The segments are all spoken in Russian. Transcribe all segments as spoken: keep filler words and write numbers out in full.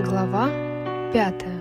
Глава пятая.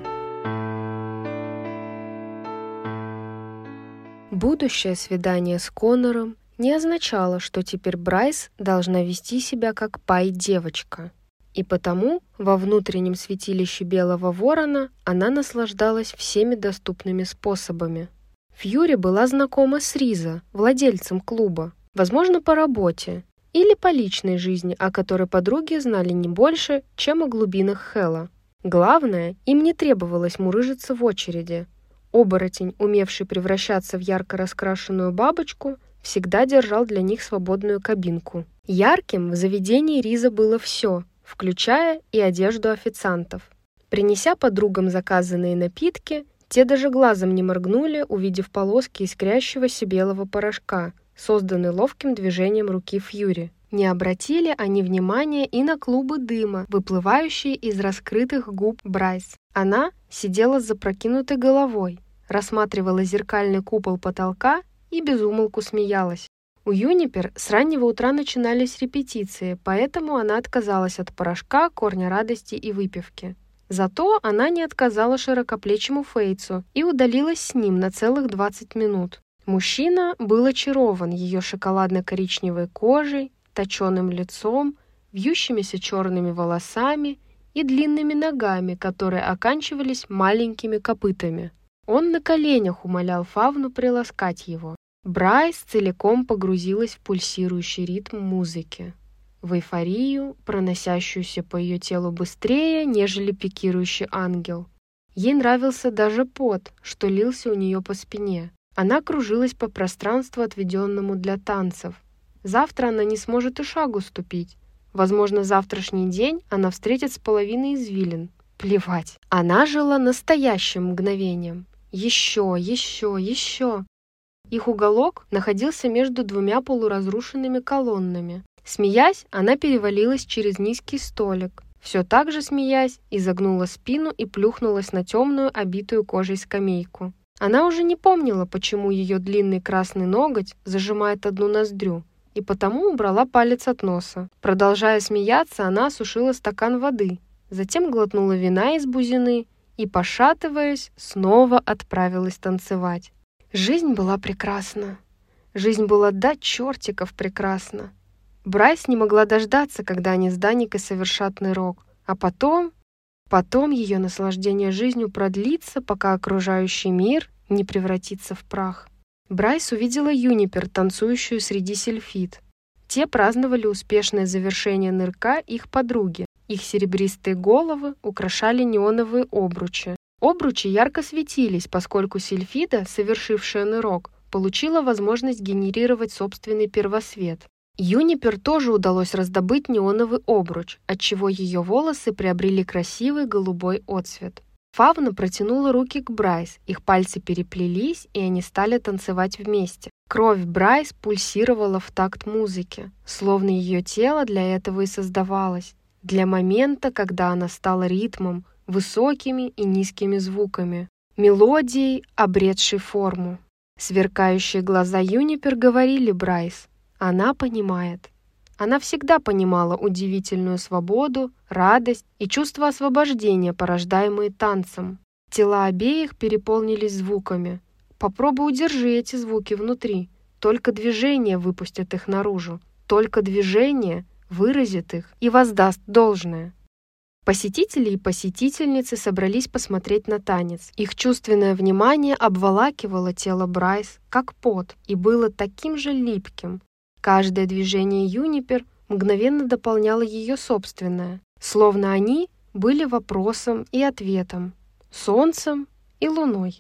Будущее свидание с Конором не означало, что теперь Брайс должна вести себя как пай-девочка. И потому во внутреннем святилище Белого Ворона она наслаждалась всеми доступными способами. Фьюри была знакома с Риза, владельцем клуба, возможно, по работе или по личной жизни, о которой подруги знали не больше, чем о глубинах Хэлла. Главное, им не требовалось мурыжиться в очереди. Оборотень, умевший превращаться в ярко раскрашенную бабочку, всегда держал для них свободную кабинку. Ярким в заведении Риза было все, включая и одежду официантов. Принеся подругам заказанные напитки, те даже глазом не моргнули, увидев полоски искрящегося белого порошка, созданный ловким движением руки Фьюри. Не обратили они внимания и на клубы дыма, выплывающие из раскрытых губ Брайс. Она сидела с запрокинутой головой, рассматривала зеркальный купол потолка и без умолку смеялась. У Юнипер с раннего утра начинались репетиции, поэтому она отказалась от порошка, корня радости и выпивки. Зато она не отказала широкоплечему Фейтсу и удалилась с ним на целых двадцать минут. Мужчина был очарован ее шоколадно-коричневой кожей, точеным лицом, вьющимися черными волосами и длинными ногами, которые оканчивались маленькими копытами. Он на коленях умолял Фавну приласкать его. Брайс целиком погрузилась в пульсирующий ритм музыки, в эйфорию, проносящуюся по ее телу быстрее, нежели пикирующий ангел. Ей нравился даже пот, что лился у нее по спине. Она кружилась по пространству, отведенному для танцев. Завтра она не сможет и шагу ступить. Возможно, завтрашний день она встретит с половиной извилин. Плевать. Она жила настоящим мгновением. Еще, еще, еще. Их уголок находился между двумя полуразрушенными колоннами. Смеясь, она перевалилась через низкий столик. Все так же смеясь, изогнула спину и плюхнулась на темную, обитую кожей скамейку. Она уже не помнила, почему ее длинный красный ноготь зажимает одну ноздрю, и потому убрала палец от носа. Продолжая смеяться, она осушила стакан воды, затем глотнула вина из бузины и, пошатываясь, снова отправилась танцевать. Жизнь была прекрасна. Жизнь была до чертиков прекрасна. Брайс не могла дождаться, когда они с Даникой совершат нырок, а потом... Потом ее наслаждение жизнью продлится, пока окружающий мир не превратится в прах. Брайс увидела Юнипер, танцующую среди сильфид. Те праздновали успешное завершение нырка их подруги. Их серебристые головы украшали неоновые обручи. Обручи ярко светились, поскольку сильфида, совершившая нырок, получила возможность генерировать собственный первосвет. Юнипер тоже удалось раздобыть неоновый обруч, отчего ее волосы приобрели красивый голубой отцвет. Фавна протянула руки к Брайс, их пальцы переплелись, и они стали танцевать вместе. Кровь Брайс пульсировала в такт музыки, словно ее тело для этого и создавалось, для момента, когда она стала ритмом, высокими и низкими звуками, мелодией, обретшей форму. Сверкающие глаза Юнипер говорили Брайс: она понимает. Она всегда понимала удивительную свободу, радость и чувство освобождения, порождаемые танцем. Тела обеих переполнились звуками. Попробуй удержи эти звуки внутри. Только движение выпустит их наружу. Только движение выразит их и воздаст должное. Посетители и посетительницы собрались посмотреть на танец. Их чувственное внимание обволакивало тело Брайс, как пот, и было таким же липким. Каждое движение Юнипер мгновенно дополняло ее собственное, словно они были вопросом и ответом, солнцем и луной.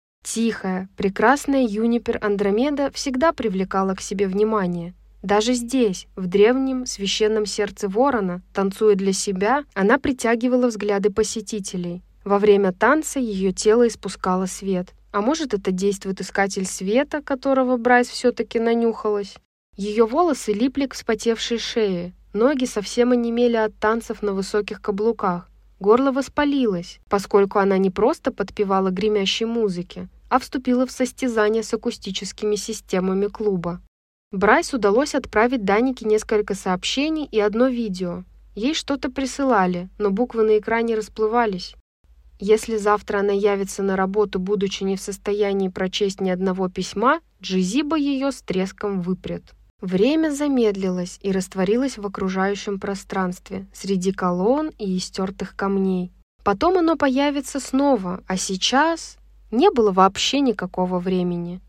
Тихая, прекрасная Юнипер Андромеда всегда привлекала к себе внимание. Даже здесь, в древнем священном сердце Ворона, танцуя для себя, она притягивала взгляды посетителей. Во время танца ее тело испускало свет. А может, это действует искатель света, которого Брайс все-таки нанюхалась? Ее волосы липли к вспотевшей шее, ноги совсем онемели от танцев на высоких каблуках. Горло воспалилось, поскольку она не просто подпевала гремящей музыке, а вступила в состязание с акустическими системами клуба. Брайс удалось отправить Данике несколько сообщений и одно видео. Ей что-то присылали, но буквы на экране расплывались. Если завтра она явится на работу, будучи не в состоянии прочесть ни одного письма, Джизиба ее с треском выпрет. Время замедлилось и растворилось в окружающем пространстве, среди колонн и истертых камней. Потом оно появится снова, а сейчас не было вообще никакого времени.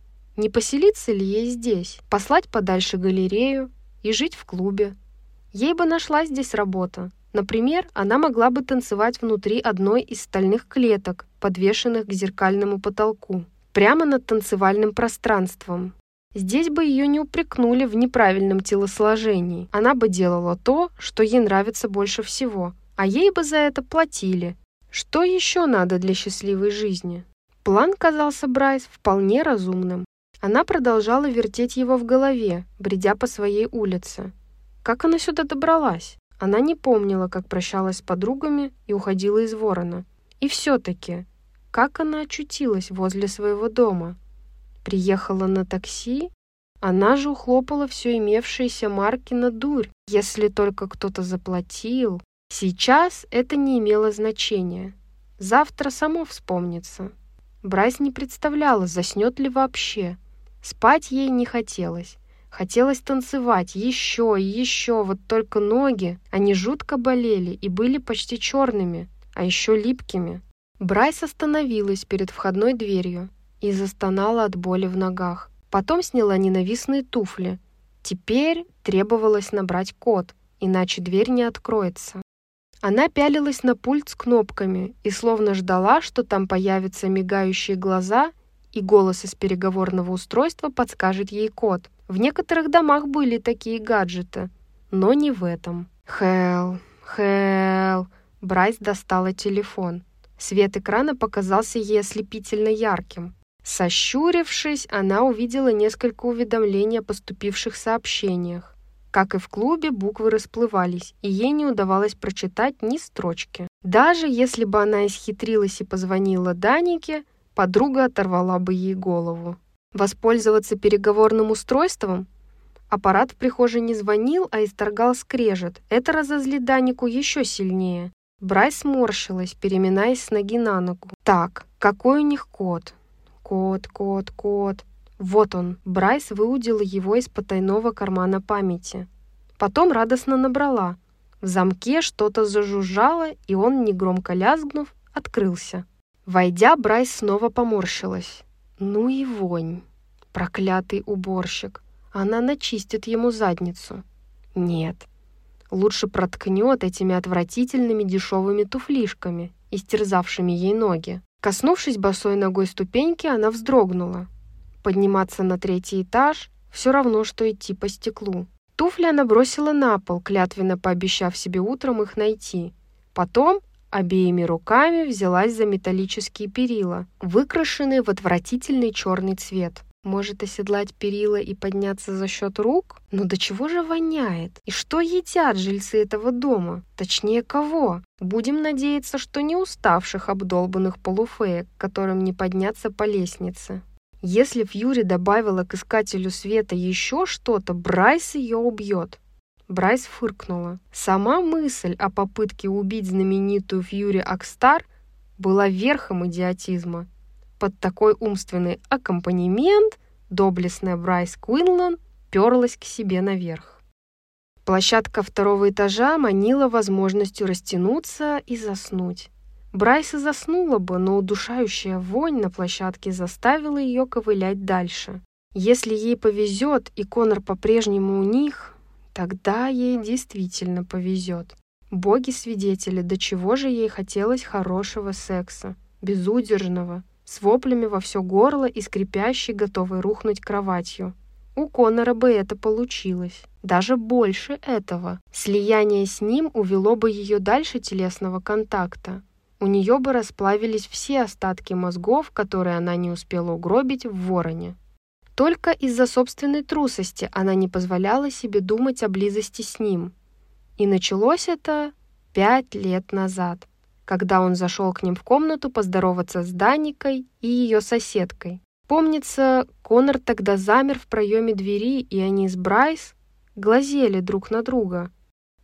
Не поселиться ли ей здесь, послать подальше галерею и жить в клубе? Ей бы нашлась здесь работа. Например, она могла бы танцевать внутри одной из стальных клеток, подвешенных к зеркальному потолку, прямо над танцевальным пространством. Здесь бы ее не упрекнули в неправильном телосложении. Она бы делала то, что ей нравится больше всего, а ей бы за это платили. Что еще надо для счастливой жизни? План казался Брайс вполне разумным. Она продолжала вертеть его в голове, бредя по своей улице. Как она сюда добралась? Она не помнила, как прощалась с подругами и уходила из Ворона. И все-таки, как она очутилась возле своего дома? Приехала на такси? Она же ухлопала все имевшиеся марки на дурь, если только кто-то заплатил. Сейчас это не имело значения. Завтра само вспомнится. Брайс не представляла, заснет ли вообще. Спать ей не хотелось. Хотелось танцевать еще и еще, вот только ноги, они жутко болели и были почти черными, а еще липкими. Брайс остановилась перед входной дверью и застонала от боли в ногах. Потом сняла ненавистные туфли. Теперь требовалось набрать код, иначе дверь не откроется. Она пялилась на пульт с кнопками и словно ждала, что там появятся мигающие глаза, и голос из переговорного устройства подскажет ей код. В некоторых домах были такие гаджеты, но не в этом. Хелл, Хелл. Брайс достала телефон. Свет экрана показался ей ослепительно ярким. Сощурившись, она увидела несколько уведомлений о поступивших сообщениях. Как и в клубе, буквы расплывались, и ей не удавалось прочитать ни строчки. Даже если бы она исхитрилась и позвонила Данике, подруга оторвала бы ей голову. Воспользоваться переговорным устройством? Аппарат в прихожей не звонил, а исторгал скрежет. Это разозлит Данику еще сильнее. Брайс сморщилась, переминаясь с ноги на ногу. Так, какой у них код? Код, код, код. Вот он. Брайс выудила его из потайного кармана памяти. Потом радостно набрала. В замке что-то зажужжало, и он, негромко лязгнув, открылся. Войдя, Брайс снова поморщилась. Ну и вонь. Проклятый уборщик. Она начистит ему задницу. Нет. Лучше проткнет этими отвратительными дешевыми туфлишками, истерзавшими ей ноги. Коснувшись босой ногой ступеньки, она вздрогнула. Подниматься на третий этаж – все равно, что идти по стеклу. Туфли она бросила на пол, клятвенно пообещав себе утром их найти. Потом обеими руками взялась за металлические перила, выкрашенные в отвратительный черный цвет. Может оседлать перила и подняться за счет рук? Но до чего же воняет? И что едят жильцы этого дома? Точнее, кого? Будем надеяться, что не уставших обдолбанных полуфеек, которым не подняться по лестнице. Если Фьюри добавила к искателю света еще что-то, Брайс ее убьет. Брайс фыркнула. Сама мысль о попытке убить знаменитую Фьюри Акстар была верхом идиотизма. Под такой умственный аккомпанемент доблестная Брайс Куинлан перлась к себе наверх. Площадка второго этажа манила возможностью растянуться и заснуть. Брайс и заснула бы, но удушающая вонь на площадке заставила ее ковылять дальше. Если ей повезет и Конор по-прежнему у них, тогда ей действительно повезет. Боги-свидетели, до чего же ей хотелось хорошего секса, безудержного, с воплями во все горло и скрипящей, готовой рухнуть кроватью. У Конора бы это получилось. Даже больше этого. Слияние с ним увело бы ее дальше телесного контакта. У нее бы расплавились все остатки мозгов, которые она не успела угробить в Вороне. Только из-за собственной трусости она не позволяла себе думать о близости с ним. И началось это пять лет назад, когда он зашел к ним в комнату поздороваться с Даникой и ее соседкой. Помнится, Конор тогда замер в проеме двери, и они с Брайс глазели друг на друга.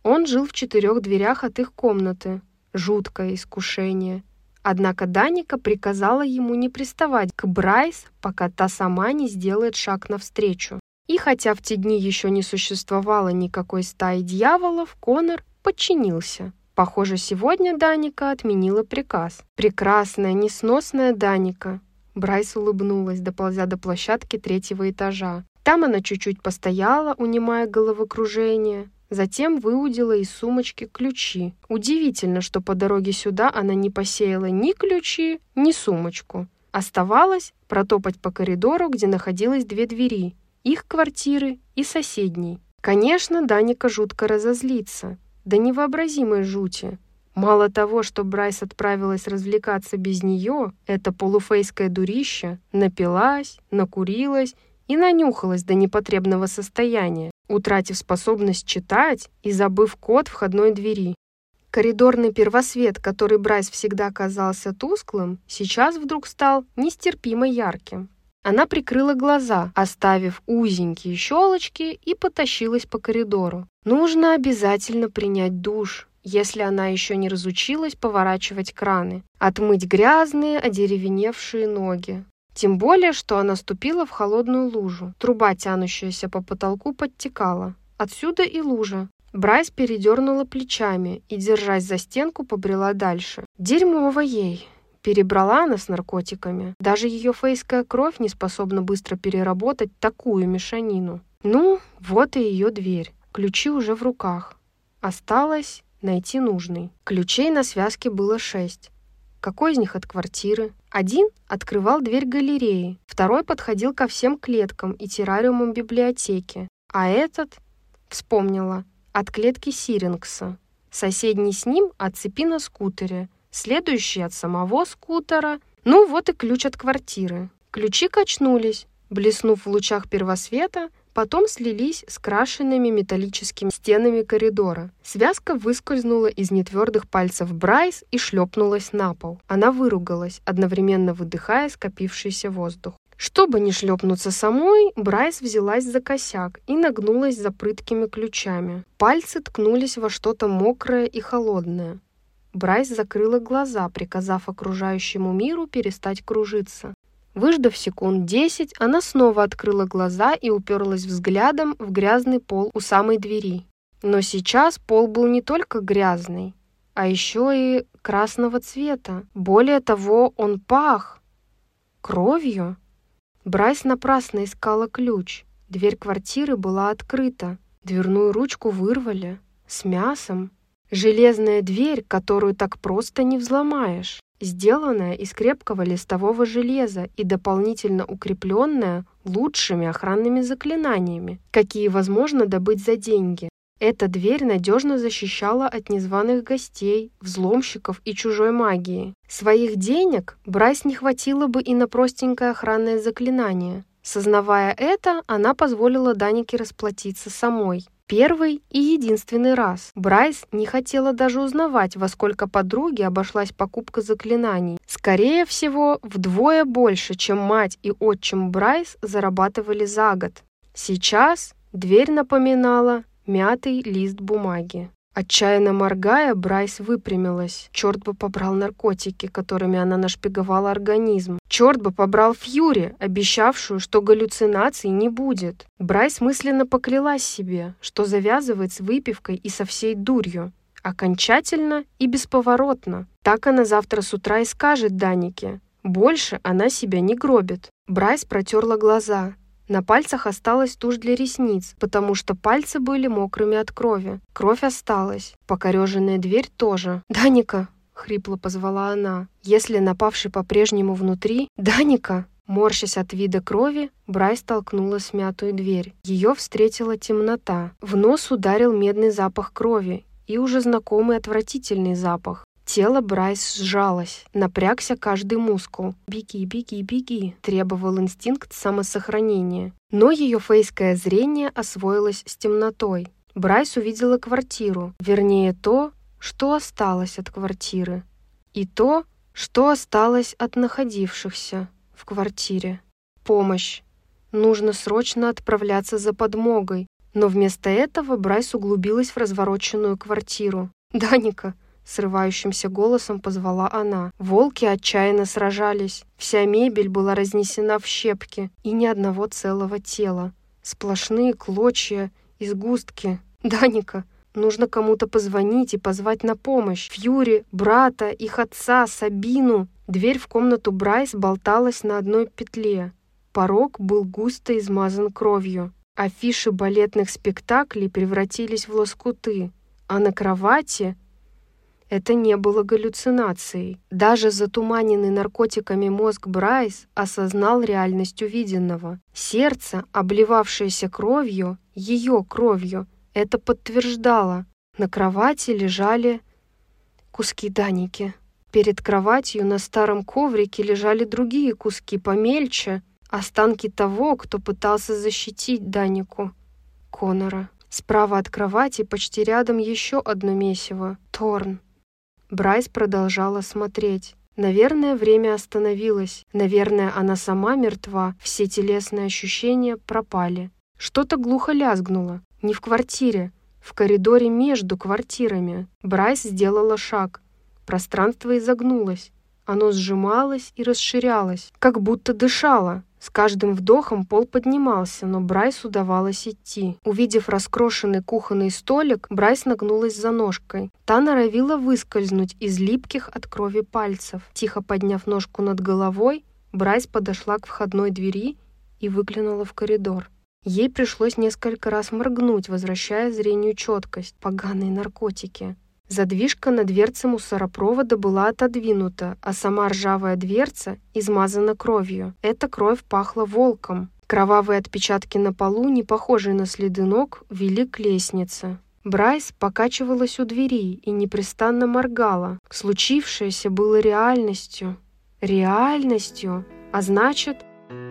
Он жил в четырех дверях от их комнаты. Жуткое искушение. Однако Даника приказала ему не приставать к Брайс, пока та сама не сделает шаг навстречу. И хотя в те дни еще не существовало никакой стаи дьяволов, Конор подчинился. Похоже, сегодня Даника отменила приказ. Прекрасная, несносная Даника. Брайс улыбнулась, доползя до площадки третьего этажа. Там она чуть-чуть постояла, унимая головокружение. Затем выудила из сумочки ключи. Удивительно, что по дороге сюда она не посеяла ни ключи, ни сумочку. Оставалось протопать по коридору, где находилось две двери. Их квартиры и соседней. Конечно, Даника жутко разозлится. До невообразимой жути. Мало того, что Брайс отправилась развлекаться без нее, это полуфейское дурище напилась, накурилась и нанюхалась до непотребного состояния, утратив способность читать и забыв код входной двери. Коридорный первосвет, который Брайс всегда казался тусклым, сейчас вдруг стал нестерпимо ярким. Она прикрыла глаза, оставив узенькие щелочки, и потащилась по коридору. Нужно обязательно принять душ, если она еще не разучилась поворачивать краны, отмыть грязные, одеревеневшие ноги. Тем более, что она ступила в холодную лужу. Труба, тянущаяся по потолку, подтекала. Отсюда и лужа. Брайс передернула плечами и, держась за стенку, побрела дальше. Дерьмово ей. Перебрала она с наркотиками. Даже ее фейская кровь не способна быстро переработать такую мешанину. Ну, вот и ее дверь. Ключи уже в руках. Осталось найти нужный. Ключей на связке было шесть. Какой из них от квартиры? Один открывал дверь галереи, второй подходил ко всем клеткам и террариумам библиотеки, а этот, вспомнила, от клетки Сирингса. Соседний с ним от цепи на скутере, следующий от самого скутера. Ну вот и ключ от квартиры. Ключи качнулись, блеснув в лучах первосвета, потом слились с крашенными металлическими стенами коридора. Связка выскользнула из нетвердых пальцев Брайс и шлепнулась на пол. Она выругалась, одновременно выдыхая скопившийся воздух. Чтобы не шлепнуться самой, Брайс взялась за косяк и нагнулась за прыткими ключами. Пальцы ткнулись во что-то мокрое и холодное. Брайс закрыла глаза, приказав окружающему миру перестать кружиться. Выждав секунд десять, она снова открыла глаза и уперлась взглядом в грязный пол у самой двери. Но сейчас пол был не только грязный, а еще и красного цвета. Более того, он пах кровью. Брайс напрасно искала ключ. Дверь квартиры была открыта. Дверную ручку вырвали. С мясом. Железная дверь, которую так просто не взломаешь. Сделанная из крепкого листового железа и дополнительно укрепленная лучшими охранными заклинаниями, какие возможно добыть за деньги. Эта дверь надежно защищала от незваных гостей, взломщиков и чужой магии. Своих денег Брайс не хватило бы и на простенькое охранное заклинание. Сознавая это, она позволила Данике расплатиться самой. Первый и единственный раз. Брайс не хотела даже узнавать, во сколько подруги обошлась покупка заклинаний. Скорее всего, вдвое больше, чем мать и отчим Брайс зарабатывали за год. Сейчас дверь напоминала мятый лист бумаги. Отчаянно моргая, Брайс выпрямилась. Черт бы побрал наркотики, которыми она нашпиговала организм. Черт бы побрал Фьюри, обещавшую, что галлюцинаций не будет. Брайс мысленно поклялась себе, что завязывает с выпивкой и со всей дурью. Окончательно и бесповоротно. Так она завтра с утра и скажет Данике. Больше она себя не гробит. Брайс протерла глаза. На пальцах осталась тушь для ресниц, потому что пальцы были мокрыми от крови. Кровь осталась. Покореженная дверь тоже. «Даника!» — хрипло позвала она. Если напавший по-прежнему внутри... «Даника!» Морщась от вида крови, Брайс толкнула смятую дверь. Ее встретила темнота. В нос ударил медный запах крови и уже знакомый отвратительный запах. Тело Брайс сжалось, напрягся каждый мускул. «Беги, беги, беги!» — требовал инстинкт самосохранения. Но ее фейское зрение освоилось с темнотой. Брайс увидела квартиру, вернее то, что осталось от квартиры, и то, что осталось от находившихся в квартире. Помощь. Нужно срочно отправляться за подмогой. Но вместо этого Брайс углубилась в развороченную квартиру. «Даника!» — срывающимся голосом позвала она. Волки отчаянно сражались. Вся мебель была разнесена в щепки, и ни одного целого тела. Сплошные клочья и сгустки. «Даника! Нужно кому-то позвонить и позвать на помощь. Фьюри, брата, их отца, Сабину!» Дверь в комнату Брайс болталась на одной петле. Порог был густо измазан кровью. Афиши балетных спектаклей превратились в лоскуты, а на кровати это не было галлюцинацией. Даже затуманенный наркотиками мозг Брайс осознал реальность увиденного. Сердце, обливавшееся кровью, ее кровью, это подтверждало. На кровати лежали куски Даники. Перед кроватью на старом коврике лежали другие куски помельче, останки того, кто пытался защитить Данику, Конора. Справа от кровати, почти рядом, еще одно месиво — Торн. Брайс продолжала смотреть. Наверное, время остановилось. Наверное, она сама мертва. Все телесные ощущения пропали. Что-то глухо лязгнуло. Не в квартире, в коридоре между квартирами. Брайс сделала шаг. Пространство изогнулось. Оно сжималось и расширялось, как будто дышало. С каждым вдохом пол поднимался, но Брайс удавалось идти. Увидев раскрошенный кухонный столик, Брайс нагнулась за ножкой. Та норовила выскользнуть из липких от крови пальцев. Тихо подняв ножку над головой, Брайс подошла к входной двери и выглянула в коридор. Ей пришлось несколько раз моргнуть, возвращая зрению четкость. Поганые наркотики. Задвижка на дверце мусоропровода была отодвинута, а сама ржавая дверца измазана кровью. Эта кровь пахла волком. Кровавые отпечатки на полу, не похожие на следы ног, вели к лестнице. Брайс покачивалась у двери и непрестанно моргала. Случившееся было реальностью. Реальностью. А значит...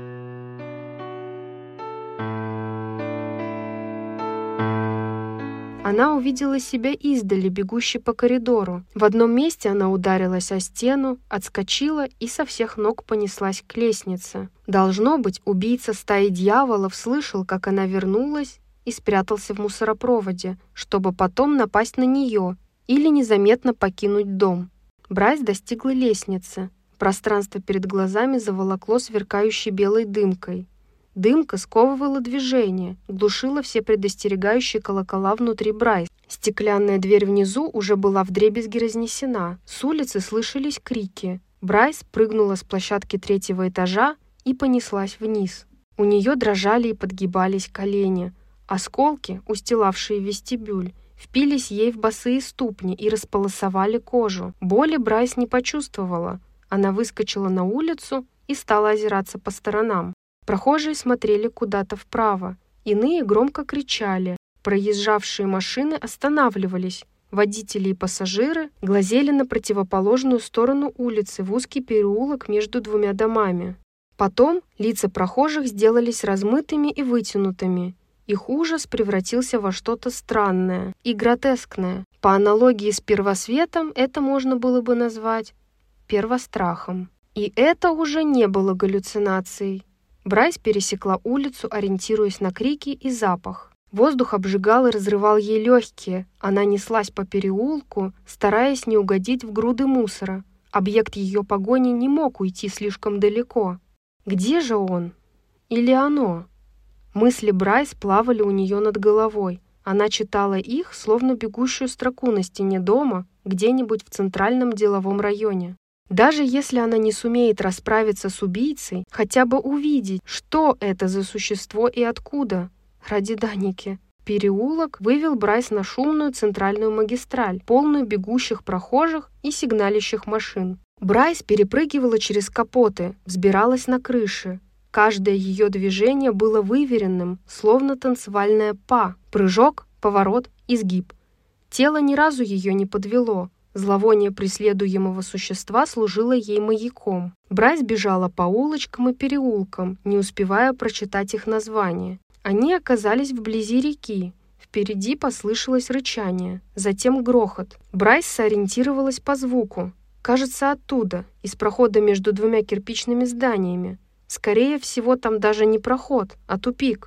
Она увидела себя издали, бегущей по коридору. В одном месте она ударилась о стену, отскочила и со всех ног понеслась к лестнице. Должно быть, убийца стаи дьяволов слышал, как она вернулась, и спрятался в мусоропроводе, чтобы потом напасть на нее или незаметно покинуть дом. Брайс достигла лестницы. Пространство перед глазами заволокло сверкающей белой дымкой. Дымка сковывала движение, глушила все предостерегающие колокола внутри Брайс. Стеклянная дверь внизу уже была вдребезги разнесена. С улицы слышались крики. Брайс прыгнула с площадки третьего этажа и понеслась вниз. У нее дрожали и подгибались колени. Осколки, устилавшие вестибюль, впились ей в босые ступни и располосовали кожу. Боли Брайс не почувствовала. Она выскочила на улицу и стала озираться по сторонам. Прохожие смотрели куда-то вправо, иные громко кричали, проезжавшие машины останавливались, водители и пассажиры глазели на противоположную сторону улицы в узкий переулок между двумя домами. Потом лица прохожих сделались размытыми и вытянутыми, их ужас превратился во что-то странное и гротескное. По аналогии с первосветом это можно было бы назвать первострахом. И это уже не было галлюцинацией. Брайс пересекла улицу, ориентируясь на крики и запах. Воздух обжигал и разрывал ей легкие. Она неслась по переулку, стараясь не угодить в груды мусора. Объект ее погони не мог уйти слишком далеко. Где же он? Или оно? Мысли Брайс плавали у нее над головой. Она читала их, словно бегущую строку на стене дома, где-нибудь в центральном деловом районе. Даже если она не сумеет расправиться с убийцей, хотя бы увидеть, что это за существо и откуда. Ради Даники. Переулок вывел Брайс на шумную центральную магистраль, полную бегущих прохожих и сигналящих машин. Брайс перепрыгивала через капоты, взбиралась на крыши. Каждое ее движение было выверенным, словно танцевальная па. Прыжок, поворот, изгиб. Тело ни разу ее не подвело. Зловоние преследуемого существа служило ей маяком. Брайс бежала по улочкам и переулкам, не успевая прочитать их название. Они оказались вблизи реки. Впереди послышалось рычание, затем грохот. Брайс сориентировалась по звуку. Кажется, оттуда, из прохода между двумя кирпичными зданиями. Скорее всего, там даже не проход, а тупик.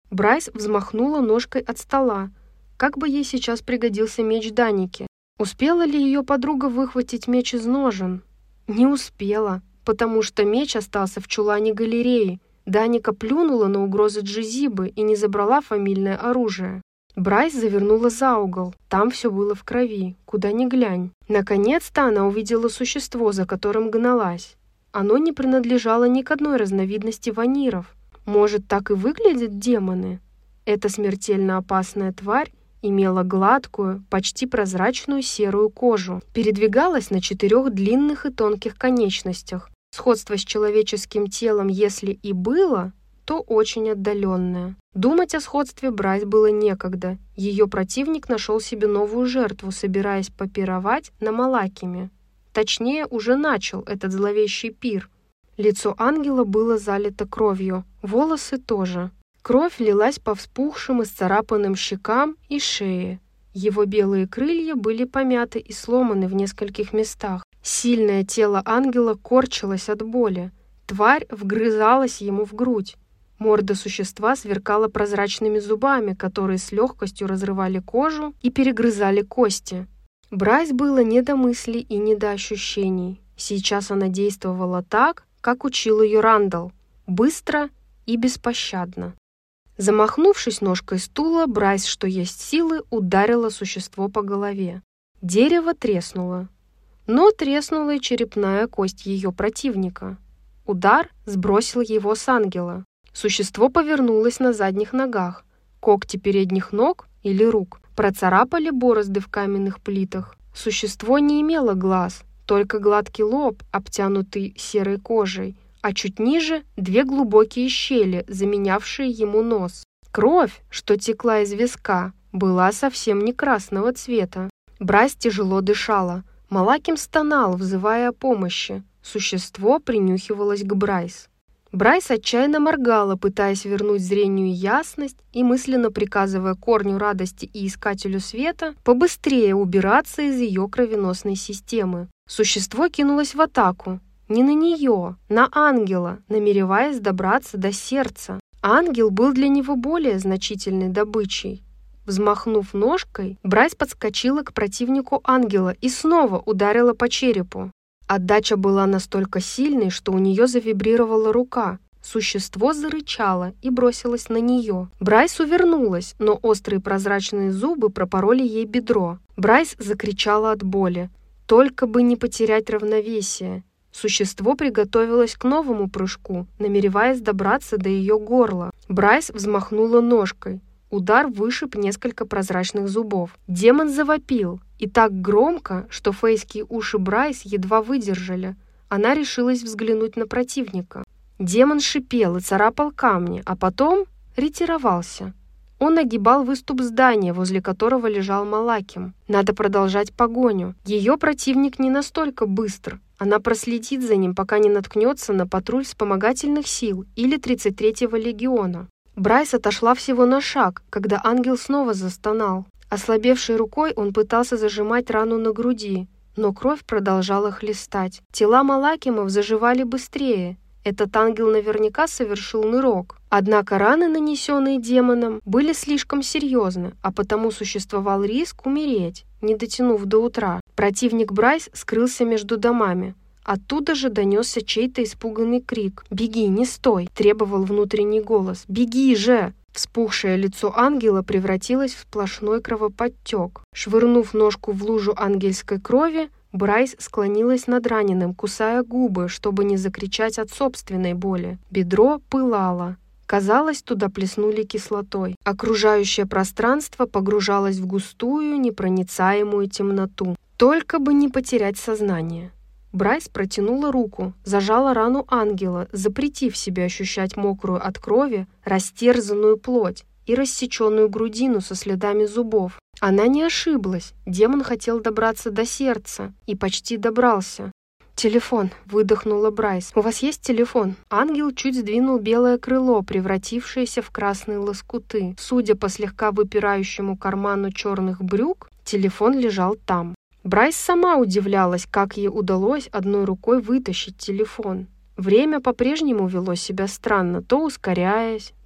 Брайс взмахнула ножкой от стола. Как бы ей сейчас пригодился меч Даники. Успела ли ее подруга выхватить меч из ножен? Не успела, потому что меч остался в чулане галереи. Даника плюнула на угрозы Джизибы и не забрала фамильное оружие. Брайс завернула за угол. Там все было в крови, куда ни глянь. Наконец-то она увидела существо, за которым гналась. Оно не принадлежало ни к одной разновидности ваниров. Может, так и выглядят демоны? Эта смертельно опасная тварь имела гладкую, почти прозрачную серую кожу, передвигалась на четырех длинных и тонких конечностях. Сходство с человеческим телом, если и было, то очень отдаленное. Думать о сходстве Брайс было некогда. Ее противник нашел себе новую жертву, собираясь попировать на Малакиме. Точнее, уже начал этот зловещий пир. Лицо ангела было залито кровью, волосы тоже. Кровь лилась по вспухшим и сцарапанным щекам и шее. Его белые крылья были помяты и сломаны в нескольких местах. Сильное тело ангела корчилось от боли. Тварь вгрызалась ему в грудь. Морда существа сверкала прозрачными зубами, которые с легкостью разрывали кожу и перегрызали кости. Брайс было не до мыслей и не до ощущений. Сейчас она действовала так, как учил ее Рандall, быстро и беспощадно. Замахнувшись ножкой стула, Брайс, что есть силы, ударила существо по голове. Дерево треснуло, но треснула и черепная кость ее противника. Удар сбросил его с ангела. Существо повернулось на задних ногах. Когти передних ног или рук процарапали борозды в каменных плитах. Существо не имело глаз, только гладкий лоб, обтянутый серой кожей, а чуть ниже две глубокие щели, заменявшие ему нос. Кровь, что текла из виска, была совсем не красного цвета. Брайс тяжело дышала. Малаким стонал, взывая о помощи. Существо принюхивалось к Брайс. Брайс отчаянно моргала, пытаясь вернуть зрению ясность и мысленно приказывая корню радости и искателю света побыстрее убираться из ее кровеносной системы. Существо кинулось в атаку. Не на нее, на ангела, намереваясь добраться до сердца. Ангел был для него более значительной добычей. Взмахнув ножкой, Брайс подскочила к противнику ангела и снова ударила по черепу. Отдача была настолько сильной, что у нее завибрировала рука. Существо зарычало и бросилось на нее. Брайс увернулась, но острые прозрачные зубы пропороли ей бедро. Брайс закричала от боли. Только бы не потерять равновесие. Существо приготовилось к новому прыжку, намереваясь добраться до ее горла. Брайс взмахнула ножкой. Удар вышиб несколько прозрачных зубов. Демон завопил, и так громко, что фейские уши Брайс едва выдержали. Она решилась взглянуть на противника. Демон шипел и царапал камни, а потом ретировался. Он огибал выступ здания, возле которого лежал Малаким. Надо продолжать погоню. Ее противник не настолько быстр. Она проследит за ним, пока не наткнется на патруль вспомогательных сил или тридцать третьего легиона. Брайс отошла всего на шаг, когда ангел снова застонал. Ослабевшей рукой он пытался зажимать рану на груди, но кровь продолжала хлестать. Тела Малакимов заживали быстрее. Этот ангел наверняка совершил нырок. Однако раны, нанесенные демоном, были слишком серьезны, а потому существовал риск умереть, не дотянув до утра. Противник Брайс скрылся между домами. Оттуда же донесся чей-то испуганный крик. «Беги, не стой!» – требовал внутренний голос. «Беги же!» Вспухшее лицо ангела превратилось в сплошной кровоподтек. Швырнув ножку в лужу ангельской крови, Брайс склонилась над раненым, кусая губы, чтобы не закричать от собственной боли. Бедро пылало. Казалось, туда плеснули кислотой. Окружающее пространство погружалось в густую, непроницаемую темноту. Только бы не потерять сознание. Брайс протянула руку, зажала рану ангела, запретив себе ощущать мокрую от крови, растерзанную плоть и рассеченную грудину со следами зубов. Она не ошиблась. Демон хотел добраться до сердца и почти добрался. «Телефон», — выдохнула Брайс. «У вас есть телефон?» Ангел чуть сдвинул белое крыло, превратившееся в красные лоскуты. Судя по слегка выпирающему карману черных брюк, телефон лежал там. Брайс сама удивлялась, как ей удалось одной рукой вытащить телефон. Время по-прежнему вело себя странно, то ускоряясь,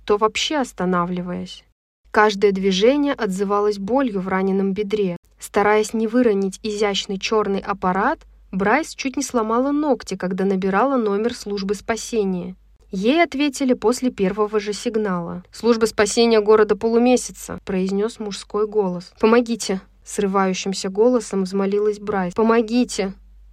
то вообще останавливаясь. Каждое движение отзывалось болью в раненом бедре. Стараясь не выронить изящный черный аппарат, Брайс чуть не сломала ногти, когда набирала номер службы спасения. Ей ответили после первого же сигнала. «Служба спасения города Полумесяца», — произнес мужской голос. «Помогите!» — срывающимся голосом взмолилась Брайс. «Помогите!»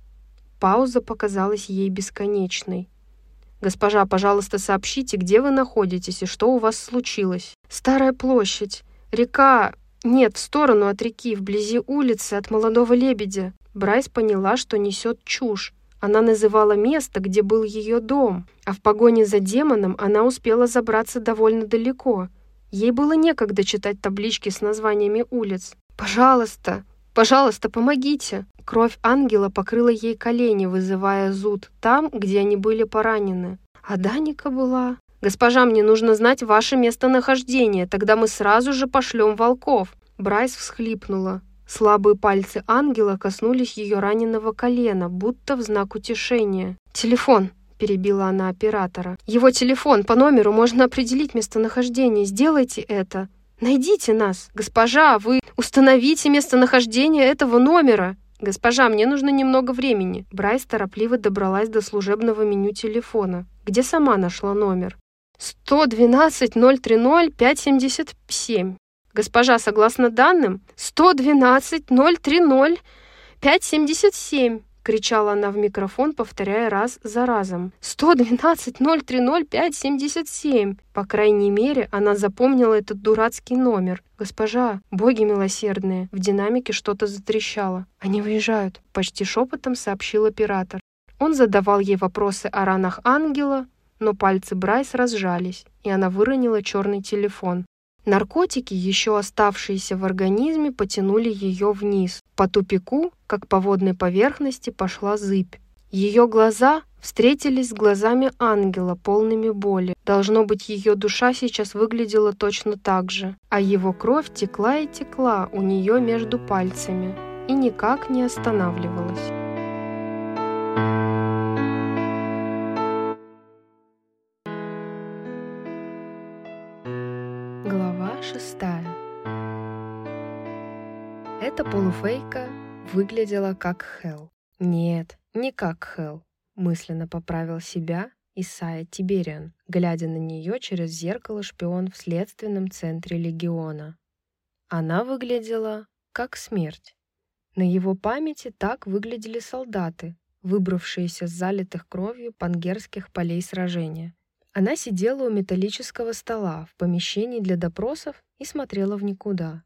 Пауза показалась ей бесконечной. «Госпожа, пожалуйста, сообщите, где вы находитесь и что у вас случилось?» «Старая площадь. Река... Нет, в сторону от реки, вблизи улицы, от Молодого Лебедя». Брайс поняла, что несет чушь. Она называла место, где был ее дом, а в погоне за демоном она успела забраться довольно далеко. Ей было некогда читать таблички с названиями улиц. «Пожалуйста, пожалуйста, помогите!» Кровь ангела покрыла ей колени, вызывая зуд там, где они были поранены. А Даника была... «Госпожа, мне нужно знать ваше местонахождение, тогда мы сразу же пошлем волков!» Брайс всхлипнула. Слабые пальцы ангела коснулись ее раненого колена, будто в знак утешения. «Телефон!» – перебила она оператора. «Его телефон, по номеру можно определить местонахождение. Сделайте это! Найдите нас! Госпожа, вы установите местонахождение этого номера!» «Госпожа, мне нужно немного времени». Брайс торопливо добралась до служебного меню телефона, где сама нашла номер. сто двенадцать ноль тридцать пять семьдесят семь. «Госпожа, согласно данным, сто двенадцать ноль тридцать пять семьдесят семь», кричала она в микрофон, повторяя раз за разом. «сто двенадцать ноль тридцать пять семьдесят семь». По крайней мере, она запомнила этот дурацкий номер. «Госпожа, боги милосердные!» В динамике что-то затрещало. «Они выезжают», — почти шепотом сообщил оператор. Он задавал ей вопросы о ранах ангела, но пальцы Брайс разжались, и она выронила черный телефон. Наркотики, еще оставшиеся в организме, потянули ее вниз. По тупику, как по водной поверхности, пошла зыбь. Ее глаза встретились с глазами ангела, полными боли. Должно быть, ее душа сейчас выглядела точно так же, а его кровь текла и текла у нее между пальцами и никак не останавливалась. Глава шестая. Эта полуфейка выглядела как Хелл. Нет, не как Хелл, мысленно поправил себя Исайя Тибериан, глядя на нее через зеркало шпион в следственном центре легиона. Она выглядела как смерть. На его памяти так выглядели солдаты, выбравшиеся с залитых кровью пангерских полей сражения. Она сидела у металлического стола в помещении для допросов и смотрела в никуда.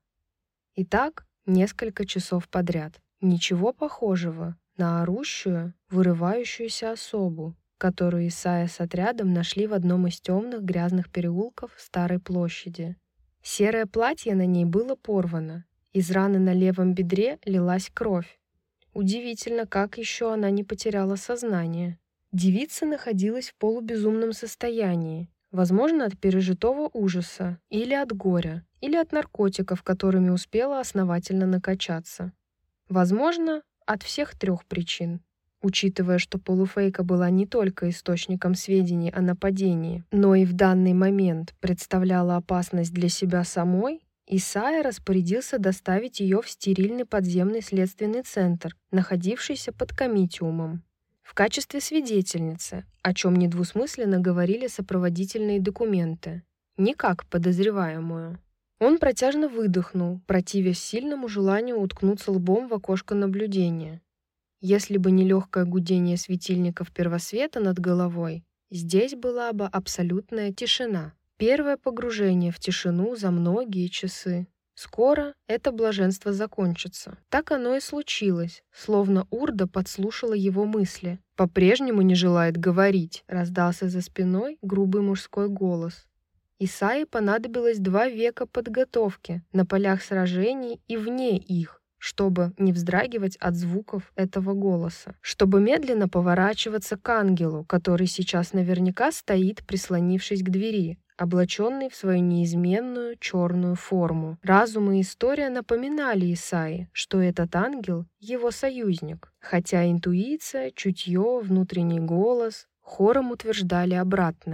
И так несколько часов подряд. Ничего похожего на орущую, вырывающуюся особу, которую Исайя с отрядом нашли в одном из темных грязных переулков Старой площади. Серое платье на ней было порвано. Из раны на левом бедре лилась кровь. Удивительно, как еще она не потеряла сознание. Девица находилась в полубезумном состоянии, возможно, от пережитого ужаса, или от горя, или от наркотиков, которыми успела основательно накачаться. Возможно, от всех трех причин. Учитывая, что полуфейка была не только источником сведений о нападении, но и в данный момент представляла опасность для себя самой, Исайя распорядился доставить ее в стерильный подземный следственный центр, находившийся под комитиумом, в качестве свидетельницы, о чем недвусмысленно говорили сопроводительные документы, не как подозреваемую. Он протяжно выдохнул, противясь сильному желанию уткнуться лбом в окошко наблюдения. Если бы не легкое гудение светильников первосвета над головой, здесь была бы абсолютная тишина. Первое погружение в тишину за многие часы. Скоро это блаженство закончится. Так оно и случилось, словно Урда подслушала его мысли. «По-прежнему не желает говорить», — раздался за спиной грубый мужской голос. Исайе понадобилось два века подготовки на полях сражений и вне их, чтобы не вздрагивать от звуков этого голоса, чтобы медленно поворачиваться к ангелу, который сейчас наверняка стоит, прислонившись к двери, облаченный в свою неизменную черную форму. Разум и история напоминали Исайе, что этот ангел — его союзник, хотя интуиция, чутье, внутренний голос хором утверждали обратное.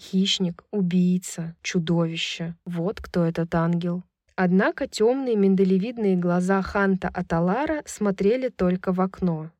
Хищник, убийца, чудовище. Вот кто этот ангел. Однако темные миндалевидные глаза Ханта Аталара смотрели только в окно.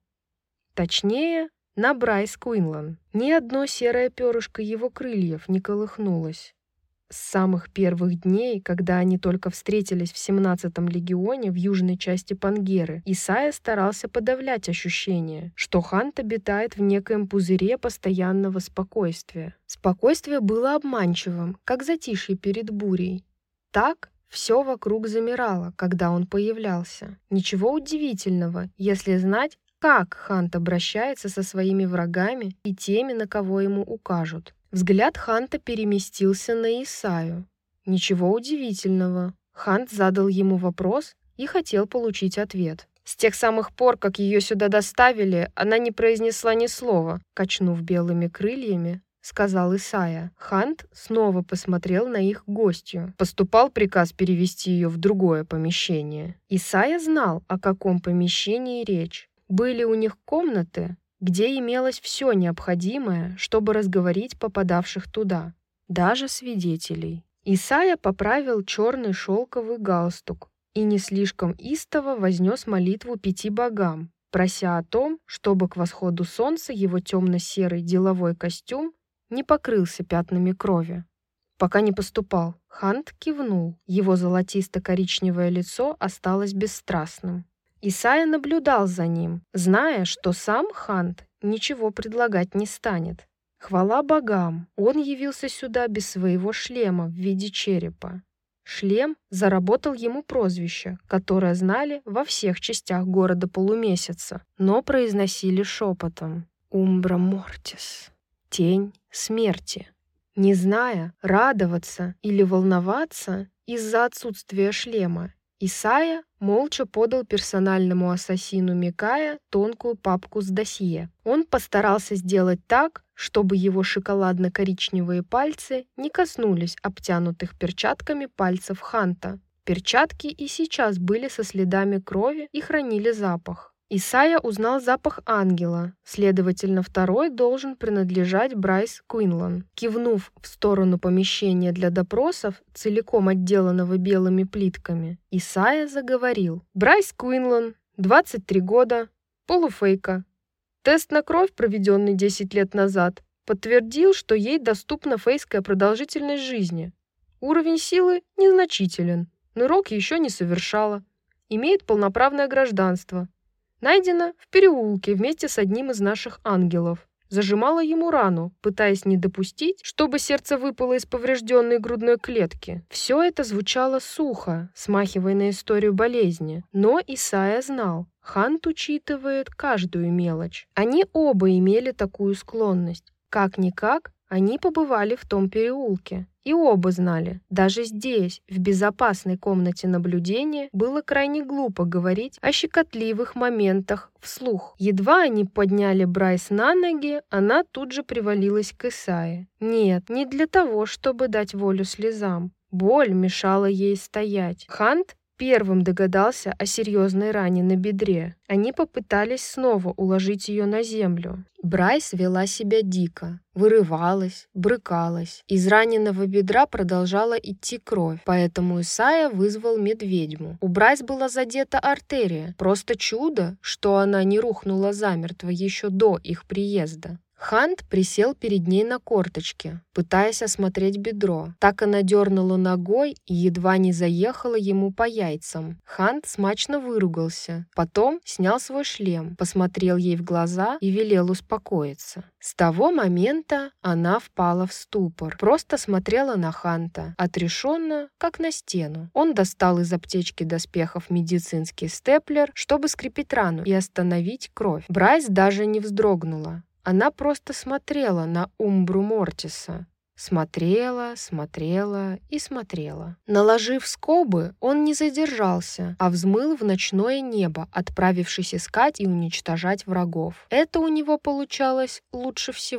Точнее, на Брайс Куинлан. Ни одно серое перышко его крыльев не колыхнулось. С самых первых дней, когда они только встретились в семнадцатом легионе в южной части Пангеры, Исайя старался подавлять ощущение, что Хант обитает в некоем пузыре постоянного спокойствия. Спокойствие было обманчивым, как затишье перед бурей. Так все вокруг замирало, когда он появлялся. Ничего удивительного, если знать, как Хант обращается со своими врагами и теми, на кого ему укажут. Взгляд Ханта переместился на Исайю. Ничего удивительного. Хант задал ему вопрос и хотел получить ответ. С тех самых пор, как ее сюда доставили, она не произнесла ни слова, качнув белыми крыльями, сказал Исайя. Хант снова посмотрел на их гостью. Поступал приказ перевести ее в другое помещение. Исайя знал, о каком помещении речь. Были у них комнаты, где имелось все необходимое, чтобы разговорить попадавших туда, даже свидетелей. Исайя поправил черный шелковый галстук и не слишком истово вознес молитву пяти богам, прося о том, чтобы к восходу солнца его темно-серый деловой костюм не покрылся пятнами крови. Пока не поступал, Хант кивнул, его золотисто-коричневое лицо осталось бесстрастным. Исайя наблюдал за ним, зная, что сам Хант ничего предлагать не станет. Хвала богам, он явился сюда без своего шлема в виде черепа. Шлем заработал ему прозвище, которое знали во всех частях города полумесяца, но произносили шепотом: «Умбра Мортис» — тень смерти. Не зная, радоваться или волноваться из-за отсутствия шлема, Исайя молча подал персональному ассасину Микая тонкую папку с досье. Он постарался сделать так, чтобы его шоколадно-коричневые пальцы не коснулись обтянутых перчатками пальцев Ханта. Перчатки и сейчас были со следами крови и хранили запах. Исайя узнал запах ангела, следовательно, второй должен принадлежать Брайс Куинлан. Кивнув в сторону помещения для допросов, целиком отделанного белыми плитками, Исайя заговорил. «Брайс Куинлан, двадцать три года, полуфейка. Тест на кровь, проведенный десять лет назад, подтвердил, что ей доступна фейская продолжительность жизни. Уровень силы незначителен, нырок еще не совершала, имеет полноправное гражданство. Найдена в переулке вместе с одним из наших ангелов. Зажимала ему рану, пытаясь не допустить, чтобы сердце выпало из поврежденной грудной клетки. Все это звучало сухо, смахивая на историю болезни. Но Исайя знал, Хант учитывает каждую мелочь. Они оба имели такую склонность. Как-никак, они побывали в том переулке. И оба знали, даже здесь, в безопасной комнате наблюдения, было крайне глупо говорить о щекотливых моментах вслух. Едва они подняли Брайс на ноги, она тут же привалилась к Исайе. Нет, не для того, чтобы дать волю слезам. Боль мешала ей стоять. Хант первым догадался о серьезной ране на бедре. Они попытались снова уложить ее на землю. Брайс вела себя дико, вырывалась, брыкалась. Из раненого бедра продолжала идти кровь, поэтому Исайя вызвал медведьму. У Брайс была задета артерия. Просто чудо, что она не рухнула замертво еще до их приезда. Хант присел перед ней на корточки, пытаясь осмотреть бедро. Так она дернула ногой и едва не заехала ему по яйцам. Хант смачно выругался, потом снял свой шлем, посмотрел ей в глаза и велел успокоиться. С того момента она впала в ступор, просто смотрела на Ханта, отрешенно, как на стену. Он достал из аптечки доспехов медицинский степлер, чтобы скрепить рану и остановить кровь. Брайс даже не вздрогнула. Она просто смотрела на Умбру Мортиса. Смотрела, смотрела и смотрела. Наложив скобы, он не задержался, а взмыл в ночное небо, отправившись искать и уничтожать врагов. Это у него получалось лучше всего.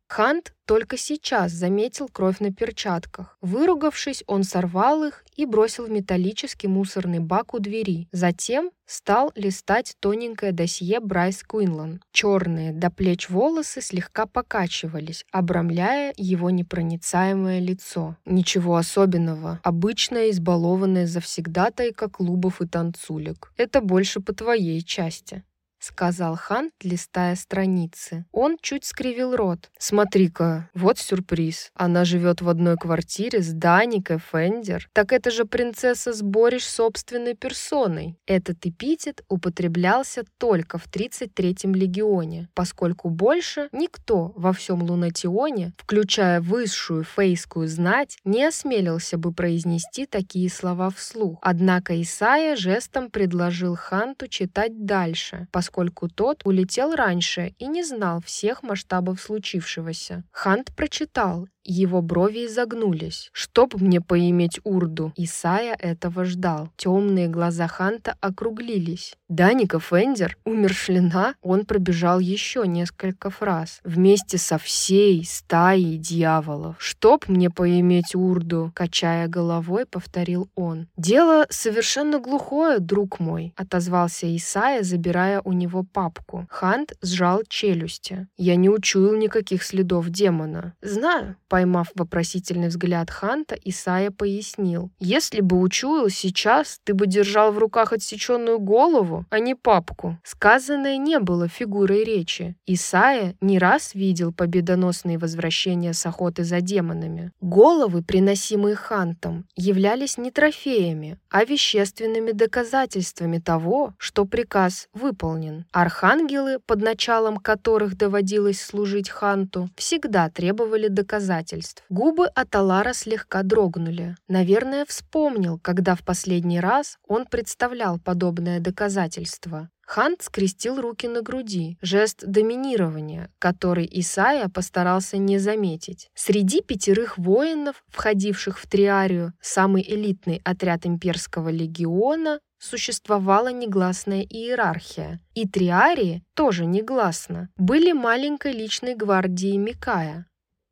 Хант только сейчас заметил кровь на перчатках. Выругавшись, он сорвал их и бросил в металлический мусорный бак у двери. Затем стал листать тоненькое досье Брайс Куинлан. Черные до плеч волосы слегка покачивались, обрамляя его непроницаемое лицо. Ничего особенного. Обычная избалованная завсегдатайка клубов и танцулек. Это больше по твоей части, — сказал Хант, листая страницы. Он чуть скривил рот. «Смотри-ка, вот сюрприз. Она живет в одной квартире с Даникой Фендер. Так это же принцесса Сбориш собственной персоной». Этот эпитет употреблялся только в тридцать третьем легионе, поскольку больше никто во всем Лунатионе, включая высшую фейскую знать, не осмелился бы произнести такие слова вслух. Однако Исайя жестом предложил Ханту читать дальше, поскольку поскольку тот улетел раньше и не знал всех масштабов случившегося. Хант прочитал, его брови изогнулись. «Чтоб мне поиметь урду!» Исайя этого ждал. Темные глаза Ханта округлились. «Даника Фендер умершлена?» Он пробежал еще несколько фраз. «Вместе со всей стаей дьяволов. Чтоб мне поиметь урду!» Качая головой, повторил он. «Дело совершенно глухое, друг мой», отозвался Исайя, забирая у него папку. Хант сжал челюсти. «Я не учуял никаких следов демона». «Знаю». Поймав вопросительный взгляд Ханта, Исайя пояснил. «Если бы учуял сейчас, ты бы держал в руках отсеченную голову, а не папку». Сказанное не было фигурой речи. Исайя не раз видел победоносные возвращения с охоты за демонами. Головы, приносимые Хантом, являлись не трофеями, а вещественными доказательствами того, что приказ выполнен. Архангелы, под началом которых доводилось служить Ханту, всегда требовали доказательств. Губы Аталара слегка дрогнули. Наверное, вспомнил, когда в последний раз он представлял подобное доказательство. Хант скрестил руки на груди, жест доминирования, который Исайя постарался не заметить. Среди пятерых воинов, входивших в Триарию, самый элитный отряд имперского легиона, существовала негласная иерархия. И Триарии, тоже негласно, были маленькой личной гвардией Микая.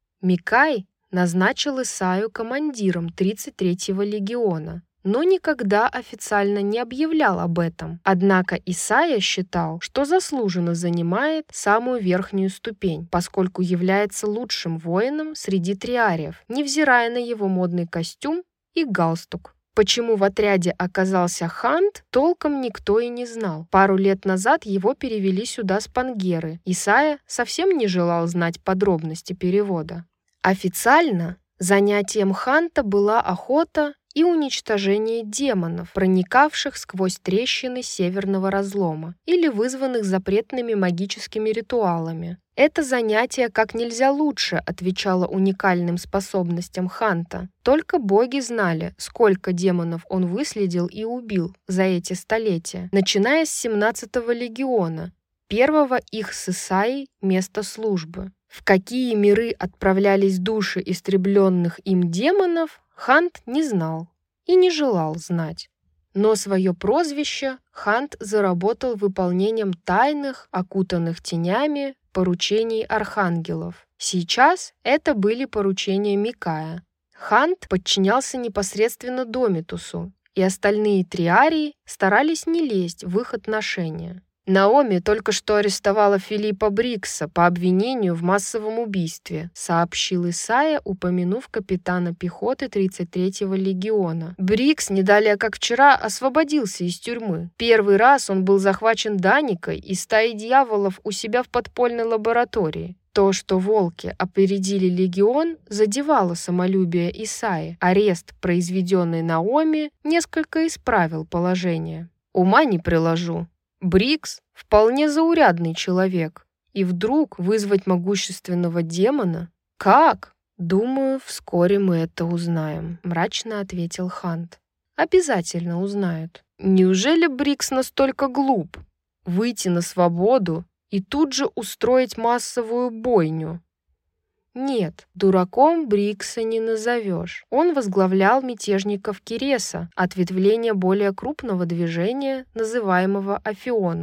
Микай назначил Исайю командиром тридцать третьего легиона, но никогда официально не объявлял об этом. Однако Исайя считал, что заслуженно занимает самую верхнюю ступень, поскольку является лучшим воином среди триариев, невзирая на его модный костюм и галстук. Почему в отряде оказался Хант, толком никто и не знал. Пару лет назад его перевели сюда с Пангеры. Исайя совсем не желал знать подробности перевода. Официально занятием Ханта была охота и уничтожение демонов, проникавших сквозь трещины северного разлома или вызванных запретными магическими ритуалами. Это занятие как нельзя лучше отвечало уникальным способностям Ханта. Только боги знали, сколько демонов он выследил и убил за эти столетия, начиная с семнадцатого легиона, первого их с Исайей места службы. В какие миры отправлялись души истребленных им демонов, Хант не знал и не желал знать. Но свое прозвище Хант заработал выполнением тайных, окутанных тенями, поручений архангелов. Сейчас это были поручения Микая. Хант подчинялся непосредственно Домитусу, и остальные триарии старались не лезть в их отношения. «Наоми только что арестовала Филиппа Брикса по обвинению в массовом убийстве», сообщил Исайя, упомянув капитана пехоты тридцать третьего легиона. Брикс не далее как вчера освободился из тюрьмы. Первый раз он был захвачен Даникой и стаей дьяволов у себя в подпольной лаборатории. То, что волки опередили легион, задевало самолюбие Исайи. Арест, произведенный Наоми, несколько исправил положение. «Ума не приложу. Брикс — вполне заурядный человек. И вдруг вызвать могущественного демона? Как? Думаю, вскоре мы это узнаем», — мрачно ответил Хант. «Обязательно узнают. Неужели Брикс настолько глуп? Выйти на свободу и тут же устроить массовую бойню?» Нет, дураком Брикса не назовешь. Он возглавлял мятежников Киреса, ответвление более крупного движения, называемого Афионом.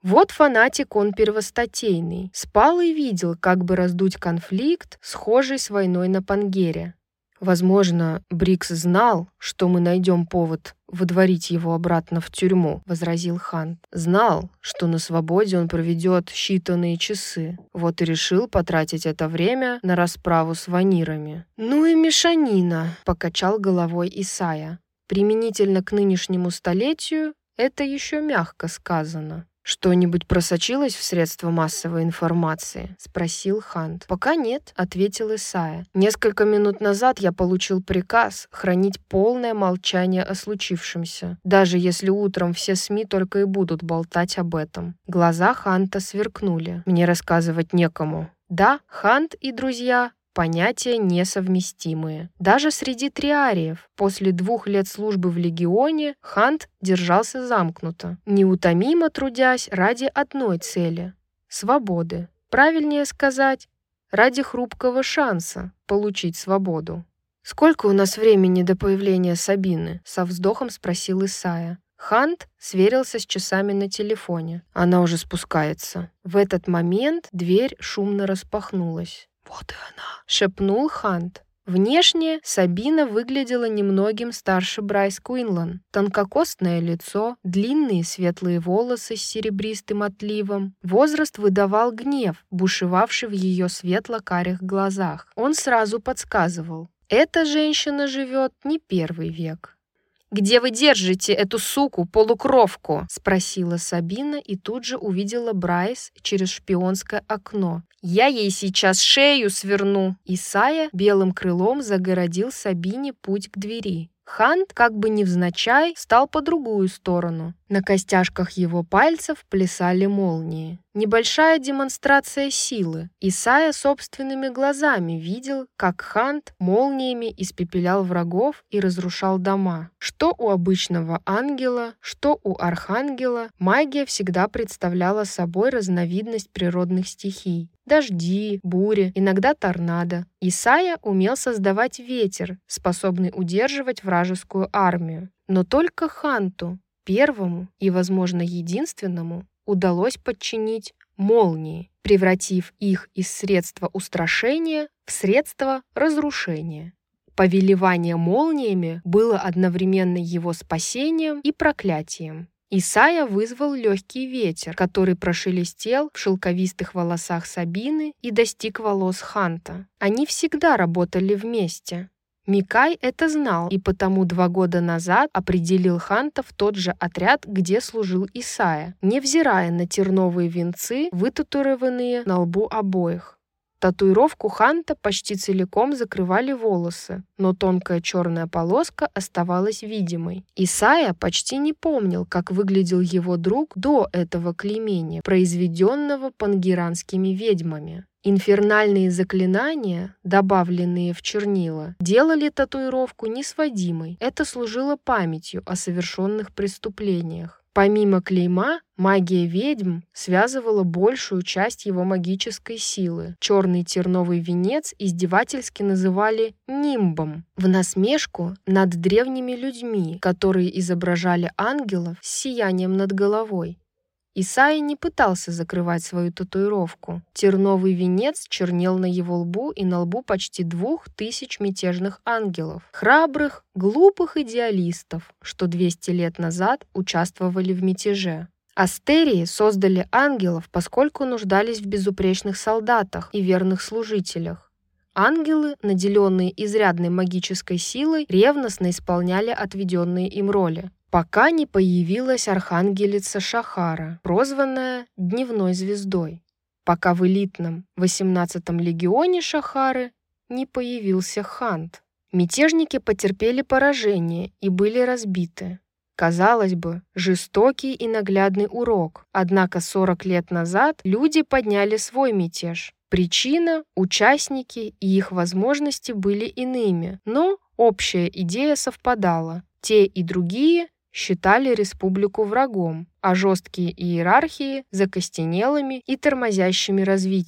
Вот фанатик он первостатейный. Спал и видел, как бы раздуть конфликт, схожий с войной на Пангере. «Возможно, Брикс знал, что мы найдем повод выдворить его обратно в тюрьму», — возразил Хант. «Знал, что на свободе он проведет считанные часы. Вот и решил потратить это время на расправу с ванирами». «Ну и мешанина», — покачал головой Исайя. «Применительно к нынешнему столетию это еще мягко сказано». «Что-нибудь просочилось в средства массовой информации?» — спросил Хант. «Пока нет», — ответил Исайя. «Несколько минут назад я получил приказ хранить полное молчание о случившемся, даже если утром все СМИ только и будут болтать об этом». Глаза Ханта сверкнули. «Мне рассказывать некому». Да, Хант и друзья — понятия несовместимые. Даже среди триариев после двух лет службы в легионе Хант держался замкнуто, неутомимо трудясь ради одной цели — свободы. Правильнее сказать, ради хрупкого шанса получить свободу. «Сколько у нас времени до появления Сабины?» — со вздохом спросил Исайя. Хант сверился с часами на телефоне. Она уже спускается. В этот момент дверь шумно распахнулась. «Вот и она!» — шепнул Хант. Внешне Сабина выглядела немногим старше Брайс Куинлан. Тонкокостное лицо, длинные светлые волосы с серебристым отливом. Возраст выдавал гнев, бушевавший в ее светло-карих глазах. Он сразу подсказывал: эта женщина живет не первый век. «Где вы держите эту суку, полукровку?» — спросила Сабина и тут же увидела Брайс через шпионское окно. «Я ей сейчас шею сверну!» Исайя белым крылом загородил Сабине путь к двери. Хант, как бы невзначай, стал по другую сторону. На костяшках его пальцев плясали молнии. Небольшая демонстрация силы. Исайя собственными глазами видел, как Хант молниями испепелял врагов и разрушал дома. Что у обычного ангела, что у архангела, магия всегда представляла собой разновидность природных стихий. Дожди, бури, иногда торнадо. Исайя умел создавать ветер, способный удерживать вражескую армию. Но только Ханту, первому и, возможно, единственному, удалось подчинить молнии, превратив их из средства устрашения в средство разрушения. Повелевание молниями было одновременно его спасением и проклятием. Исайя вызвал легкий ветер, который прошелестел в шелковистых волосах Сабины и достиг волос Ханта. Они всегда работали вместе. Микай это знал и потому два года назад определил Ханта в тот же отряд, где служил Исайя, невзирая на терновые венцы, вытатуированные на лбу обоих. Татуировку Ханта почти целиком закрывали волосы, но тонкая черная полоска оставалась видимой. Исайя почти не помнил, как выглядел его друг до этого клеймения, произведенного пангеранскими ведьмами. Инфернальные заклинания, добавленные в чернила, делали татуировку несводимой. Это служило памятью о совершенных преступлениях. Помимо клейма, магия ведьм связывала большую часть его магической силы. Черный терновый венец издевательски называли нимбом, в насмешку над древними людьми, которые изображали ангелов с сиянием над головой. Исайя не пытался закрывать свою татуировку. Терновый венец чернел на его лбу и на лбу почти двух тысяч мятежных ангелов. Храбрых, глупых идеалистов, что двести лет назад участвовали в мятеже. Астерии создали ангелов, поскольку нуждались в безупречных солдатах и верных служителях. Ангелы, наделенные изрядной магической силой, ревностно исполняли отведенные им роли, пока не появилась архангелица Шахара, прозванная Дневной звездой, пока в элитном восемнадцатом легионе Шахары не появился Хант. Мятежники потерпели поражение и были разбиты. Казалось бы, жестокий и наглядный урок, однако сорок лет назад люди подняли свой мятеж. Причина, участники и их возможности были иными, но общая идея совпадала. Те и другие считали республику врагом, а жесткие иерархии закостенелыми и тормозящими развитие.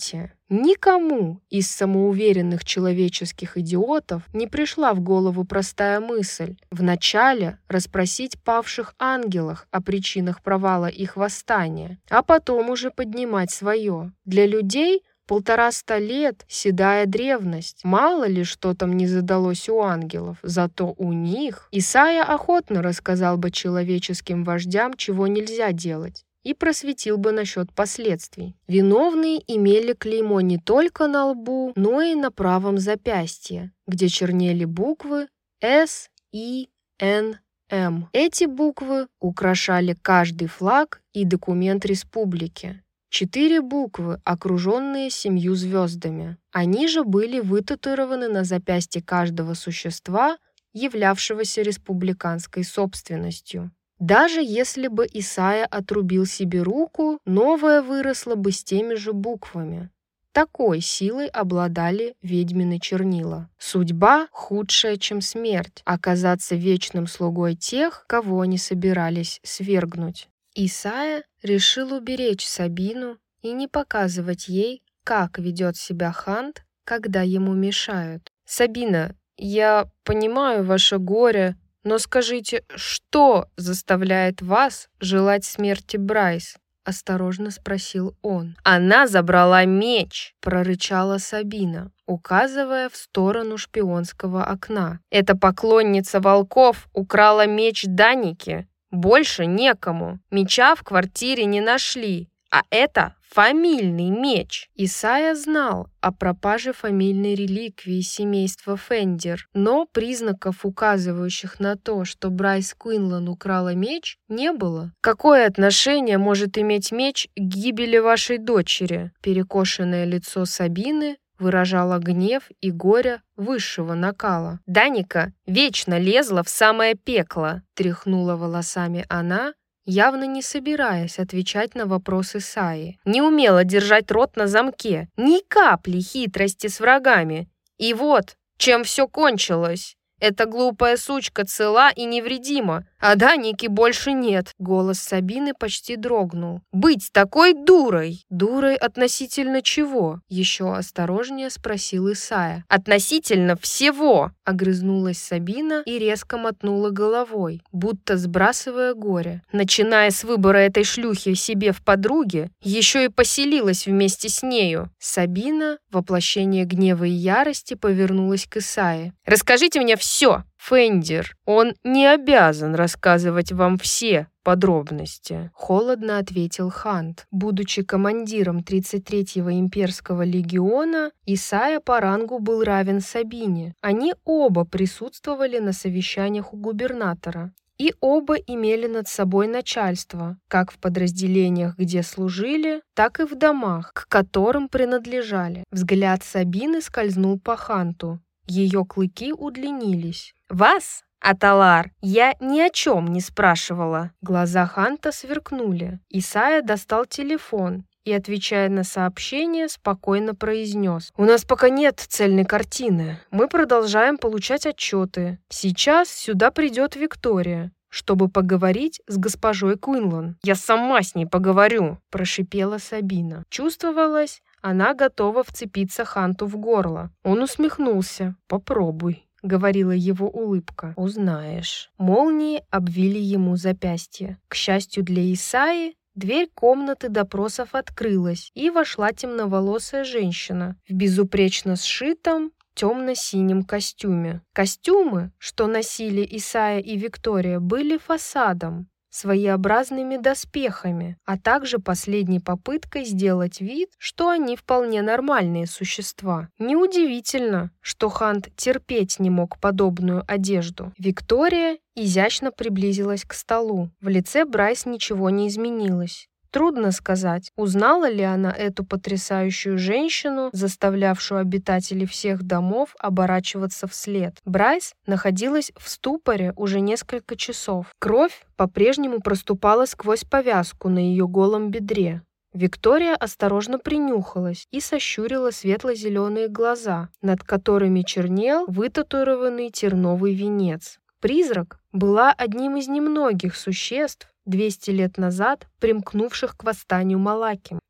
Никому из самоуверенных человеческих идиотов не пришла в голову простая мысль вначале расспросить павших ангелах о причинах провала их восстания, а потом уже поднимать свое. Для людей полтораста лет — седая древность. Мало ли что там не задалось у ангелов, зато у них Исайя охотно рассказал бы человеческим вождям, чего нельзя делать, и просветил бы насчет последствий. Виновные имели клеймо не только на лбу, но и на правом запястье, где чернели буквы С И Н М. Эти буквы украшали каждый флаг и документ республики. Четыре буквы, окруженные семью звездами. Они же были вытатуированы на запястье каждого существа, являвшегося республиканской собственностью. Даже если бы Исайя отрубил себе руку, новая выросла бы с теми же буквами. Такой силой обладали ведьмины чернила. Судьба худшая, чем смерть, оказаться вечным слугой тех, кого они собирались свергнуть. Исайя решил уберечь Сабину и не показывать ей, как ведет себя Хант, когда ему мешают. «Сабина, я понимаю ваше горе, но скажите, что заставляет вас желать смерти Брайс?» — осторожно спросил он. «Она забрала меч!» — прорычала Сабина, указывая в сторону шпионского окна. «Эта поклонница волков украла меч Даники. Больше некому. Меча в квартире не нашли, а это фамильный меч». Исайя знал о пропаже фамильной реликвии семейства Фендер, но признаков, указывающих на то, что Брайс Куинлан украла меч, не было. «Какое отношение может иметь меч к гибели вашей дочери?» Перекошенное лицо Сабины выражала гнев и горе высшего накала. «Даника вечно лезла в самое пекло», — тряхнула волосами она, явно не собираясь отвечать на вопросы Исайи. «Не умела держать рот на замке, ни капли хитрости с врагами. И вот, чем все кончилось. Эта глупая сучка цела и невредима, а Даники больше нет». Голос Сабины почти дрогнул. «Быть такой дурой!» «Дурой относительно чего?» Еще осторожнее спросил Исайя. «Относительно всего!» Огрызнулась Сабина и резко мотнула головой, будто сбрасывая горе. «Начиная с выбора этой шлюхи себе в подруге, еще и поселилась вместе с нею». Сабина, воплощение гнева и ярости, повернулась к Исайе. «Расскажите мне все, Фендер. Он не обязан рассказывать вам все подробности», — холодно ответил Хант. Будучи командиром тридцать третьего имперского легиона, Исайя по рангу был равен Сабине. Они оба присутствовали на совещаниях у губернатора. И оба имели над собой начальство, как в подразделениях, где служили, так и в домах, к которым принадлежали. Взгляд Сабины скользнул по Ханту. Ее клыки удлинились. «Вас, Аталар, я ни о чем не спрашивала». Глаза Ханта сверкнули. Исайя достал телефон и, отвечая на сообщение, спокойно произнес: «У нас пока нет цельной картины. Мы продолжаем получать отчеты. Сейчас сюда придет Виктория, чтобы поговорить с госпожой Куинлан». «Я сама с ней поговорю», – прошипела Сабина. Чувствовалось, она готова вцепиться Ханту в горло. Он усмехнулся. «Попробуй», — говорила его улыбка. «Узнаешь». Молнии обвили ему запястье. К счастью для Исайи, дверь комнаты допросов открылась, и вошла темноволосая женщина в безупречно сшитом темно-синем костюме. Костюмы, что носили Исайя и Виктория, были фасадом, своеобразными доспехами, а также последней попыткой сделать вид, что они вполне нормальные существа. Неудивительно, что Хант терпеть не мог подобную одежду. Виктория изящно приблизилась к столу. В лице Брайс ничего не изменилось. Трудно сказать, узнала ли она эту потрясающую женщину, заставлявшую обитателей всех домов оборачиваться вслед. Брайс находилась в ступоре уже несколько часов. Кровь по-прежнему проступала сквозь повязку на ее голом бедре. Виктория осторожно принюхалась и сощурила светло-зеленые глаза, над которыми чернел вытатуированный терновый венец. Призрак была одним из немногих существ, двести лет назад примкнувших к восстанию Малаким.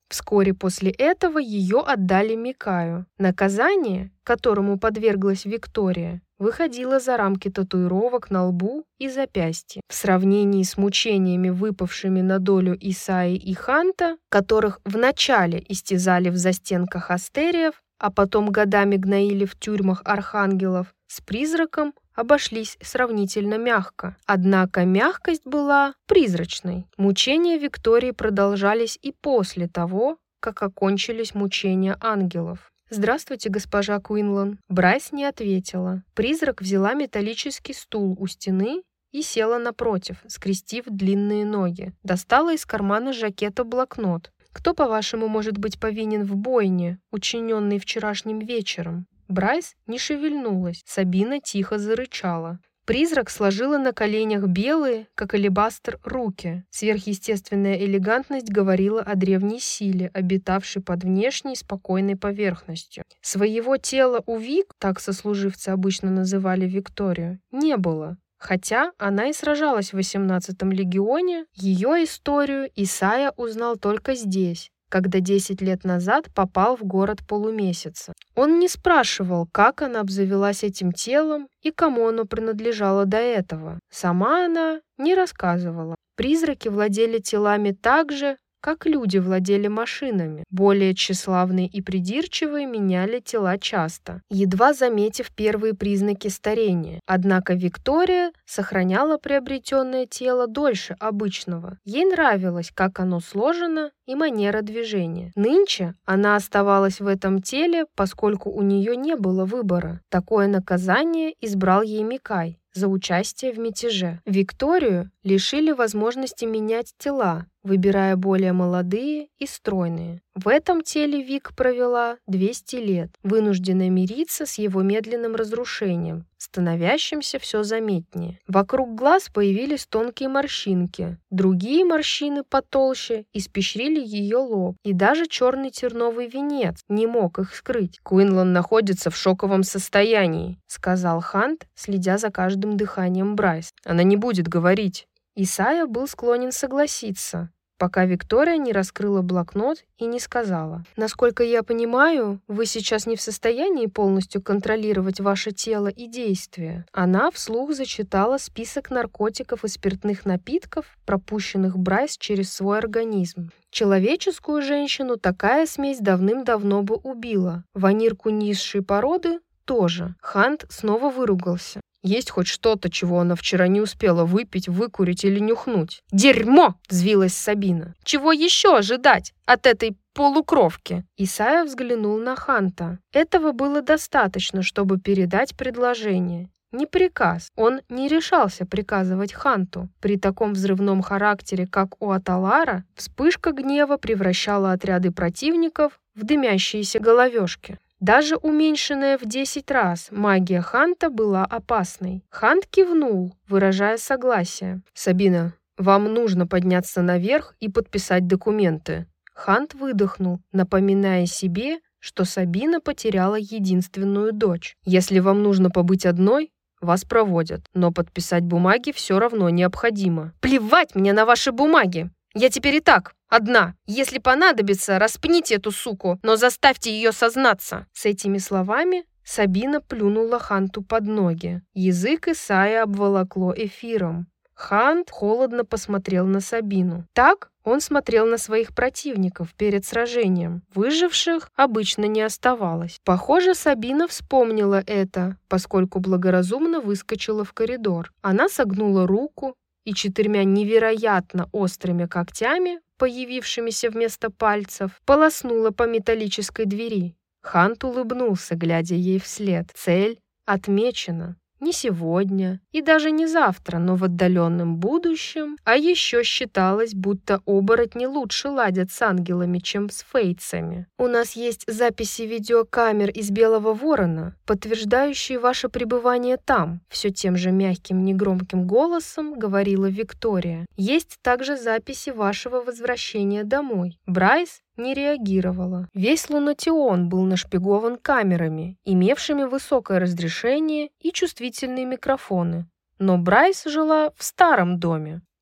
Вскоре после этого ее отдали Микаю. Наказание, которому подверглась Виктория, выходило за рамки татуировок на лбу и запястье. В сравнении с мучениями, выпавшими на долю Исаи и Ханта, которых вначале истязали в застенках астериев, а потом годами гноили в тюрьмах архангелов, с призраком обошлись сравнительно мягко. Однако мягкость была призрачной. Мучения Виктории продолжались и после того, как окончились мучения ангелов. «Здравствуйте, госпожа Куинлан». Брайс не ответила. Призрак взяла металлический стул у стены и села напротив, скрестив длинные ноги. Достала из кармана жакета блокнот. «Кто, по-вашему, может быть повинен в бойне, учиненной вчерашним вечером?» Брайс не шевельнулась. Сабина тихо зарычала. Призрак сложила на коленях белые, как алебастр, руки. Сверхъестественная элегантность говорила о древней силе, обитавшей под внешней спокойной поверхностью. Своего тела у Вик, так сослуживцы обычно называли Викторию, не было. Хотя она и сражалась в восемнадцатом легионе, ее историю Исайя узнал только здесь, когда десять лет назад попал в город полумесяца. Он не спрашивал, как она обзавелась этим телом и кому оно принадлежало до этого. Сама она не рассказывала. Призраки владели телами так же, как люди владели машинами. Более тщеславные и придирчивые меняли тела часто, едва заметив первые признаки старения. Однако Виктория сохраняла приобретенное тело дольше обычного. Ей нравилось, как оно сложено, и манера движения. Нынче она оставалась в этом теле, поскольку у нее не было выбора. Такое наказание избрал ей Микай за участие в мятеже. Викторию лишили возможности менять тела, выбирая более молодые и стройные. В этом теле Вик провела двести лет, вынужденная мириться с его медленным разрушением, становящимся все заметнее. Вокруг глаз появились тонкие морщинки, другие морщины потолще испещрили ее лоб, и даже черный терновый венец не мог их скрыть. «Куинлан находится в шоковом состоянии», — сказал Хант, следя за каждым дыханием Брайс. «Она не будет говорить». Исайя был склонен согласиться, пока Виктория не раскрыла блокнот и не сказала: «Насколько я понимаю, вы сейчас не в состоянии полностью контролировать ваше тело и действия». Она вслух зачитала список наркотиков и спиртных напитков, пропущенных Брайс через свой организм. Человеческую женщину такая смесь давным-давно бы убила. Ванирку низшей породы тоже. Хант снова выругался. Есть хоть что-то, чего она вчера не успела выпить, выкурить или нюхнуть? «Дерьмо!» — взвилась Сабина. «Чего еще ожидать от этой полукровки?» Исайя взглянул на Ханта. Этого было достаточно, чтобы передать предложение. Не приказ. Он не решался приказывать Ханту. При таком взрывном характере, как у Аталара, вспышка гнева превращала отряды противников в дымящиеся головешки. Даже уменьшенная в десять раз магия Ханта была опасной. Хант кивнул, выражая согласие. «Сабина, вам нужно подняться наверх и подписать документы». Хант выдохнул, напоминая себе, что Сабина потеряла единственную дочь. «Если вам нужно побыть одной, вас проводят, но подписать бумаги все равно необходимо». «Плевать мне на ваши бумаги! Я теперь и так одна. Если понадобится, распните эту суку, но заставьте ее сознаться». С этими словами Сабина плюнула Ханту под ноги. Язык Исайя обволокло эфиром. Хант холодно посмотрел на Сабину. Так он смотрел на своих противников перед сражением. Выживших обычно не оставалось. Похоже, Сабина вспомнила это, поскольку благоразумно выскочила в коридор. Она согнула руку и четырьмя невероятно острыми когтями, появившимися вместо пальцев, полоснула по металлической двери. Хант улыбнулся, глядя ей вслед. Цель отмечена. Не сегодня и даже не завтра, но в отдаленном будущем, а еще считалось, будто оборотни лучше ладят с ангелами, чем с фейцами. «У нас есть записи видеокамер из Белого Ворона, подтверждающие ваше пребывание там», все тем же мягким, негромким голосом говорила Виктория. «Есть также записи вашего возвращения домой». Брайс не реагировала. Весь Лунатион был нашпигован камерами, имевшими высокое разрешение и чувствительные микрофоны. Но Брайс жила в старом доме.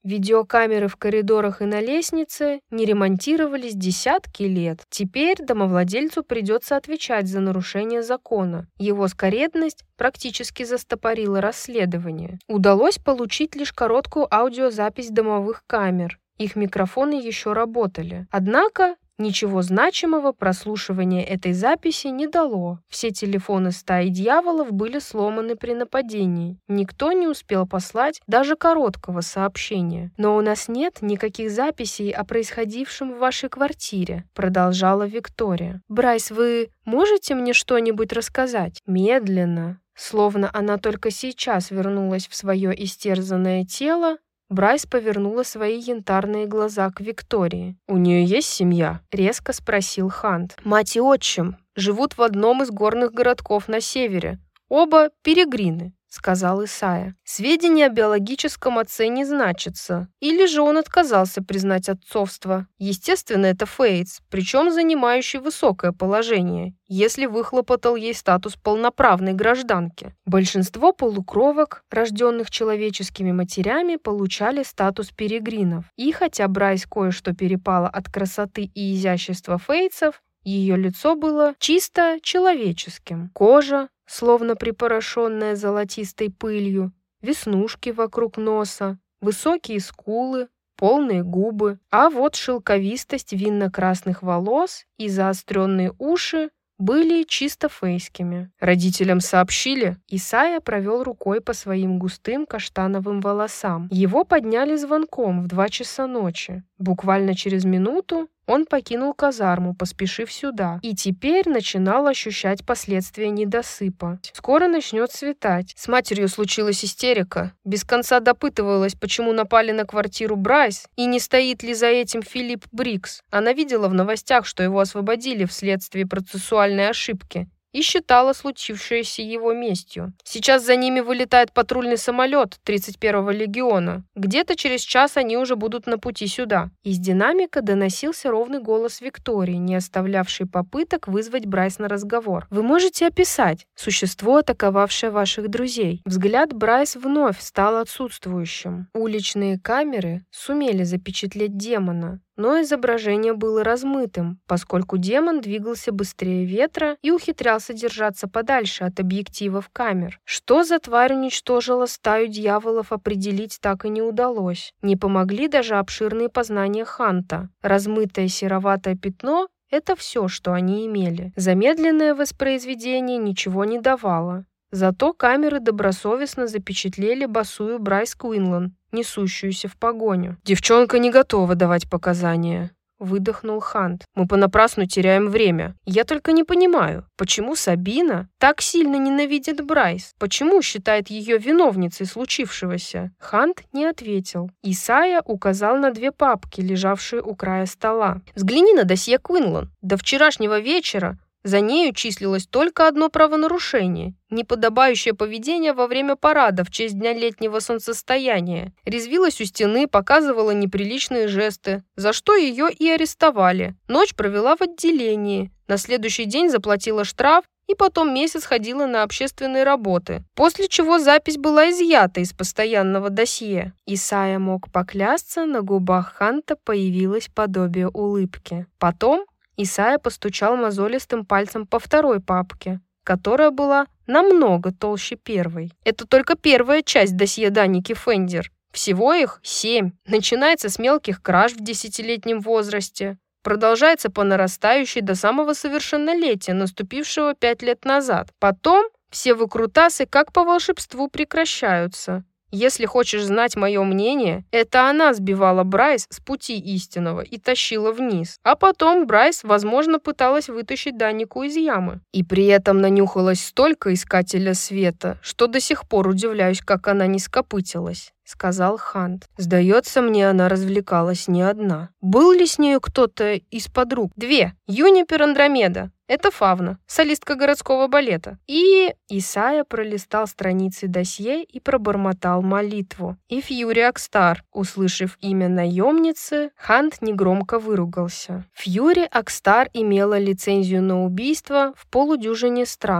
Видеокамеры в коридорах и на лестнице не ремонтировались десятки лет. Теперь домовладельцу придется отвечать за нарушение закона. Его скоредность практически застопорила расследование. Удалось получить лишь короткую аудиозапись домовых камер. Их микрофоны еще работали. Однако ничего значимого прослушивание этой записи не дало. Все телефоны стаи дьяволов были сломаны при нападении. Никто не успел послать даже короткого сообщения. «Но у нас нет никаких записей о происходившем в вашей квартире», продолжала Виктория. «Брайс, вы можете мне что-нибудь рассказать?» Медленно, словно она только сейчас вернулась в свое истерзанное тело, Брайс повернула свои янтарные глаза к Виктории. «У нее есть семья?» — резко спросил Хант. «Мать и отчим живут в одном из горных городков на севере. Оба перегрины», — сказал Исайя. «Сведения о биологическом отце не значатся. Или же он отказался признать отцовство. Естественно, это Фейтс, причем занимающий высокое положение, если выхлопотал ей статус полноправной гражданки. Большинство полукровок, рожденных человеческими матерями, получали статус перегринов. И хотя Брайс кое-что перепало от красоты и изящества Фейтсов, ее лицо было чисто человеческим. Кожа, словно припорошенная золотистой пылью, веснушки вокруг носа, высокие скулы, полные губы, а вот шелковистость винно-красных волос и заостренные уши были чисто фейскими. Родителям сообщили? Исайя провел рукой по своим густым каштановым волосам. Его подняли звонком в два часа ночи. Буквально через минуту он покинул казарму, поспешив сюда, и теперь начинал ощущать последствия недосыпа. Скоро начнет светать. С матерью случилась истерика. Без конца допытывалась, почему напали на квартиру Брайс, и не стоит ли за этим Филипп Брикс. Она видела в новостях, что его освободили вследствие процессуальной ошибки, и считала случившееся его местью. Сейчас за ними вылетает патрульный самолет тридцать первого легиона. Где-то через час они уже будут на пути сюда. Из динамика доносился ровный голос Виктории, не оставлявший попыток вызвать Брайс на разговор. «Вы можете описать существо, атаковавшее ваших друзей?» Взгляд Брайс вновь стал отсутствующим. Уличные камеры сумели запечатлеть демона, но изображение было размытым, поскольку демон двигался быстрее ветра и ухитрялся держаться подальше от объективов камер. Что за тварь уничтожила стаю дьяволов, определить так и не удалось. Не помогли даже обширные познания Ханта. Размытое сероватое пятно — это все, что они имели. Замедленное воспроизведение ничего не давало. Зато камеры добросовестно запечатлели босую Брайс Куинлан, несущуюся в погоню. «Девчонка не готова давать показания», — выдохнул Хант. «Мы понапрасну теряем время. Я только не понимаю, почему Сабина так сильно ненавидит Брайс? Почему считает ее виновницей случившегося?» Хант не ответил. Исайя указал на две папки, лежавшие у края стола. «Взгляни на досье Куинлан. До вчерашнего вечера за нею числилось только одно правонарушение – неподобающее поведение во время парада в честь Дня летнего солнцестояния. Резвилась у стены, показывала неприличные жесты, за что ее и арестовали. Ночь провела в отделении, на следующий день заплатила штраф и потом месяц ходила на общественные работы, после чего запись была изъята из постоянного досье». Исайя мог поклясться, на губах Ханта появилось подобие улыбки. Потом Исайя постучал мозолистым пальцем по второй папке, которая была намного толще первой. «Это только первая часть досье Даники Фендер. Всего их семь. Начинается с мелких краж в десятилетнем возрасте, продолжается по нарастающей до самого совершеннолетия, наступившего пять лет назад. Потом все выкрутасы как по волшебству прекращаются. Если хочешь знать мое мнение, это она сбивала Брайс с пути истинного и тащила вниз. А потом Брайс, возможно, пыталась вытащить Данику из ямы. И при этом нанюхалась столько искателя света, что до сих пор удивляюсь, как она не скопытилась», — сказал Хант. «Сдается мне, она развлекалась не одна. Был ли с нею кто-то из подруг?» «Две. Юнипер Андромеда. Это Фавна, солистка городского балета». И Исайя пролистал страницы досье и пробормотал молитву. И Фьюри Акстар. Услышав имя наемницы, Хант негромко выругался. Фьюри Акстар имела лицензию на убийство в полудюжине стран,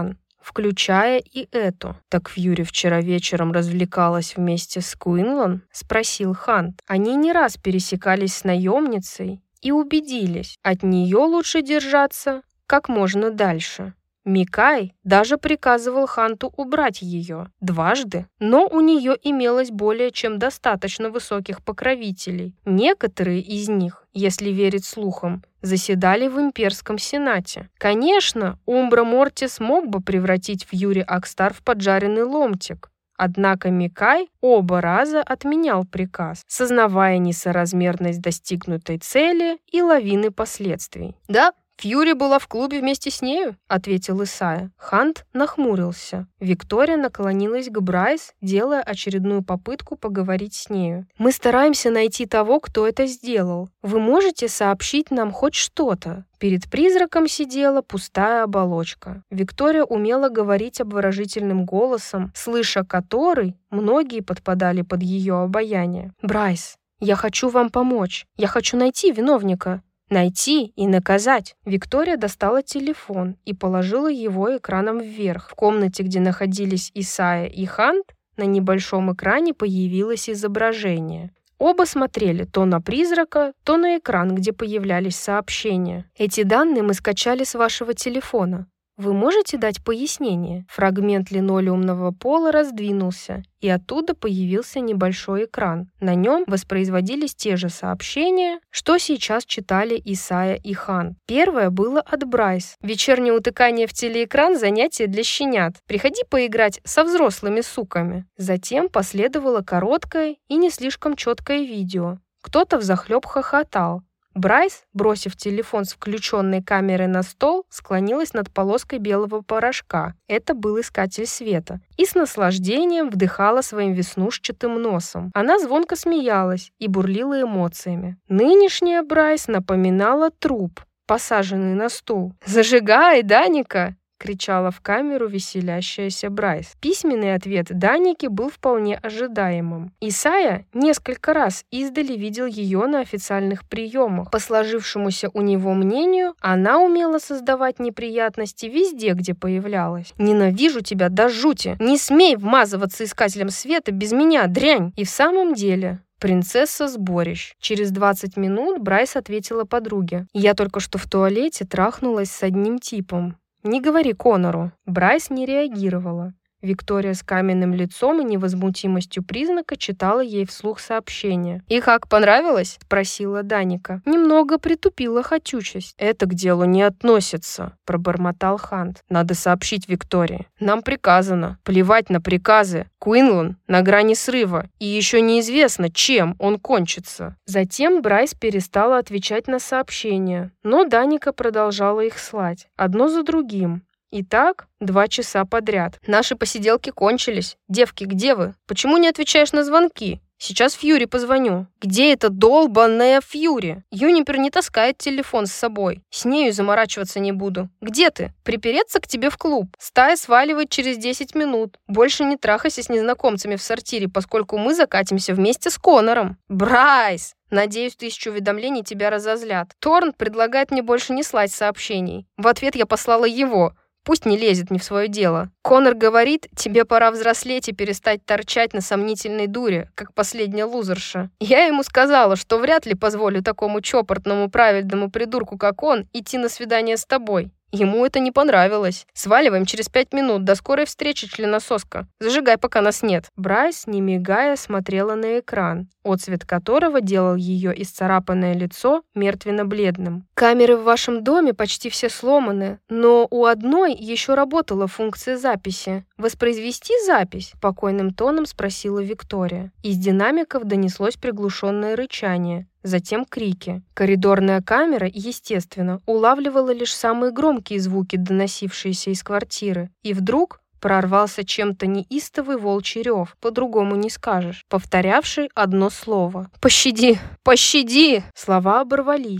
включая и эту. «Так Фьюри вчера вечером развлекалась вместе с Куинлан?» — спросил Хант. Они не раз пересекались с наемницей и убедились, от нее лучше держаться как можно дальше. Микай даже приказывал Ханту убрать ее дважды, но у нее имелось более чем достаточно высоких покровителей. Некоторые из них, если верить слухам, заседали в имперском сенате. Конечно, Умбра Мортис мог бы превратить Фьюри Акстар в поджаренный ломтик, однако Микай оба раза отменял приказ, сознавая несоразмерность достигнутой цели и лавины последствий. «Да, Фьюри была в клубе вместе с нею», — ответил Исайя. Хант нахмурился. Виктория наклонилась к Брайс, делая очередную попытку поговорить с нею. «Мы стараемся найти того, кто это сделал. Вы можете сообщить нам хоть что-то?» Перед призраком сидела пустая оболочка. Виктория умела говорить обворожительным голосом, слыша который, многие подпадали под ее обаяние. «Брайс, я хочу вам помочь. Я хочу найти виновника. Найти и наказать». Виктория достала телефон и положила его экраном вверх. В комнате, где находились Исайя и Хант, на небольшом экране появилось изображение. Оба смотрели то на призрака, то на экран, где появлялись сообщения. «Эти данные мы скачали с вашего телефона. Вы можете дать пояснение?» Фрагмент линолеумного пола раздвинулся, и оттуда появился небольшой экран. На нем воспроизводились те же сообщения, что сейчас читали Исайя и Хан. Первое было от Брайс. «Вечернее утыкание в телеэкран – занятие для щенят. Приходи поиграть со взрослыми суками». Затем последовало короткое и не слишком четкое видео. Кто-то взахлеб хохотал. Брайс, бросив телефон с включенной камерой на стол, склонилась над полоской белого порошка. Это был искатель света. И с наслаждением вдыхала своим веснушчатым носом. Она звонко смеялась и бурлила эмоциями. Нынешняя Брайс напоминала труп, посаженный на стул. «Зажигай, Даника!» — кричала в камеру веселящаяся Брайс. Письменный ответ Даники был вполне ожидаемым. Исайя несколько раз издали видел ее на официальных приемах. По сложившемуся у него мнению, она умела создавать неприятности везде, где появлялась. «Ненавижу тебя до жути! Не смей вмазываться искателем света без меня, дрянь!» И в самом деле... «Принцесса сборищ». Через двадцать минут Брайс ответила подруге. «Я только что в туалете трахнулась с одним типом. Не говори Конору». Брайс не реагировала. Виктория с каменным лицом и невозмутимостью признака читала ей вслух сообщение. «И как, понравилось?» — спросила Даника. Немного притупила хотючесть. «Это к делу не относится», — пробормотал Хант. «Надо сообщить Виктории. Нам приказано. Плевать на приказы. Куинлан на грани срыва. И еще неизвестно, чем он кончится». Затем Брайс перестала отвечать на сообщения, но Даника продолжала их слать. Одно за другим. И так два часа подряд. «Наши посиделки кончились. Девки, где вы? Почему не отвечаешь на звонки? Сейчас Фьюри позвоню». «Где эта долбанная Фьюри? Юнипер не таскает телефон с собой. С нею заморачиваться не буду. Где ты? Припереться к тебе в клуб. Стая сваливает через десять минут. Больше не трахайся с незнакомцами в сортире, поскольку мы закатимся вместе с Конором». «Брайс! Надеюсь, тысячу уведомлений тебя разозлят. Торн предлагает мне больше не слать сообщений. В ответ я послала его. Пусть не лезет не в свое дело. Конор говорит, тебе пора взрослеть и перестать торчать на сомнительной дуре, как последняя лузерша. Я ему сказала, что вряд ли позволю такому чопортному правильному придурку, как он, идти на свидание с тобой. Ему это не понравилось. Сваливаем через пять минут. До скорой встречи, членососка. Зажигай, пока нас нет». Брайс, не мигая, смотрела на экран, отцвет которого делал ее исцарапанное лицо мертвенно-бледным. «Камеры в вашем доме почти все сломаны, но у одной еще работала функция записи. Воспроизвести запись?» — спокойным тоном спросила Виктория. Из динамиков донеслось приглушенное рычание. Затем крики. Коридорная камера, естественно, улавливала лишь самые громкие звуки, доносившиеся из квартиры. И вдруг прорвался чем-то неистовый волчий рев, по-другому не скажешь, повторявший одно слово. «Пощади! Пощади!» Слова оборвались.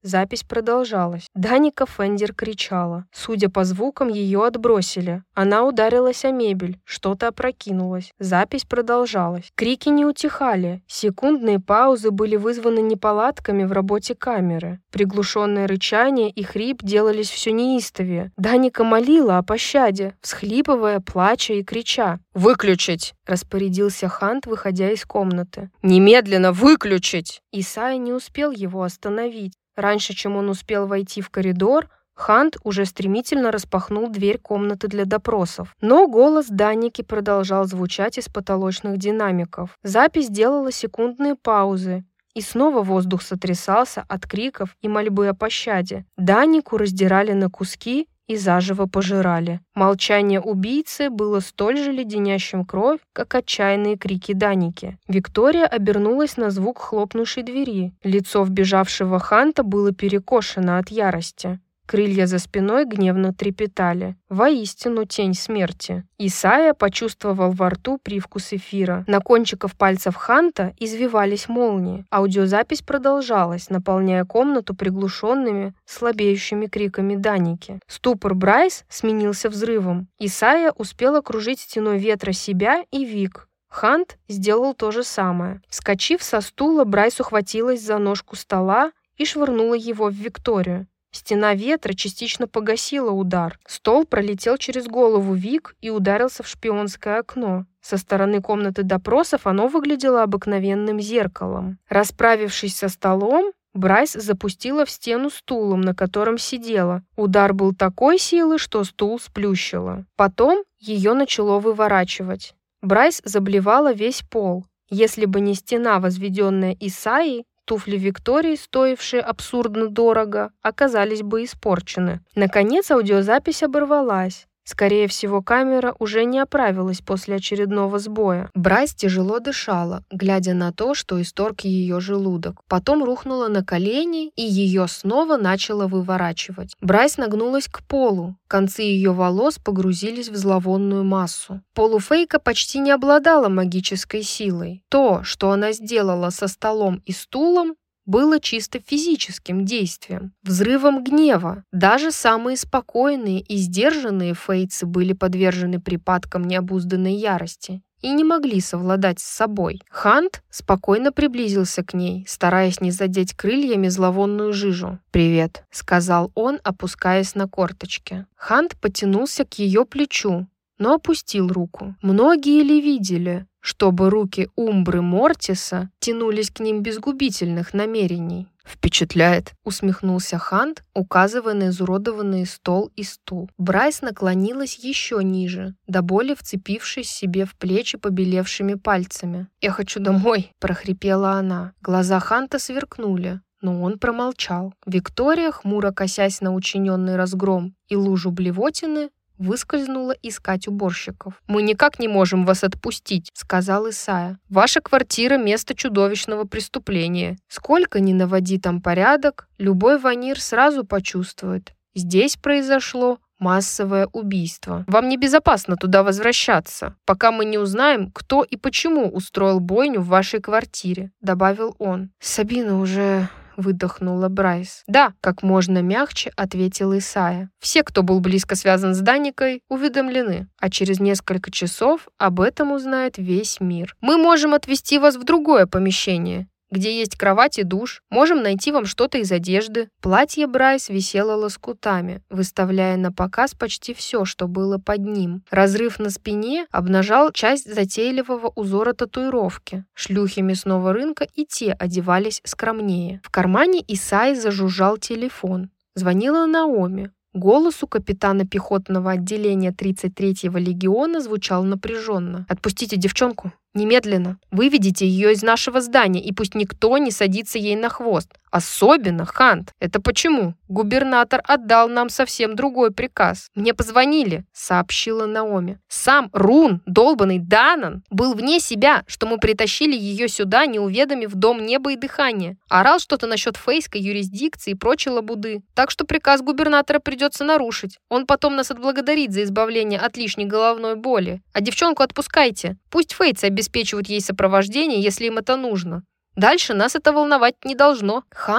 Запись продолжалась. Даника Фендер кричала. Судя по звукам, ее отбросили. Она ударилась о мебель, что-то опрокинулось. Запись продолжалась. Крики не утихали. Секундные паузы были вызваны неполадками в работе камеры. Приглушенное рычание и хрип делались все неистовее. Даника молила о пощаде, всхлипывая, плача и крича. «Выключить!» – распорядился Хант, выходя из комнаты. «Немедленно выключить!» Исайя не успел его остановить. Раньше, чем он успел войти в коридор, Хант уже стремительно распахнул дверь комнаты для допросов. Но голос Даники продолжал звучать из потолочных динамиков. Запись делала секундные паузы. И снова воздух сотрясался от криков и мольбы о пощаде. Данику раздирали на куски и заживо пожирали. Молчание убийцы было столь же леденящим кровь, как отчаянные крики Даники. Виктория обернулась на звук хлопнувшей двери. Лицо вбежавшего Ханта было перекошено от ярости. Крылья за спиной гневно трепетали. Воистину тень смерти. Исайя почувствовал во рту привкус эфира. На кончиках пальцев Ханта извивались молнии. Аудиозапись продолжалась, наполняя комнату приглушенными, слабеющими криками Даники. Ступор Брайс сменился взрывом. Исайя успел окружить стеной ветра себя и Вик. Хант сделал то же самое. Вскочив со стула, Брайс ухватилась за ножку стола и швырнула его в Викторию. Стена ветра частично погасила удар. Стол пролетел через голову Вик и ударился в шпионское окно. Со стороны комнаты допросов оно выглядело обыкновенным зеркалом. Расправившись со столом, Брайс запустила в стену стулом, на котором сидела. Удар был такой силы, что стул сплющило. Потом ее начало выворачивать. Брайс заблевала весь пол. Если бы не стена, возведенная Исайей, туфли Виктории, стоившие абсурдно дорого, оказались бы испорчены. Наконец аудиозапись оборвалась. Скорее всего, камера уже не оправилась после очередного сбоя. Брайс тяжело дышала, глядя на то, что исторг ее желудок. Потом рухнула на колени, и ее снова начало выворачивать. Брайс нагнулась к полу. Концы ее волос погрузились в зловонную массу. Полуфейка почти не обладала магической силой. То, что она сделала со столом и стулом, было чисто физическим действием, взрывом гнева. Даже самые спокойные и сдержанные фейцы были подвержены припадкам необузданной ярости и не могли совладать с собой. Хант спокойно приблизился к ней, стараясь не задеть крыльями зловонную жижу. «Привет», — сказал он, опускаясь на корточки. Хант потянулся к ее плечу, но опустил руку. Многие ли видели, чтобы руки Умбры Мортиса тянулись к ним без губительных намерений? «Впечатляет», — усмехнулся Хант, указывая на изуродованный стол и стул. Брайс наклонилась еще ниже, до боли вцепившись себе в плечи побелевшими пальцами. «Я хочу домой», — прохрипела она. Глаза Ханта сверкнули, но он промолчал. Виктория, хмуро косясь на учиненный разгром и лужу блевотины, выскользнула искать уборщиков. «Мы никак не можем вас отпустить», — сказал Исайя. «Ваша квартира — место чудовищного преступления. Сколько ни наводи там порядок, любой ванир сразу почувствует. Здесь произошло массовое убийство. Вам небезопасно туда возвращаться, пока мы не узнаем, кто и почему устроил бойню в вашей квартире», — добавил он. «Сабина уже...» — выдохнула Брайс. «Да», — как можно мягче ответил Исайя. «Все, кто был близко связан с Даникой, уведомлены, а через несколько часов об этом узнает весь мир. Мы можем отвезти вас в другое помещение, где есть кровать и душ. Можем найти вам что-то из одежды». Платье Брайс висело лоскутами, выставляя на показ почти все, что было под ним. Разрыв на спине обнажал часть затейливого узора татуировки. Шлюхи мясного рынка и те одевались скромнее. В кармане Исайи зажужжал телефон. Звонила Наоми. Голос у капитана пехотного отделения тридцать третьего легиона звучал напряженно. «Отпустите девчонку. Немедленно. Выведите ее из нашего здания, и пусть никто не садится ей на хвост. Особенно Хант. Это почему? Губернатор отдал нам совсем другой приказ. Мне позвонили», — сообщила Наоми. «Сам Рун, долбанный Данан, был вне себя, что мы притащили ее сюда, не уведомив дом неба и дыхания. Орал что-то насчет фейской юрисдикции и прочей лабуды. Так что приказ губернатора придется нарушить. Он потом нас отблагодарит за избавление от лишней головной боли. А девчонку отпускайте. Пусть фейцы обеспечивают ей сопровождение, если им это нужно. Дальше нас это волновать не должно». Хант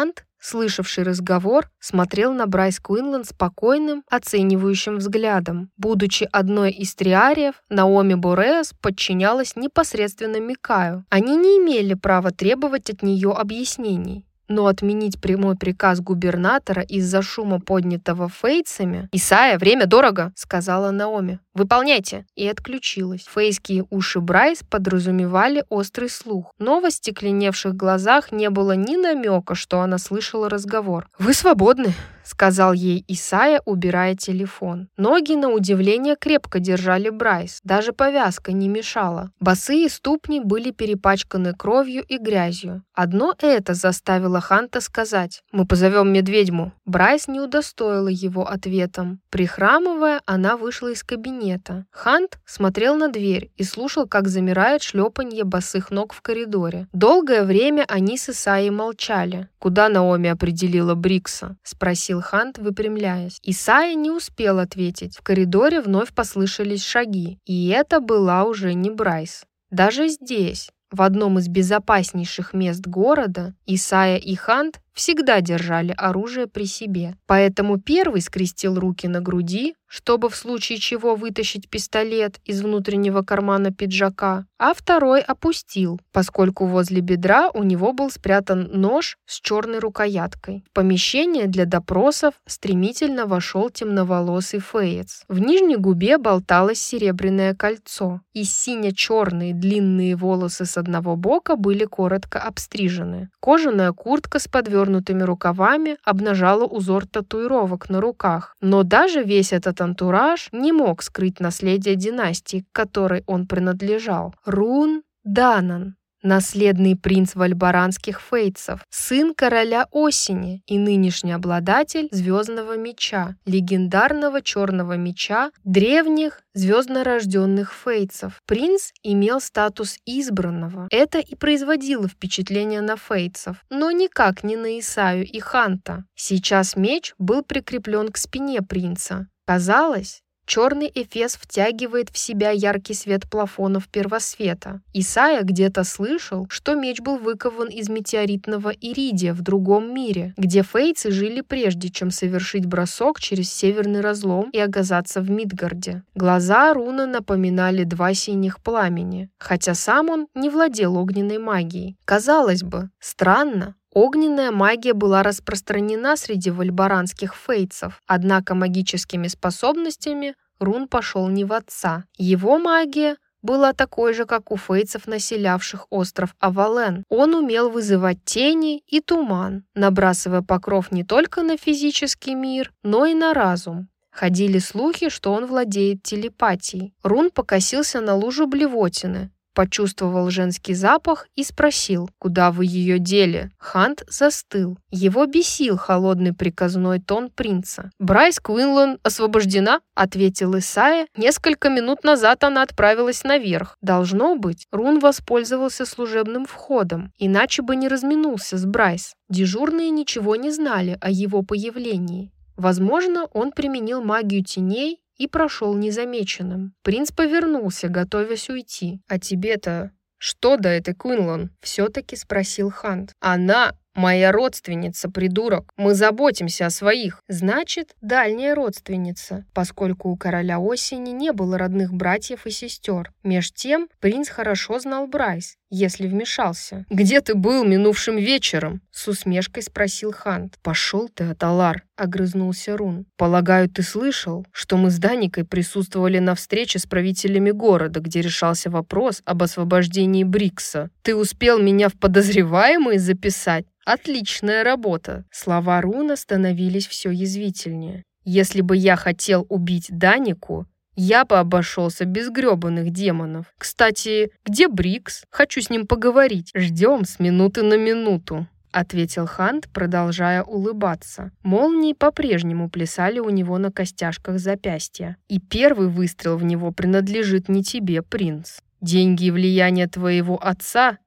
слышавший разговор, смотрел на Брайс Квинлан спокойным, оценивающим взглядом. Будучи одной из триариев, Наоми Бореас подчинялась непосредственно Микаю. Они не имели права требовать от нее объяснений. Но отменить прямой приказ губернатора из-за шума, поднятого фейцами... «Исайя, время дорого!» — сказала Наоми. «Выполняйте!» И отключилась. Фейские уши Брайс подразумевали острый слух, но в остекленевших глазах не было ни намека, что она слышала разговор. «Вы свободны!» — сказал ей Исайя, убирая телефон. Ноги, на удивление, крепко держали Брайс. Даже повязка не мешала. Босые ступни были перепачканы кровью и грязью. Одно это заставило Ханта сказать: «Мы позовем медведьму». Брайс не удостоила его ответом. Прихрамывая, она вышла из кабинета. Хант смотрел на дверь и слушал, как замирает шлепанье босых ног в коридоре. Долгое время они с Исайей молчали. «Куда Наоми определила Брикса?» — спросил Хант, выпрямляясь. Исайя не успел ответить. В коридоре вновь послышались шаги, и это была уже не Брайс. Даже здесь, в одном из безопаснейших мест города, Исайя и Хант всегда держали оружие при себе. Поэтому первый скрестил руки на груди, чтобы в случае чего вытащить пистолет из внутреннего кармана пиджака, а второй опустил, поскольку возле бедра у него был спрятан нож с черной рукояткой. В помещение для допросов стремительно вошел темноволосый феец. В нижней губе болталось серебряное кольцо, и сине-черные длинные волосы с одного бока были коротко обстрижены. Кожаная куртка с подвернутыми рукавами обнажала узор татуировок на руках, но даже весь этот антураж не мог скрыть наследие династии, к которой он принадлежал. Рун Данан, наследный принц вальбаранских фейцев, сын короля осени и нынешний обладатель звездного меча, легендарного черного меча древних звезднорожденных фейцев. Принц имел статус избранного. Это и производило впечатление на фейцев, но никак не на Исайю и Ханта. Сейчас меч был прикреплен к спине принца. Казалось, черный эфес втягивает в себя яркий свет плафонов первосвета. Исайя где-то слышал, что меч был выкован из метеоритного иридия в другом мире, где фейцы жили прежде, чем совершить бросок через северный разлом и оказаться в Мидгарде. Глаза Руна напоминали два синих пламени, хотя сам он не владел огненной магией. Казалось бы, странно. Огненная магия была распространена среди вальбаранских фейцев, однако магическими способностями Рун пошел не в отца. Его магия была такой же, как у фейцев, населявших остров Авален. Он умел вызывать тени и туман, набрасывая покров не только на физический мир, но и на разум. Ходили слухи, что он владеет телепатией. Рун покосился на лужу блевотины, почувствовал женский запах и спросил: «Куда вы ее дели?» Хант застыл. Его бесил холодный приказной тон принца. «Брайс Квинлан освобождена», — ответил Исайя. «Несколько минут назад она отправилась наверх. Должно быть, Рун воспользовался служебным входом, иначе бы не разминулся с Брайс. Дежурные ничего не знали о его появлении. Возможно, он применил магию теней и прошел незамеченным». Принц повернулся, готовясь уйти. «А тебе-то что до этой Квинлан?» — все-таки спросил Хант. «Она моя родственница, придурок. Мы заботимся о своих». «Значит, дальняя родственница», поскольку у короля осени не было родных братьев и сестер. Меж тем принц хорошо знал Брайс, если вмешался. «Где ты был минувшим вечером?» — с усмешкой спросил Хант. «Пошел ты, Аталар», — огрызнулся Рун. «Полагаю, ты слышал, что мы с Даникой присутствовали на встрече с правителями города, где решался вопрос об освобождении Брикса. Ты успел меня в подозреваемые записать? Отличная работа!» Слова Руна становились все язвительнее. «Если бы я хотел убить Данику, я бы обошелся без гребаных демонов. Кстати, где Брикс? Хочу с ним поговорить. Ждем с минуты на минуту», — ответил Хант, продолжая улыбаться. Молнии по-прежнему плясали у него на костяшках запястья. «И первый выстрел в него принадлежит не тебе, принц. Деньги и влияние твоего отца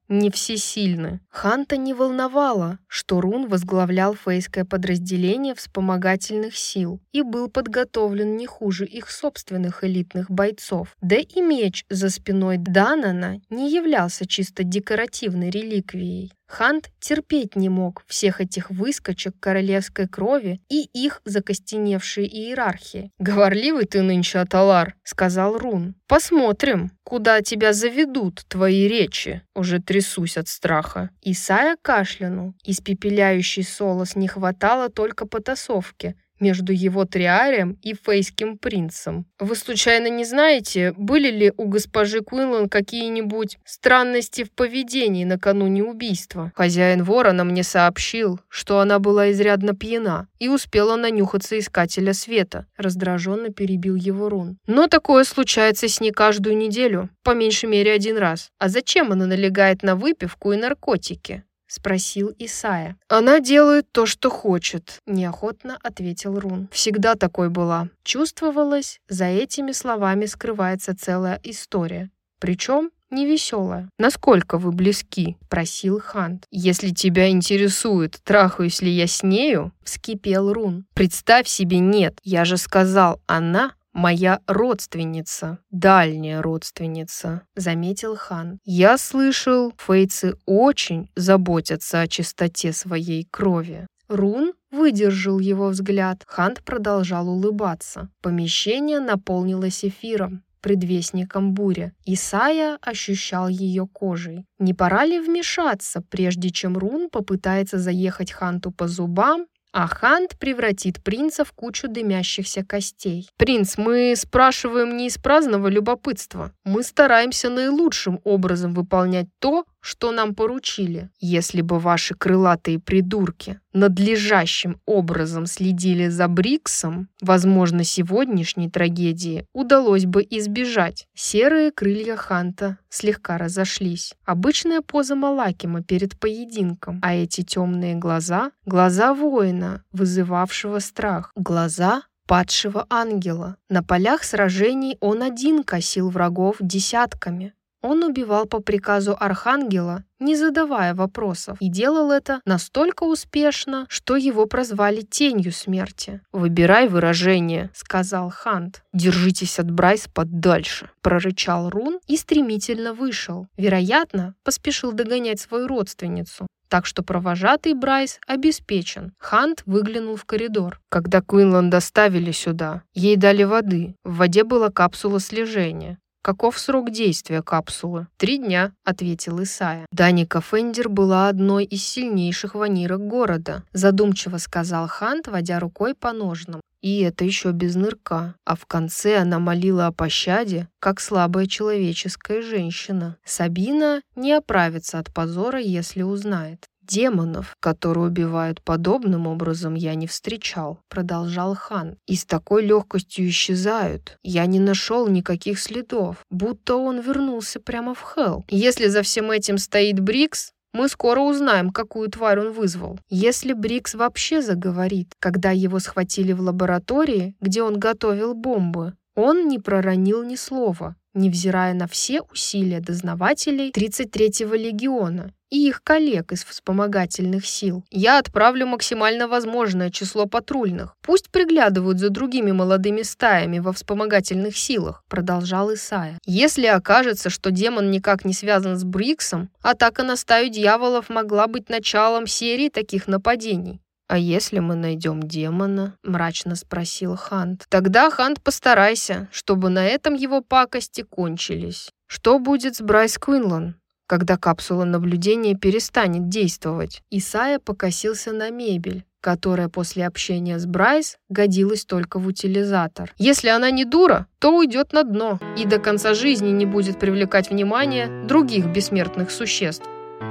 не всесильны. Ханта не волновало, что Рун возглавлял фейское подразделение вспомогательных сил и был подготовлен не хуже их собственных элитных бойцов. Да и меч за спиной Данана не являлся чисто декоративной реликвией. Хант терпеть не мог всех этих выскочек королевской крови и их закостеневшие иерархии. «Говорливый ты нынче, Аталар», — сказал Рун. «Посмотрим, куда тебя заведут твои речи». Уже трясусь от страха. Исайя кашлянул. Испепеляющий солос не хватало только потасовки между его триарием и фейским принцем. «Вы случайно не знаете, были ли у госпожи Куинлан какие-нибудь странности в поведении накануне убийства? Хозяин Ворона мне сообщил, что она была изрядно пьяна и успела нанюхаться Искателя Света», — раздраженно перебил его Рун. «Но такое случается с ней каждую неделю, по меньшей мере один раз. А зачем она налегает на выпивку и наркотики?» — спросил Исайя. «Она делает то, что хочет», — неохотно ответил Рун. «Всегда такой была». Чувствовалось, за этими словами скрывается целая история. Причем невеселая. «Насколько вы близки?» — просил Хант. «Если тебя интересует, трахаюсь ли я с нею?» — вскипел Рун. «Представь себе, нет. Я же сказал, она моя родственница, дальняя родственница», — заметил Хан. «Я слышал, фейцы очень заботятся о чистоте своей крови». Рун выдержал его взгляд. Хант продолжал улыбаться. Помещение наполнилось эфиром, предвестником бури. Исайя ощущал ее кожей. Не пора ли вмешаться, прежде чем Рун попытается заехать Ханту по зубам, а Хант превратит принца в кучу дымящихся костей? «Принц, мы спрашиваем не из праздного любопытства. Мы стараемся наилучшим образом выполнять то, что нам поручили. Если бы ваши крылатые придурки надлежащим образом следили за Бриксом, возможно, сегодняшней трагедии удалось бы избежать». Серые крылья Ханта слегка разошлись. Обычная поза Малакима перед поединком, а эти темные глаза — глаза воина, вызывавшего страх, глаза падшего ангела. На полях сражений он один косил врагов десятками. Он убивал по приказу Архангела, не задавая вопросов, и делал это настолько успешно, что его прозвали Тенью Смерти. «Выбирай выражение», — сказал Хант. «Держитесь от Брайс подальше», — прорычал Рун и стремительно вышел. Вероятно, поспешил догонять свою родственницу. Так что провожатый Брайс обеспечен. Хант выглянул в коридор. Когда Куинлан доставили сюда, ей дали воды. В воде была капсула слежения. «Каков срок действия капсулы?» «Три дня», — ответил Исайя. «Даника Фендер была одной из сильнейших ванирок города», — задумчиво сказал Хант, водя рукой по ножнам. «И это еще без нырка. А в конце она молила о пощаде, как слабая человеческая женщина. Сабина не оправится от позора, если узнает. Демонов, которые убивают подобным образом, я не встречал», — продолжал Хан. «И с такой легкостью исчезают. Я не нашел никаких следов, будто он вернулся прямо в Хелл. Если за всем этим стоит Брикс, мы скоро узнаем, какую тварь он вызвал. Если Брикс вообще заговорит, когда его схватили в лаборатории, где он готовил бомбы, он не проронил ни слова, невзирая на все усилия дознавателей тридцать третьего легиона и их коллег из вспомогательных сил. Я отправлю максимально возможное число патрульных. Пусть приглядывают за другими молодыми стаями во вспомогательных силах», — продолжал Исайя. «Если окажется, что демон никак не связан с Бриксом, атака на стаю дьяволов могла быть началом серии таких нападений». «А если мы найдем демона?» — мрачно спросил Хант. «Тогда, Хант, постарайся, чтобы на этом его пакости кончились. Что будет с Брайс Куинлан, когда капсула наблюдения перестанет действовать?» Исайя покосился на мебель, которая после общения с Брайс годилась только в утилизатор. «Если она не дура, то уйдет на дно и до конца жизни не будет привлекать внимание других бессмертных существ».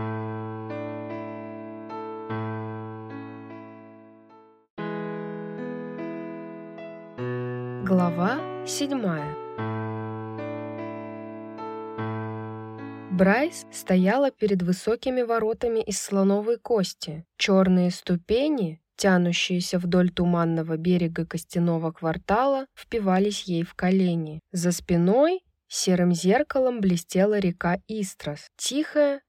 Глава седьмая. Брайс стояла перед высокими воротами из слоновой кости. Черные ступени, тянущиеся вдоль туманного берега костяного квартала, впивались ей в колени. За спиной серым зеркалом блестела река Истрас, тихая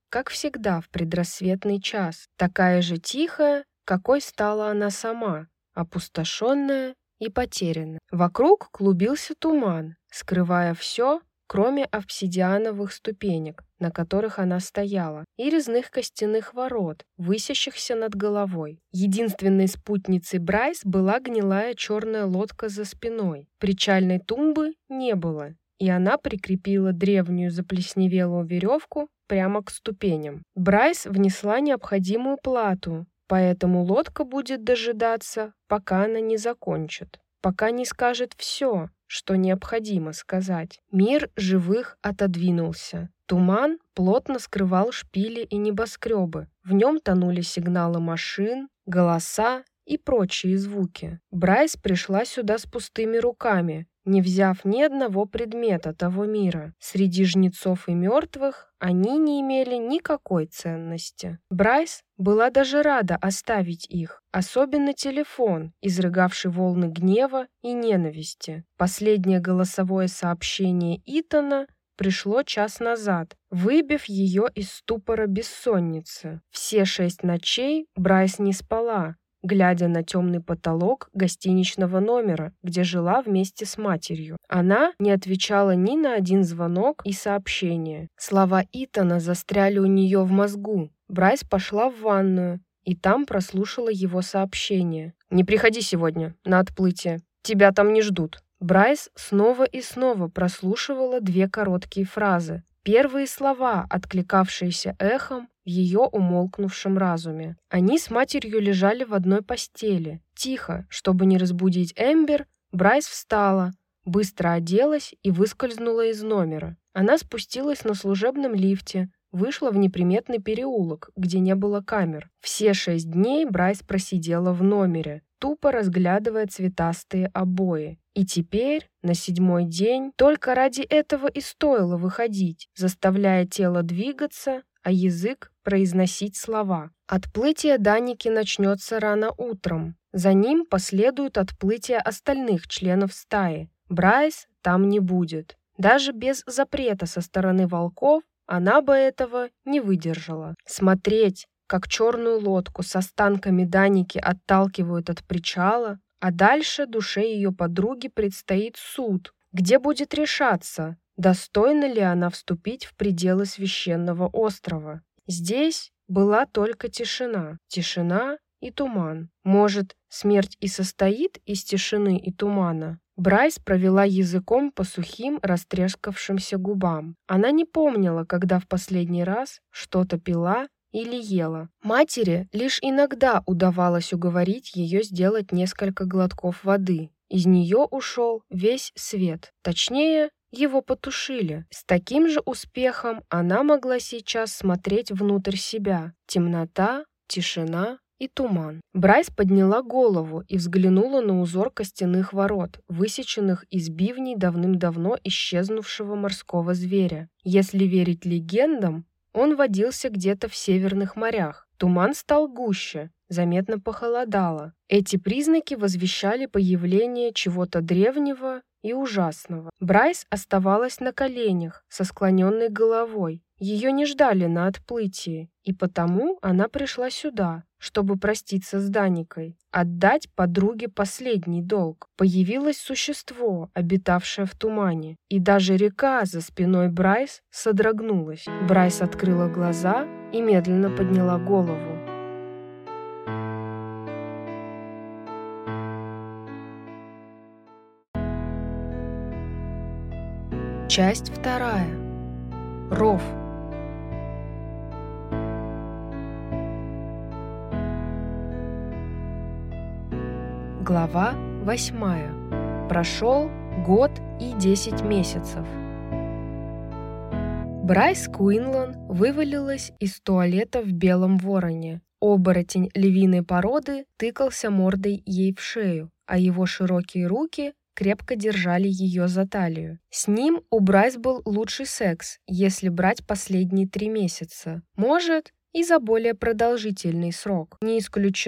как всегда в предрассветный час, такая же тихая, какой стала она сама, опустошенная и потерянная. Вокруг клубился туман, скрывая все, кроме обсидиановых ступенек, на которых она стояла, и резных костяных ворот, высящихся над головой. Единственной спутницей Брайс была гнилая черная лодка за спиной. Причальной тумбы не было, и она прикрепила древнюю заплесневелую веревку прямо к ступеням. Брайс внесла необходимую плату, поэтому лодка будет дожидаться, пока она не закончит, пока не скажет все, что необходимо сказать. Мир живых отодвинулся. Туман плотно скрывал шпили и небоскребы. В нем тонули сигналы машин, голоса и прочие звуки. Брайс пришла сюда с пустыми руками, не взяв ни одного предмета того мира. Среди жнецов и мертвых они не имели никакой ценности. Брайс была даже рада оставить их, особенно телефон, изрыгавший волны гнева и ненависти. Последнее голосовое сообщение Итана пришло час назад, выбив ее из ступора бессонницы. Все шесть ночей Брайс не спала, глядя на темный потолок гостиничного номера, где жила вместе с матерью. Она не отвечала ни на один звонок и сообщение. Слова Итана застряли у нее в мозгу. Брайс пошла в ванную и там прослушала его сообщение. «Не приходи сегодня на отплытие. Тебя там не ждут». Брайс снова и снова прослушивала две короткие фразы. Первые слова, откликавшиеся эхом в ее умолкнувшем разуме. Они с матерью лежали в одной постели. Тихо, чтобы не разбудить Эмбер, Брайс встала, быстро оделась и выскользнула из номера. Она спустилась на служебном лифте, вышла в неприметный переулок, где не было камер. Все шесть дней Брайс просидела в номере, тупо разглядывая цветастые обои. И теперь, на седьмой день, только ради этого и стоило выходить, заставляя тело двигаться, а язык произносить слова. Отплытие Даники начнется рано утром. За ним последует отплытие остальных членов стаи. Брайс там не будет. Даже без запрета со стороны волков она бы этого не выдержала. Смотреть, как черную лодку с останками Даники отталкивают от причала, а дальше душе ее подруги предстоит суд, где будет решаться, достойна ли она вступить в пределы священного острова. Здесь была только тишина, тишина и туман. Может, смерть и состоит из тишины и тумана? Брайс провела языком по сухим, растрескавшимся губам. Она не помнила, когда в последний раз что-то пила или ела. Матери лишь иногда удавалось уговорить ее сделать несколько глотков воды. Из нее ушел весь свет. Точнее, его потушили. С таким же успехом она могла сейчас смотреть внутрь себя. Темнота, тишина и туман. Брайс подняла голову и взглянула на узор костяных ворот, высеченных из бивней давным-давно исчезнувшего морского зверя. Если верить легендам, он водился где-то в северных морях. Туман стал гуще, заметно похолодало. Эти признаки возвещали появление чего-то древнего и ужасного. Брайс оставалась на коленях, со склоненной головой. Ее не ждали на отплытии, и потому она пришла сюда, чтобы проститься с Даникой, отдать подруге последний долг. Появилось существо, обитавшее в тумане, и даже река за спиной Брайс содрогнулась. Брайс открыла глаза и медленно подняла голову. Часть вторая. Ров. Глава восьмая. Прошел год и десять месяцев. Брайс Куинлан вывалилась из туалета в Белом Вороне. Оборотень львиной породы тыкался мордой ей в шею, а его широкие руки крепко держали ее за талию. С ним у Брайс был лучший секс, если брать последние три месяца. Может, и за более продолжительный срок. Не исключено,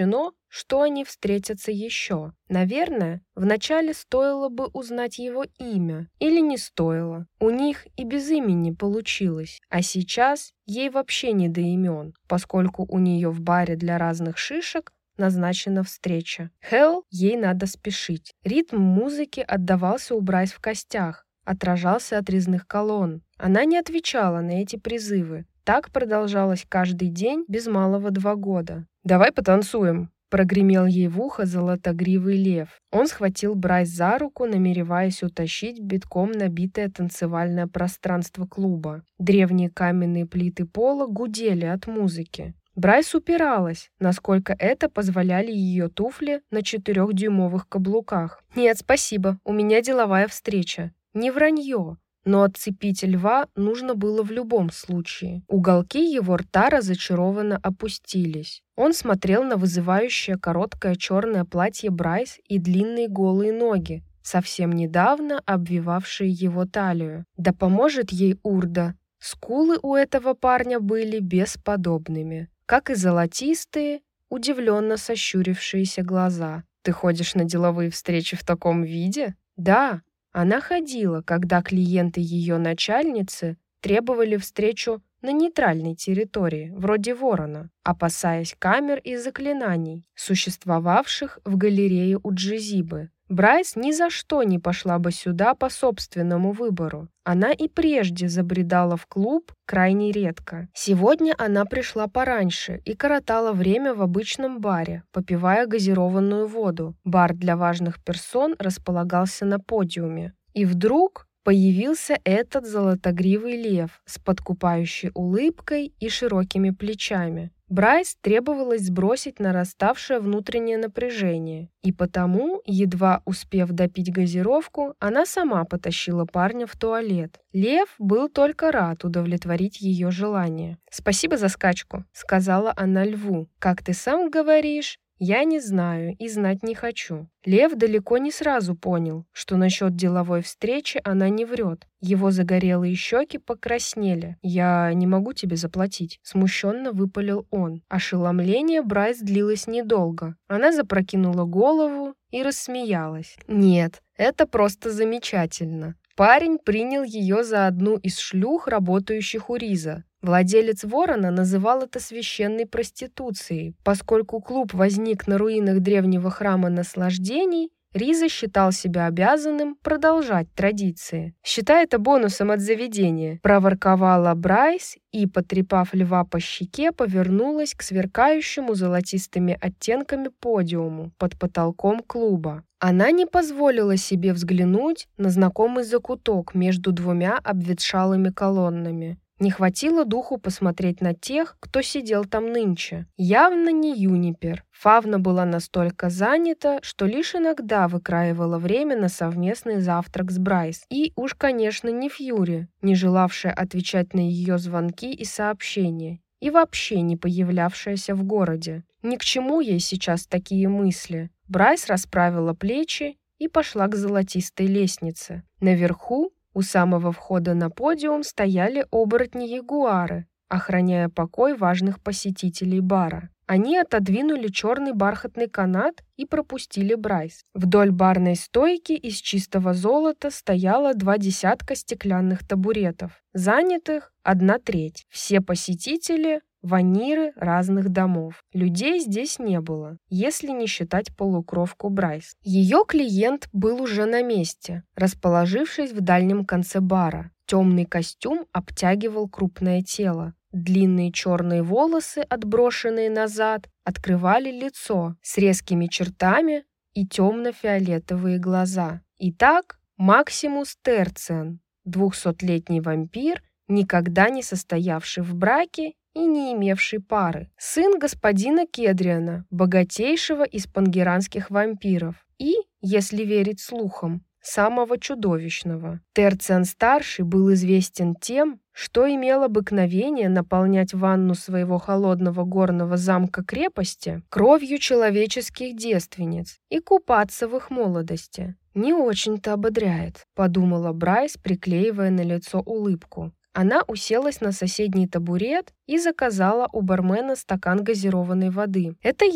что они встретятся еще. Наверное, вначале стоило бы узнать его имя. Или не стоило. У них и без имени получилось. А сейчас ей вообще не до имен, поскольку у нее в баре для разных шишек назначена встреча. Хелл, ей надо спешить. Ритм музыки отдавался у Брайс в костях, отражался от резных колонн. Она не отвечала на эти призывы. Так продолжалось каждый день без малого два года. «Давай потанцуем», — прогремел ей в ухо золотогривый лев. Он схватил Брайс за руку, намереваясь утащить в битком набитое танцевальное пространство клуба. Древние каменные плиты пола гудели от музыки. Брайс упиралась, насколько это позволяли ее туфли на четырехдюймовых каблуках. «Нет, спасибо, у меня деловая встреча». Не вранье, но отцепить льва нужно было в любом случае. Уголки его рта разочарованно опустились. Он смотрел на вызывающее короткое черное платье Брайс и длинные голые ноги, совсем недавно обвивавшие его талию. Да поможет ей Урда. Скулы у этого парня были бесподобными, как и золотистые, удивленно сощурившиеся глаза. «Ты ходишь на деловые встречи в таком виде?» «Да». Она ходила, когда клиенты ее начальницы требовали встречу на нейтральной территории, вроде Ворона, опасаясь камер и заклинаний, существовавших в галерее у Джезибы. Брайс ни за что не пошла бы сюда по собственному выбору. Она и прежде забредала в клуб крайне редко. Сегодня она пришла пораньше и коротала время в обычном баре, попивая газированную воду. Бар для важных персон располагался на подиуме. И вдруг появился этот золотогривый лев с подкупающей улыбкой и широкими плечами. Брайс требовалось сбросить нараставшее внутреннее напряжение, и потому, едва успев допить газировку, она сама потащила парня в туалет. Лев был только рад удовлетворить ее желание. «Спасибо за скачку», — сказала она льву. «Как ты сам говоришь, я не знаю и знать не хочу». Лев далеко не сразу понял, что насчет деловой встречи она не врет. Его загорелые щеки покраснели. «Я не могу тебе заплатить», — смущенно выпалил он. Ошеломление Брайс длилось недолго. Она запрокинула голову и рассмеялась. «Нет, это просто замечательно». Парень принял ее за одну из шлюх, работающих у Риза. Владелец Ворона называл это священной проституцией. Поскольку клуб возник на руинах древнего храма наслаждений, Риза считал себя обязанным продолжать традиции. «Считай это бонусом от заведения», – проворковала Брайс и, потрепав льва по щеке, повернулась к сверкающему золотистыми оттенками подиуму под потолком клуба. Она не позволила себе взглянуть на знакомый закуток между двумя обветшалыми колоннами. Не хватило духу посмотреть на тех, кто сидел там нынче. Явно не Юнипер. Фавна была настолько занята, что лишь иногда выкраивала время на совместный завтрак с Брайс. И уж, конечно, не Фьюри, не желавшая отвечать на ее звонки и сообщения, и вообще не появлявшаяся в городе. Ни к чему ей сейчас такие мысли. Брайс расправила плечи и пошла к золотистой лестнице. Наверху, у самого входа на подиум, стояли оборотни-ягуары, охраняя покой важных посетителей бара. Они отодвинули черный бархатный канат и пропустили Брайс. Вдоль барной стойки из чистого золота стояло два десятка стеклянных табуретов, занятых одна треть. Все посетители – ваниры разных домов. Людей здесь не было, если не считать полукровку Брайс. Ее клиент был уже на месте, расположившись в дальнем конце бара. Темный костюм обтягивал крупное тело. Длинные черные волосы, отброшенные назад, открывали лицо с резкими чертами и темно-фиолетовые глаза. Итак, Максимус Терциан, двухсотлетний вампир, никогда не состоявший в браке и не имевший пары. Сын господина Кедриана, богатейшего из пангеранских вампиров и, если верить слухам, самого чудовищного. Терциан-старший был известен тем, что имел обыкновение наполнять ванну своего холодного горного замка-крепости кровью человеческих девственниц и купаться в их молодости. «Не очень-то ободряет», — подумала Брайс, приклеивая на лицо улыбку. Она уселась на соседний табурет и заказала у бармена стакан газированной воды. «Это я»,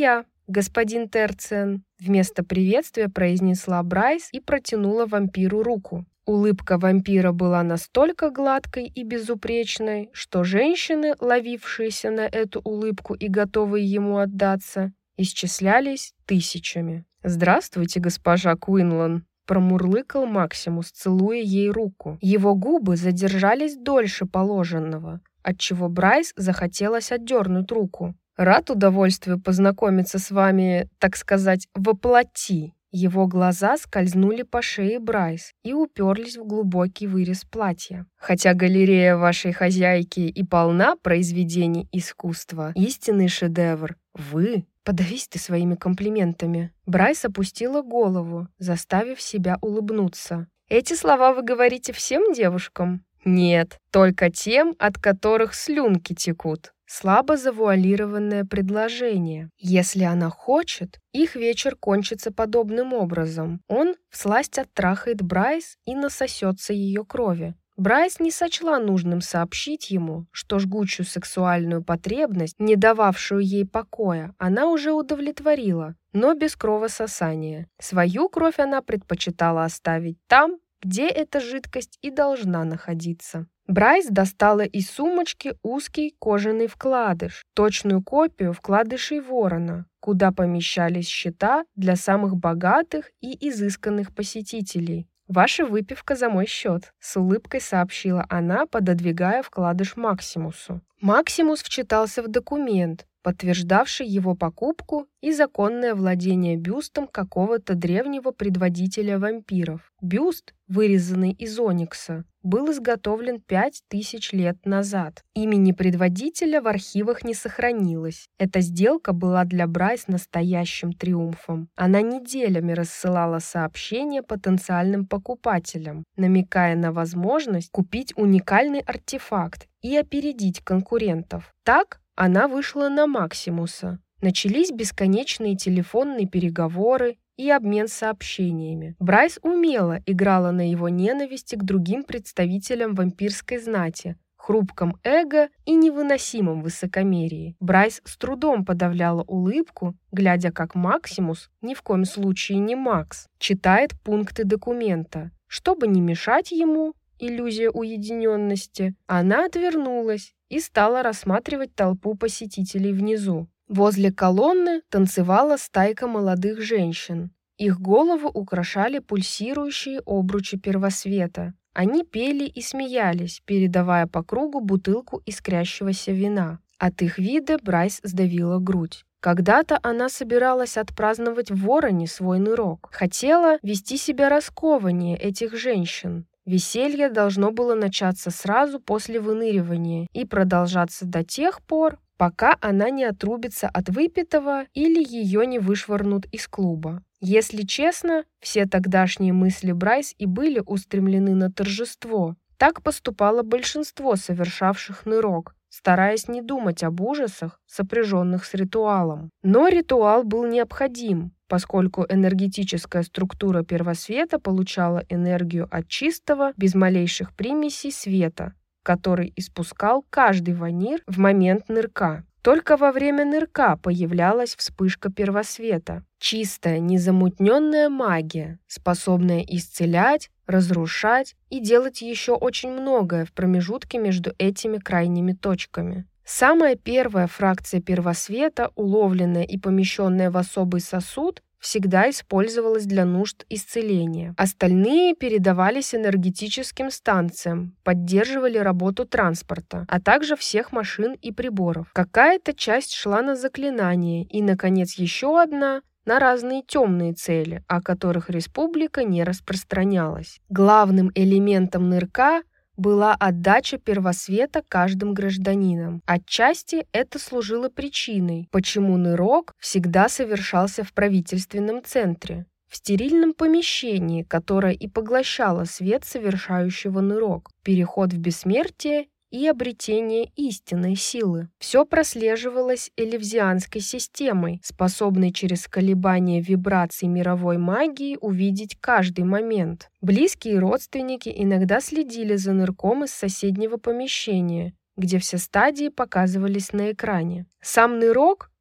господин Терциан», — вместо приветствия произнесла Брайс и протянула вампиру руку. Улыбка вампира была настолько гладкой и безупречной, что женщины, ловившиеся на эту улыбку и готовые ему отдаться, исчислялись тысячами. «Здравствуйте, госпожа Куинлан», — промурлыкал Максимус, целуя ей руку. Его губы задержались дольше положенного, отчего Брайс захотелось отдернуть руку. «Рад удовольствию познакомиться с вами, так сказать, воплоти». Его глаза скользнули по шее Брайс и уперлись в глубокий вырез платья. «Хотя галерея вашей хозяйки и полна произведений искусства, истинный шедевр, вы...» «Подавись ты своими комплиментами». Брайс опустила голову, заставив себя улыбнуться. «Эти слова вы говорите всем девушкам?» «Нет, только тем, от которых слюнки текут». Слабо завуалированное предложение. Если она хочет, их вечер кончится подобным образом. Он всласть оттрахает Брайс и насосется ее крови. Брайс не сочла нужным сообщить ему, что жгучую сексуальную потребность, не дававшую ей покоя, она уже удовлетворила, но без кровососания. Свою кровь она предпочитала оставить там, где эта жидкость и должна находиться. Брайс достала из сумочки узкий кожаный вкладыш, точную копию вкладышей ворона, куда помещались счета для самых богатых и изысканных посетителей. «Ваша выпивка за мой счет», — с улыбкой сообщила она, пододвигая вкладыш Максимусу. Максимус вчитался в документ, подтверждавший его покупку и законное владение бюстом какого-то древнего предводителя вампиров. Бюст, вырезанный из оникса, был изготовлен пять тысяч лет назад. Имени предводителя в архивах не сохранилось. Эта сделка была для Брайс настоящим триумфом. Она неделями рассылала сообщения потенциальным покупателям, намекая на возможность купить уникальный артефакт и опередить конкурентов. Так она вышла на Максимуса. Начались бесконечные телефонные переговоры и обмен сообщениями. Брайс умело играла на его ненависти к другим представителям вампирской знати, хрупком эго и невыносимом высокомерии. Брайс с трудом подавляла улыбку, глядя, как Максимус, ни в коем случае не Макс, читает пункты документа. Чтобы не мешать ему, иллюзия уединенности, она отвернулась и стала рассматривать толпу посетителей внизу. Возле колонны танцевала стайка молодых женщин. Их головы украшали пульсирующие обручи первосвета. Они пели и смеялись, передавая по кругу бутылку искрящегося вина. От их вида Брайс сдавила грудь. Когда-то она собиралась отпраздновать в Вороне свой нырок. Хотела вести себя раскованнее этих женщин. Веселье должно было начаться сразу после выныривания и продолжаться до тех пор, пока она не отрубится от выпитого или ее не вышвырнут из клуба. Если честно, все тогдашние мысли Брайс и были устремлены на торжество. Так поступало большинство совершавших нырок, стараясь не думать об ужасах, сопряженных с ритуалом. Но ритуал был необходим, поскольку энергетическая структура первосвета получала энергию от чистого, без малейших примесей света, который испускал каждый ванир в момент нырка. Только во время нырка появлялась вспышка первосвета. Чистая, незамутненная магия, способная исцелять, разрушать и делать еще очень многое в промежутке между этими крайними точками. Самая первая фракция первосвета, уловленная и помещенная в особый сосуд, всегда использовалась для нужд исцеления. Остальные передавались энергетическим станциям, поддерживали работу транспорта, а также всех машин и приборов. Какая-то часть шла на заклинание, и, наконец, еще одна – на разные темные цели, о которых республика не распространялась. Главным элементом нырка была отдача первосвета каждым гражданином. Отчасти это служило причиной, почему нырок всегда совершался в правительственном центре, в стерильном помещении, которое и поглощало свет совершающего нырок, переход в бессмертие и обретение истинной силы. Все прослеживалось элевзианской системой, способной через колебания вибраций мировой магии увидеть каждый момент. Близкие родственники иногда следили за нырком из соседнего помещения, где все стадии показывались на экране. Сам нырок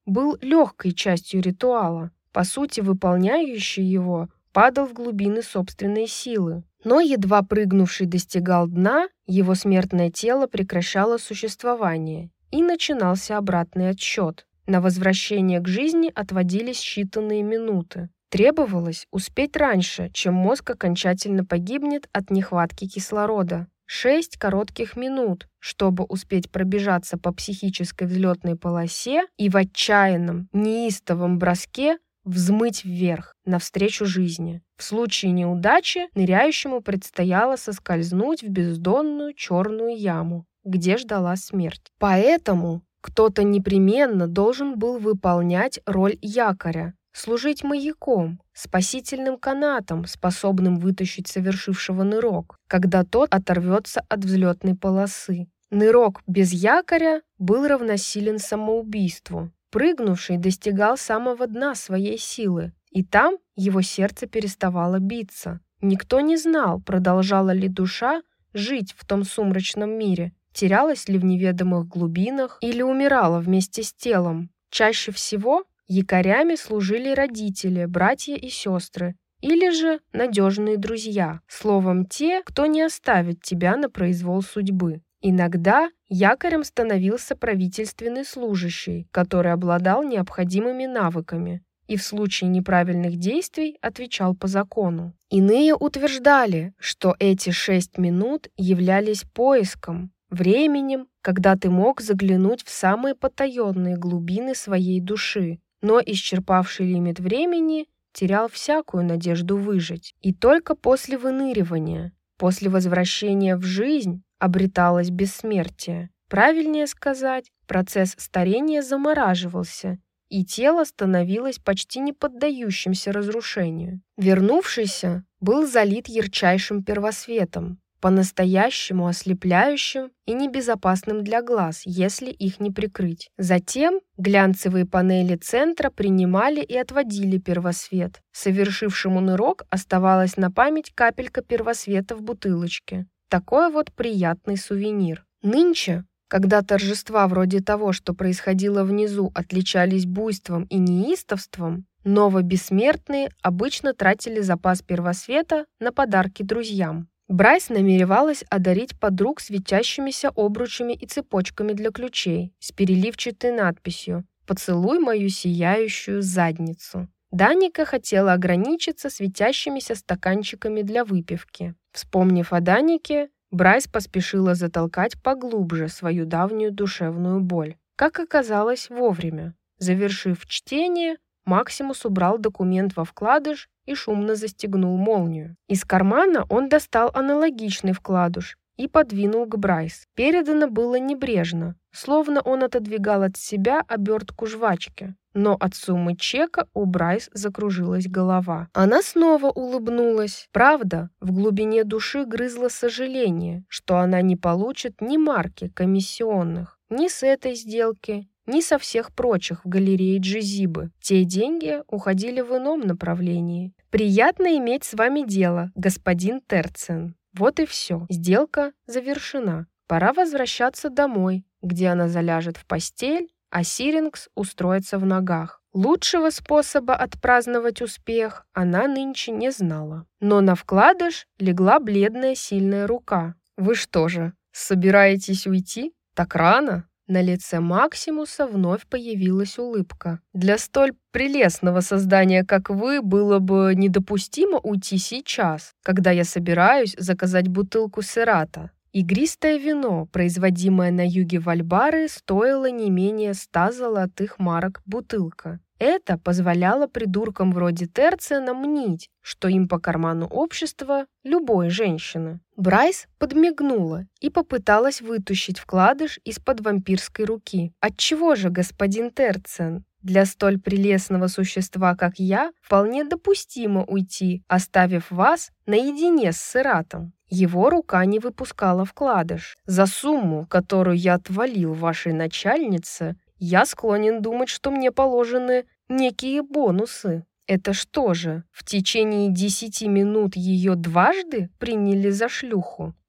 был легкой частью ритуала, по сути выполняющий его падал в глубины собственной силы. Но едва прыгнувший достигал дна, его смертное тело прекращало существование, и начинался обратный отсчет. На возвращение к жизни отводились считанные минуты. Требовалось успеть раньше, чем мозг окончательно погибнет от нехватки кислорода. Шесть коротких минут, чтобы успеть пробежаться по психической взлетной полосе и в отчаянном, неистовом броске взмыть вверх, навстречу жизни. В случае неудачи ныряющему предстояло соскользнуть в бездонную черную яму, где ждала смерть. Поэтому кто-то непременно должен был выполнять роль якоря, служить маяком, спасительным канатом, способным вытащить совершившего нырок, когда тот оторвется от взлетной полосы. Нырок без якоря был равносилен самоубийству. Прыгнувший достигал самого дна своей силы, и там его сердце переставало биться. Никто не знал, продолжала ли душа жить в том сумрачном мире, терялась ли в неведомых глубинах или умирала вместе с телом. Чаще всего якорями служили родители, братья и сестры, или же надежные друзья, словом, те, кто не оставит тебя на произвол судьбы. Иногда якорем становился правительственный служащий, который обладал необходимыми навыками и в случае неправильных действий отвечал по закону. Иные утверждали, что эти шесть минут являлись поиском, временем, когда ты мог заглянуть в самые потаенные глубины своей души, но исчерпавший лимит времени терял всякую надежду выжить. И только после выныривания, после возвращения в жизнь, обреталось бессмертие. Правильнее сказать, процесс старения замораживался, и тело становилось почти не поддающимся разрушению. Вернувшийся был залит ярчайшим первосветом, по-настоящему ослепляющим и небезопасным для глаз, если их не прикрыть. Затем глянцевые панели центра принимали и отводили первосвет. Совершившему нырок оставалась на память капелька первосвета в бутылочке. Такой вот приятный сувенир. Нынче, когда торжества вроде того, что происходило внизу, отличались буйством и неистовством, новобессмертные обычно тратили запас первосвета на подарки друзьям. Брайс намеревалась одарить подруг светящимися обручами и цепочками для ключей с переливчатой надписью «Поцелуй мою сияющую задницу». Даника хотела ограничиться светящимися стаканчиками для выпивки. Вспомнив о Данике, Брайс поспешила затолкать поглубже свою давнюю душевную боль. Как оказалось, вовремя. Завершив чтение, Максимус убрал документ во вкладыш и шумно застегнул молнию. Из кармана он достал аналогичный вкладыш и подвинул к Брайс. Передано было небрежно, словно он отодвигал от себя обертку жвачки. Но от суммы чека у Брайс закружилась голова. Она снова улыбнулась. Правда, в глубине души грызло сожаление, что она не получит ни марки комиссионных, ни с этой сделки, ни со всех прочих в галерее Джизибы. Те деньги уходили в ином направлении. «Приятно иметь с вами дело, господин Терцен». Вот и все. Сделка завершена. Пора возвращаться домой, где она заляжет в постель, а Сирингс устроится в ногах. Лучшего способа отпраздновать успех она нынче не знала. Но на вкладыш легла бледная сильная рука. «Вы что же, собираетесь уйти? Так рано?» На лице Максимуса вновь появилась улыбка. «Для столь прелестного создания, как вы, было бы недопустимо уйти сейчас, когда я собираюсь заказать бутылку Серата. Игристое вино, производимое на юге Вальбары, стоило не менее ста золотых марок бутылка. Это позволяло придуркам вроде Терцена мнить, что им по карману общества любой женщины». Брайс подмигнула и попыталась вытащить вкладыш из-под вампирской руки. «Отчего же, господин Терцен? Для столь прелестного существа, как я, вполне допустимо уйти, оставив вас наедине с Сератом». Его рука не выпускала вкладыш. «За сумму, которую я отвалил вашей начальнице, я склонен думать, что мне положены некие бонусы». «Это что же, в течение десяти минут ее дважды приняли за шлюху?»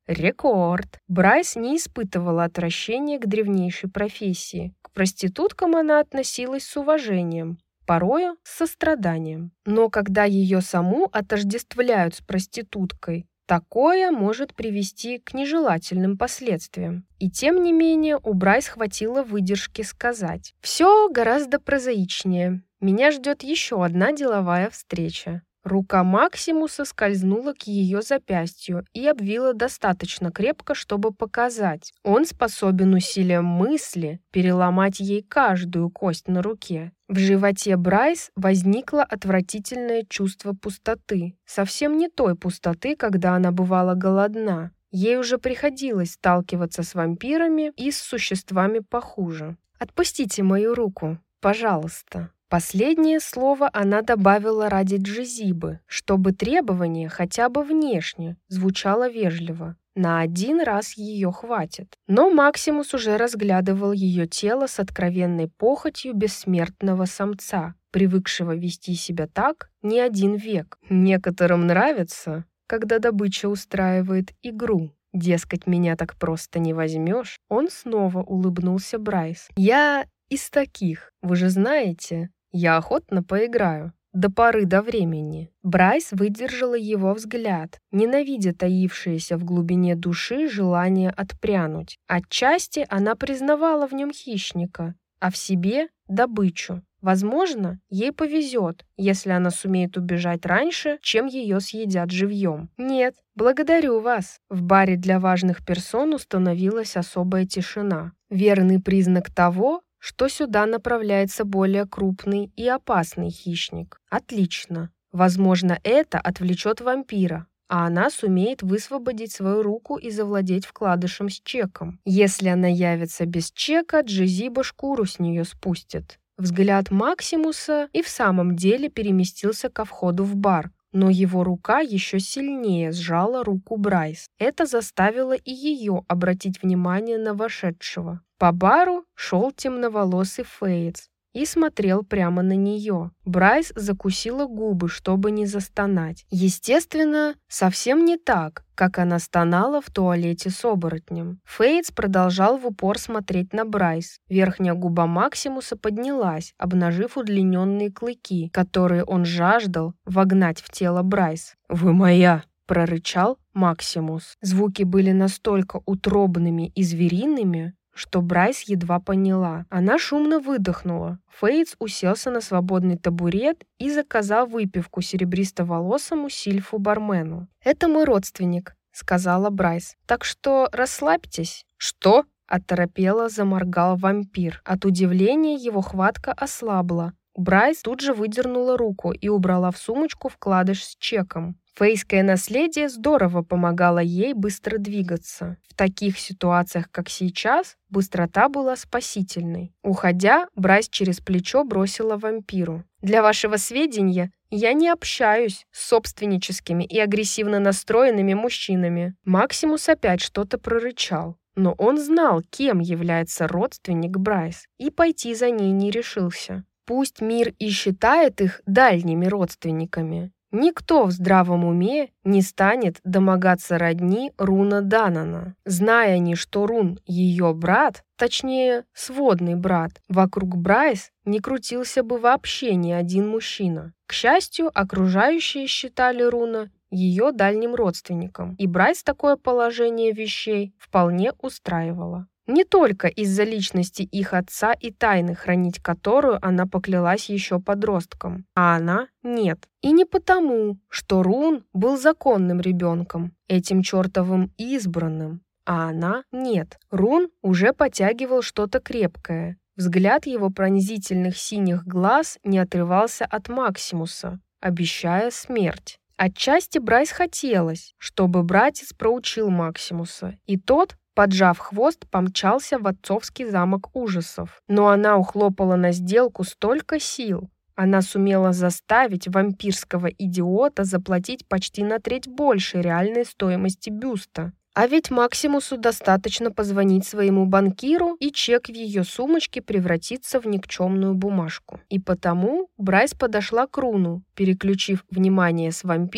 Рекорд! Брайс не испытывала отвращения к древнейшей профессии. К проституткам она относилась с уважением, порою с состраданием. Но когда ее саму отождествляют с проституткой, такое может привести к нежелательным последствиям. И тем не менее у Брайс хватило выдержки сказать: «Все гораздо прозаичнее. Меня ждет еще одна деловая встреча». Рука Максимуса скользнула к ее запястью и обвила достаточно крепко, чтобы показать: он способен усилием мысли переломать ей каждую кость на руке. В животе Брайс возникло отвратительное чувство пустоты. Совсем не той пустоты, когда она бывала голодна. Ей уже приходилось сталкиваться с вампирами и с существами похуже. «Отпустите мою руку, пожалуйста». Последнее слово она добавила ради Джезибы, чтобы требование хотя бы внешне звучало вежливо. На один раз ее хватит. Но Максимус уже разглядывал ее тело с откровенной похотью бессмертного самца, привыкшего вести себя так не один век. Некоторым нравится, когда добыча устраивает игру. Дескать, меня так просто не возьмешь. Он снова улыбнулся Брайс. «Я из таких, вы же знаете. Я охотно поиграю. До поры до времени». Брайс выдержала его взгляд, ненавидя таившееся в глубине души желание отпрянуть. Отчасти она признавала в нем хищника, а в себе – добычу. Возможно, ей повезет, если она сумеет убежать раньше, чем ее съедят живьем. «Нет, благодарю вас». В баре для важных персон установилась особая тишина. Верный признак того, что сюда направляется более крупный и опасный хищник. Отлично. Возможно, это отвлечет вампира, а она сумеет высвободить свою руку и завладеть вкладышем с чеком. Если она явится без чека, Джезиба шкуру с нее спустит. Взгляд Максимуса и в самом деле переместился ко входу в бар, но его рука еще сильнее сжала руку Брайс. Это заставило и ее обратить внимание на вошедшего. По бару шел темноволосый Фейтс и смотрел прямо на нее. Брайс закусила губы, чтобы не застонать. Естественно, совсем не так, как она стонала в туалете с оборотнем. Фейтс продолжал в упор смотреть на Брайс. Верхняя губа Максимуса поднялась, обнажив удлиненные клыки, которые он жаждал вогнать в тело Брайс. «Вы моя!» – прорычал Максимус. Звуки были настолько утробными и звериными, что Брайс едва поняла. Она шумно выдохнула. Фейтс уселся на свободный табурет и заказал выпивку серебристоволосому сильфу-бармену. «Это мой родственник», — сказала Брайс. «Так что расслабьтесь». «Что?» — оторопело заморгал вампир. От удивления его хватка ослабла. Брайс тут же выдернула руку и убрала в сумочку вкладыш с чеком. Фейское наследие здорово помогало ей быстро двигаться. В таких ситуациях, как сейчас, быстрота была спасительной. Уходя, Брайс через плечо бросила вампиру: «Для вашего сведения, я не общаюсь с собственническими и агрессивно настроенными мужчинами». Максимус опять что-то прорычал, но он знал, кем является родственник Брайс, и пойти за ней не решился. Пусть мир и считает их дальними родственниками, никто в здравом уме не станет домогаться родни Руна Даннана. Зная они, что Рун – ее брат, точнее, сводный брат, вокруг Брайс не крутился бы вообще ни один мужчина. К счастью, окружающие считали Руна ее дальним родственником, и Брайс такое положение вещей вполне устраивало. Не только из-за личности их отца и тайны, хранить которую она поклялась еще подростком, а она нет. И не потому, что Рун был законным ребенком, этим чертовым избранным, а она нет. Рун уже потягивал что-то крепкое. Взгляд его пронзительных синих глаз не отрывался от Максимуса, обещая смерть. Отчасти Брайс хотелось, чтобы братец проучил Максимуса, и тот, поджав хвост, помчался в отцовский замок ужасов. Но она ухлопала на сделку столько сил. Она сумела заставить вампирского идиота заплатить почти на треть больше реальной стоимости бюста. А ведь Максимусу достаточно позвонить своему банкиру, и чек в ее сумочке превратится в никчемную бумажку. И потому Брайс подошла к Руну, переключив внимание с вампира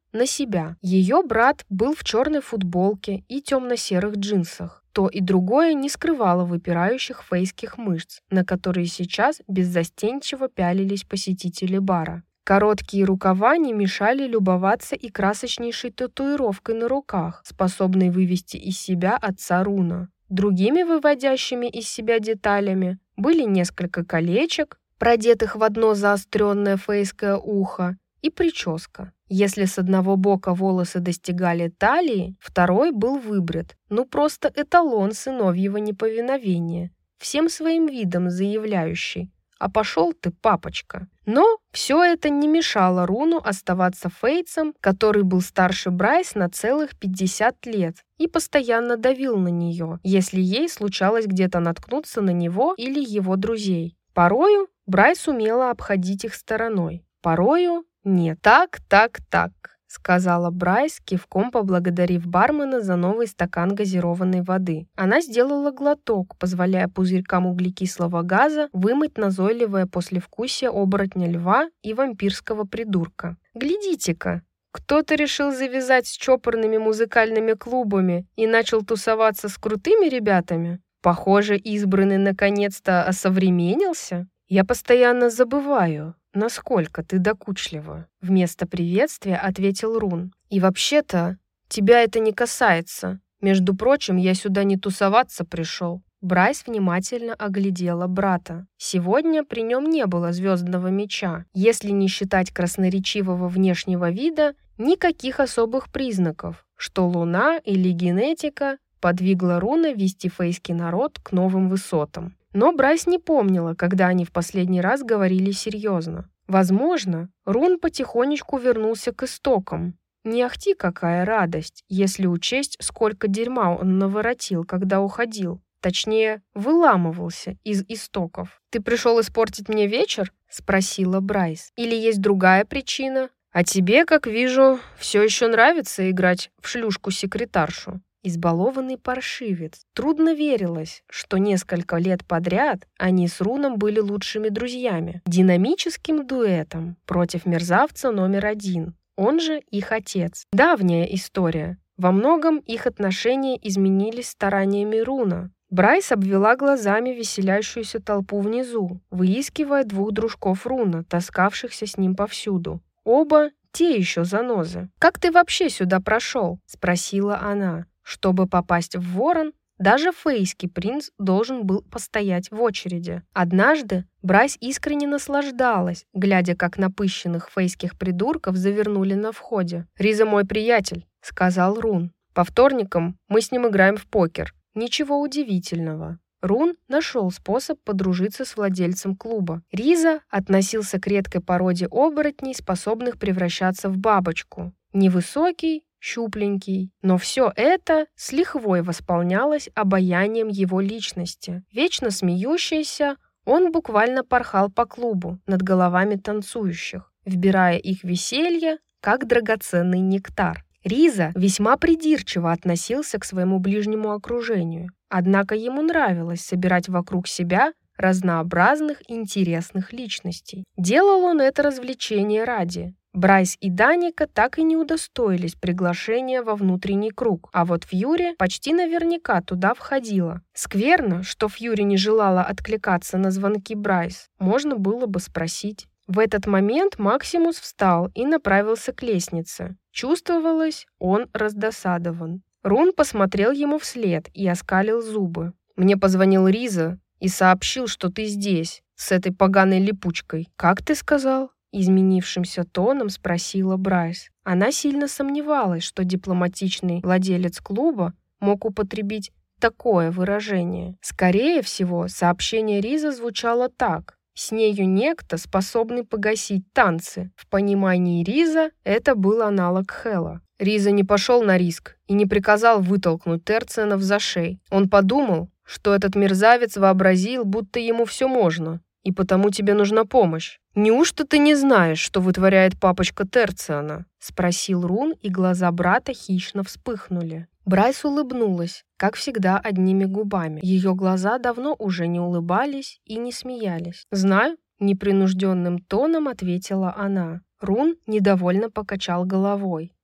на себя. Ее брат был в черной футболке и темно-серых джинсах. То и другое не скрывало выпирающих фейских мышц, на которые сейчас беззастенчиво пялились посетители бара. Короткие рукава не мешали любоваться и красочнейшей татуировкой на руках, способной вывести из себя отца Руна. Другими выводящими из себя деталями были несколько колечек, продетых в одно заостренное фейское ухо, и прическа. Если с одного бока волосы достигали талии, второй был выбрит. Ну просто эталон сыновьего неповиновения, всем своим видом заявляющий: «А пошел ты, папочка». Но все это не мешало Руну оставаться фейцем, который был старше Брайс на целых пятьдесят лет и постоянно давил на нее, если ей случалось где-то наткнуться на него или его друзей. Порою Брайс умела обходить их стороной, порою нет. «Так, так, так», — сказала Брайс, кивком поблагодарив бармена за новый стакан газированной воды. Она сделала глоток, позволяя пузырькам углекислого газа вымыть назойливое послевкусие оборотня льва и вампирского придурка. «Глядите-ка, кто-то решил завязать с чопорными музыкальными клубами и начал тусоваться с крутыми ребятами. Похоже, избранный наконец-то осовременился. Я постоянно забываю, насколько ты докучлива», — вместо приветствия ответил Рун. «И вообще-то, тебя это не касается. Между прочим, я сюда не тусоваться пришел». Брайс внимательно оглядела брата. Сегодня при нем не было звездного меча. Если не считать красноречивого внешнего вида, никаких особых признаков, что луна или генетика подвигла Руна вести фейский народ к новым высотам. Но Брайс не помнила, когда они в последний раз говорили серьезно. Возможно, Рун потихонечку вернулся к истокам. Не ахти какая радость, если учесть, сколько дерьма он наворотил, когда уходил. Точнее, выламывался из истоков. «Ты пришел испортить мне вечер?» — спросила Брайс. «Или есть другая причина? А тебе, как вижу, все еще нравится играть в шлюшку-секретаршу». Избалованный паршивец. Трудно верилось, что несколько лет подряд они с Руном были лучшими друзьями, динамическим дуэтом против мерзавца номер один, он же их отец. Давняя история. Во многом их отношения изменились стараниями Руна. Брайс обвела глазами веселящуюся толпу внизу, выискивая двух дружков Руна, таскавшихся с ним повсюду. Оба те еще занозы. «Как ты вообще сюда прошел?» — спросила она. Чтобы попасть в Ворон, даже фейский принц должен был постоять в очереди. Однажды Брайс искренне наслаждалась, глядя, как напыщенных фейских придурков завернули на входе. «Риза мой приятель», — сказал Рун. «По вторникам мы с ним играем в покер». Ничего удивительного. Рун нашел способ подружиться с владельцем клуба. Риза относился к редкой породе оборотней, способных превращаться в бабочку. Невысокий, щупленький, но все это с лихвой восполнялось обаянием его личности. Вечно смеющийся, он буквально порхал по клубу над головами танцующих, вбирая их веселье, как драгоценный нектар. Риза весьма придирчиво относился к своему ближнему окружению, однако ему нравилось собирать вокруг себя разнообразных интересных личностей. Делал он это развлечение ради. Брайс и Даника так и не удостоились приглашения во внутренний круг, а вот Фьюри почти наверняка туда входила. Скверно, что Фьюри не желала откликаться на звонки Брайс. Можно было бы спросить. В этот момент Максимус встал и направился к лестнице. Чувствовалось, он раздосадован. Рун посмотрел ему вслед и оскалил зубы. «Мне позвонил Риза и сообщил, что ты здесь, с этой поганой липучкой». «Как ты сказал?» Изменившимся тоном спросила Брайс. Она сильно сомневалась, что дипломатичный владелец клуба мог употребить такое выражение. Скорее всего, сообщение Риза звучало так: «С нею некто, способный погасить танцы». В понимании Риза это был аналог Хэла. Риза не пошел на риск и не приказал вытолкнуть Терцианов за шеи. Он подумал, что этот мерзавец вообразил, будто ему все можно, и потому тебе нужна помощь. «Неужто ты не знаешь, что вытворяет папочка Терциана?» — спросил Рун, и глаза брата хищно вспыхнули. Брайс улыбнулась, как всегда, одними губами. Ее глаза давно уже не улыбались и не смеялись. «Знаю», — непринужденным тоном ответила она. Рун недовольно покачал головой.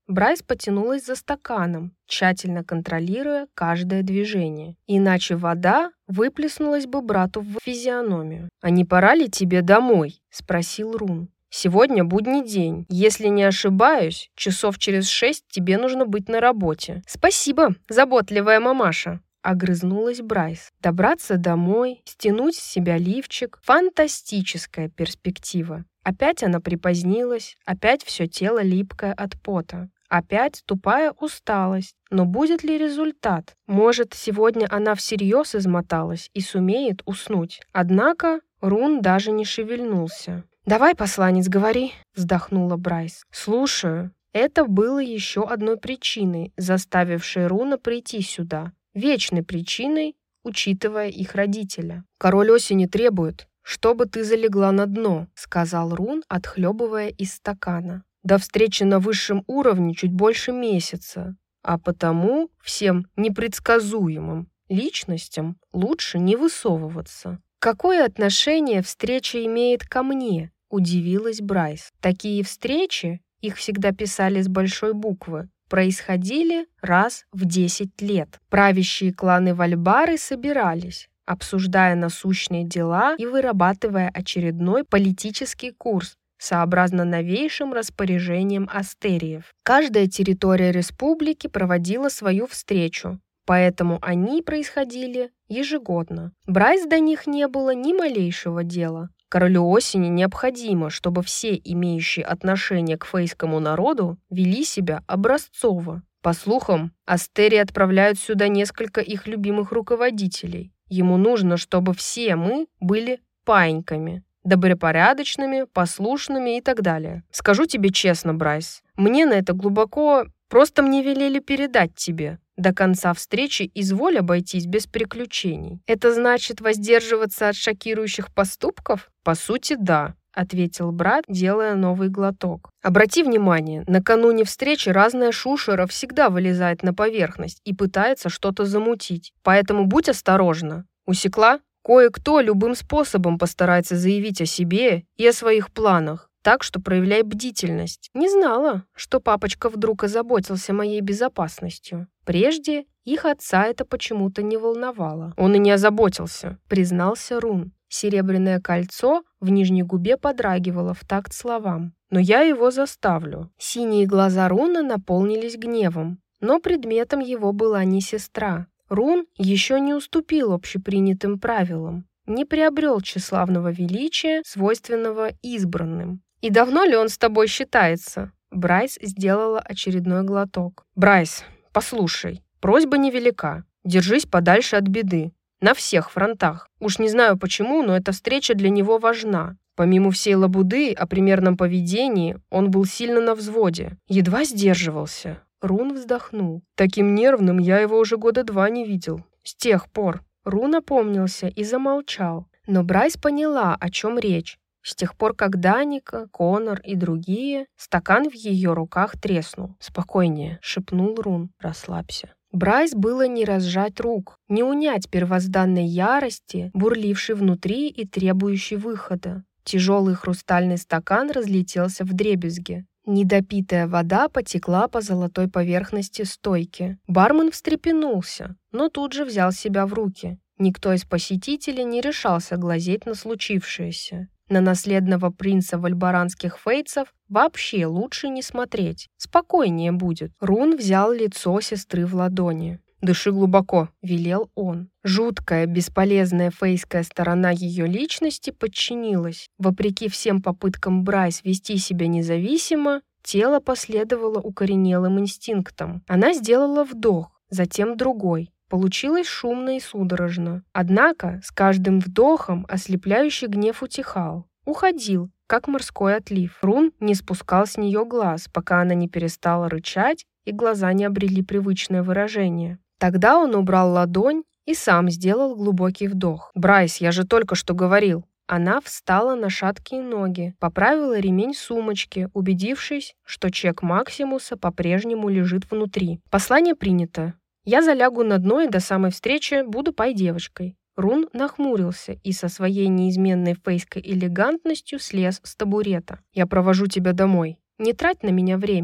Брайс потянулась за стаканом, тщательно контролируя каждое движение. Иначе вода выплеснулась бы брату в физиономию. «А не пора ли тебе домой?» – спросил Рун. «Сегодня будний день. Если не ошибаюсь, часов через шесть тебе нужно быть на работе». «Спасибо, заботливая мамаша», – огрызнулась Брайс. Добраться домой, стянуть с себя лифчик – фантастическая перспектива. Опять она припозднилась, опять все тело липкое от пота. Опять тупая усталость. Но будет ли результат? Может, сегодня она всерьез измоталась и сумеет уснуть. Однако Рун даже не шевельнулся. «Давай, посланец, говори», — вздохнула Брайс. «Слушаю». Это было еще одной причиной, заставившей Руна прийти сюда. Вечной причиной, учитывая их родителя. «Король осени требует, чтобы ты залегла на дно», — сказал Рун, отхлебывая из стакана. «До встречи на высшем уровне чуть больше месяца, а потому всем непредсказуемым личностям лучше не высовываться». «Какое отношение встреча имеет ко мне?» — удивилась Брайс. «Такие встречи, их всегда писали с большой буквы, происходили раз в десять лет. Правящие кланы Вальбары собирались, обсуждая насущные дела и вырабатывая очередной политический курс, сообразно новейшим распоряжениям астериев. Каждая территория республики проводила свою встречу, поэтому они происходили ежегодно. Брайс до них не было ни малейшего дела. Королю осени необходимо, чтобы все имеющие отношение к фейскому народу вели себя образцово. По слухам, астерии отправляют сюда несколько их любимых руководителей. Ему нужно, чтобы все мы были паиньками. Добропорядочными, послушными и так далее. Скажу тебе честно, Брайс, мне на это глубоко, просто мне велели передать тебе. До конца встречи изволь обойтись без приключений. Это значит воздерживаться от шокирующих поступков? По сути, да, ответил брат, делая новый глоток. Обрати внимание, накануне встречи разная шушера всегда вылезает на поверхность и пытается что-то замутить. Поэтому будь осторожна. Усекла? Кое-кто любым способом постарается заявить о себе и о своих планах, так что проявляй бдительность. Не знала, что папочка вдруг озаботился моей безопасностью. Прежде их отца это почему-то не волновало. Он и не озаботился, признался Рун. Серебряное кольцо в нижней губе подрагивало в такт словам. Но я его заставлю. Синие глаза Руна наполнились гневом, но предметом его была не сестра. Рун еще не уступил общепринятым правилам, не приобрел тщеславного величия, свойственного избранным. «И давно ли он с тобой считается?» Брайс сделала очередной глоток. «Брайс, послушай, просьба невелика. Держись подальше от беды. На всех фронтах. Уж не знаю почему, но эта встреча для него важна. Помимо всей лабуды о примерном поведении, он был сильно на взводе. Едва сдерживался». Рун вздохнул. «Таким нервным я его уже года два не видел. С тех пор». Рун опомнился и замолчал. Но Брайс поняла, о чем речь. С тех пор, как Даника, Конор и другие, стакан в ее руках треснул. «Спокойнее», — шепнул Рун. «Расслабься». Брайс было не разжать рук, не унять первозданной ярости, бурлившей внутри и требующей выхода. Тяжелый хрустальный стакан разлетелся вдребезги. Недопитая вода потекла по золотой поверхности стойки. Бармен встрепенулся, но тут же взял себя в руки. Никто из посетителей не решался глазеть на случившееся. На наследного принца вальбаранских фейцев вообще лучше не смотреть. Спокойнее будет. Рун взял лицо сестры в ладони. «Дыши глубоко», — велел он. Жуткая, бесполезная фейская сторона ее личности подчинилась. Вопреки всем попыткам Брайс вести себя независимо, тело последовало укоренелым инстинктам. Она сделала вдох, затем другой. Получилось шумно и судорожно. Однако с каждым вдохом ослепляющий гнев утихал. Уходил, как морской отлив. Рун не спускал с нее глаз, пока она не перестала рычать и глаза не обрели привычное выражение. Тогда он убрал ладонь и сам сделал глубокий вдох. «Брайс, я же только что говорил». Она встала на шаткие ноги, поправила ремень сумочки, убедившись, что чек Максимуса по-прежнему лежит внутри. «Послание принято. Я залягу на дно и до самой встречи буду пай-девочкой». Рун нахмурился и со своей неизменной фейской элегантностью слез с табурета. «Я провожу тебя домой. Не трать на меня время».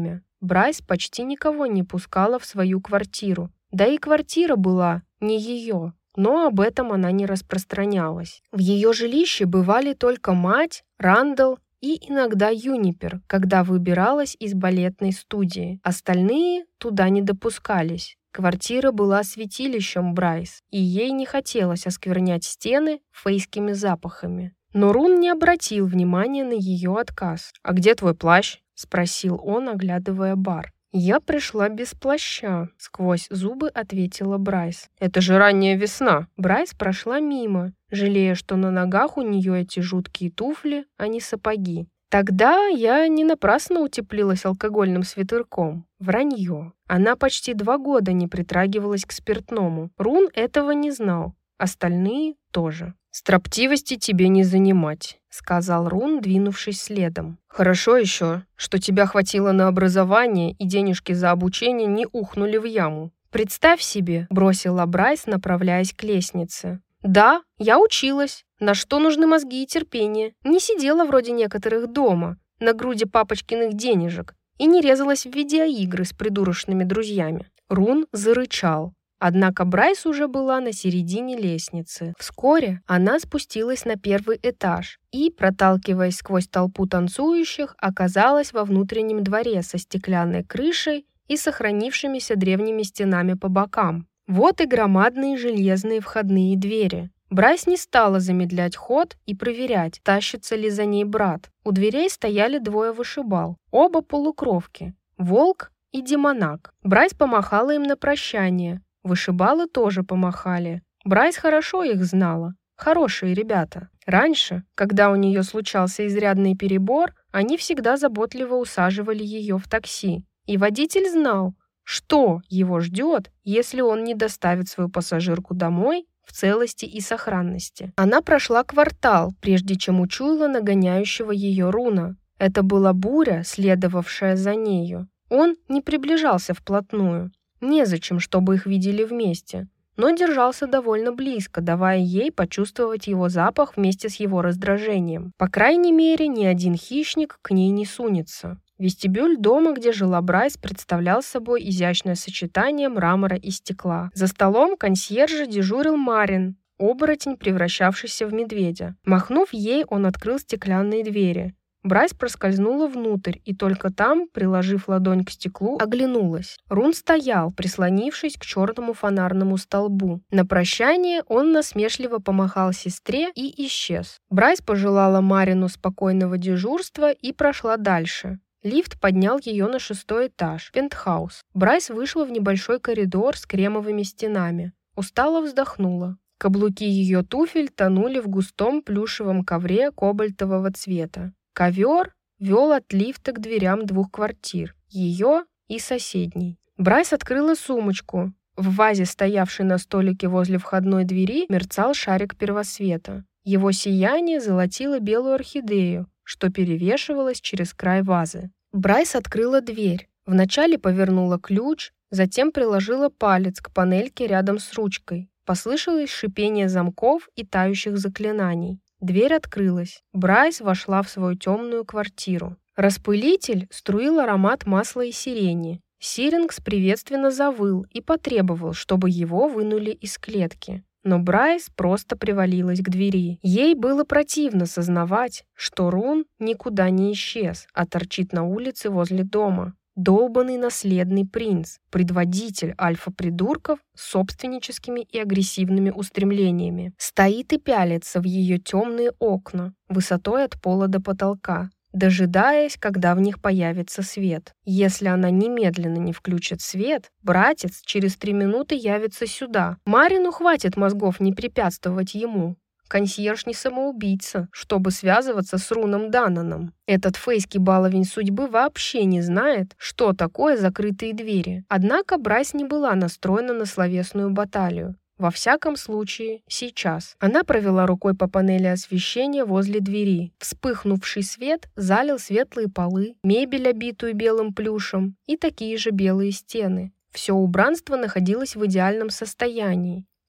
Брайс почти никого не пускала в свою квартиру. Да и квартира была не ее, но об этом она не распространялась. В ее жилище бывали только мать, Рандall и иногда Юнипер, когда выбиралась из балетной студии. Остальные туда не допускались. Квартира была святилищем Брайс, и ей не хотелось осквернять стены фейскими запахами. Но Рун не обратил внимания на ее отказ. «А где твой плащ?» – спросил он, оглядывая бар. «Я пришла без плаща», — сквозь зубы ответила Брайс. «Это же ранняя весна». Брайс прошла мимо, жалея, что на ногах у нее эти жуткие туфли, а не сапоги. Тогда я не напрасно утеплилась алкогольным свитерком. Вранье. Она почти два года не притрагивалась к спиртному. Рун этого не знал. Остальные тоже. «Строптивости тебе не занимать», — сказал Рун, двинувшись следом. «Хорошо еще, что тебя хватило на образование, и денежки за обучение не ухнули в яму». «Представь себе», — бросила Брайс, направляясь к лестнице. «Да, я училась. На что нужны мозги и терпение. Не сидела вроде некоторых дома, на груди папочкиных денежек, и не резалась в видеоигры с придурочными друзьями». Рун зарычал. Однако Брайс уже была на середине лестницы. Вскоре она спустилась на первый этаж и, проталкиваясь сквозь толпу танцующих, оказалась во внутреннем дворе со стеклянной крышей и сохранившимися древними стенами по бокам. Вот и громадные железные входные двери. Брайс не стала замедлять ход и проверять, тащится ли за ней брат. У дверей стояли двое вышибал, оба полукровки – Волк и Демонак. Брайс помахала им на прощание. Вышибалы тоже помахали. Брайс хорошо их знала. Хорошие ребята. Раньше, когда у нее случался изрядный перебор, они всегда заботливо усаживали ее в такси. И водитель знал, что его ждет, если он не доставит свою пассажирку домой в целости и сохранности. Она прошла квартал, прежде чем учуяла нагоняющего ее Руна. Это была буря, следовавшая за нею. Он не приближался вплотную. Незачем, чтобы их видели вместе, но держался довольно близко, давая ей почувствовать его запах вместе с его раздражением. По крайней мере, ни один хищник к ней не сунется. Вестибюль дома, где жила Брайс, представлял собой изящное сочетание мрамора и стекла. За столом консьержа дежурил Марин, оборотень, превращавшийся в медведя. Махнув ей, он открыл стеклянные двери. Брайс проскользнула внутрь и только там, приложив ладонь к стеклу, оглянулась. Рун стоял, прислонившись к черному фонарному столбу. На прощание он насмешливо помахал сестре и исчез. Брайс пожелала Марину спокойного дежурства и прошла дальше. Лифт поднял ее на шестой этаж, пентхаус. Брайс вышла в небольшой коридор с кремовыми стенами. Устало вздохнула. Каблуки ее туфель тонули в густом плюшевом ковре кобальтового цвета. Ковер вел от лифта к дверям двух квартир, ее и соседней. Брайс открыла сумочку. В вазе, стоявшей на столике возле входной двери, мерцал шарик первосвета. Его сияние золотило белую орхидею, что перевешивалось через край вазы. Брайс открыла дверь. Вначале повернула ключ, затем приложила палец к панельке рядом с ручкой. Послышалось шипение замков и тающих заклинаний. Дверь открылась. Брайс вошла в свою темную квартиру. Распылитель струил аромат масла и сирени. Сирингс приветственно завыл и потребовал, чтобы его вынули из клетки. Но Брайс просто привалилась к двери. Ей было противно сознавать, что Рун никуда не исчез, а торчит на улице возле дома. Долбанный наследный принц, предводитель альфа-придурков с собственническими и агрессивными устремлениями, стоит и пялится в ее темные окна, высотой от пола до потолка, дожидаясь, когда в них появится свет. Если она немедленно не включит свет, братец через три минуты явится сюда. Марину хватит мозгов не препятствовать ему. Консьерж не самоубийца, чтобы связываться с Руном Даннаном. Этот фейский баловень судьбы вообще не знает, что такое закрытые двери. Однако Брайс не была настроена на словесную баталию. Во всяком случае, сейчас. Она провела рукой по панели освещения возле двери. Вспыхнувший свет залил светлые полы, мебель, обитую белым плюшем, и такие же белые стены. Все убранство находилось в идеальном состоянии.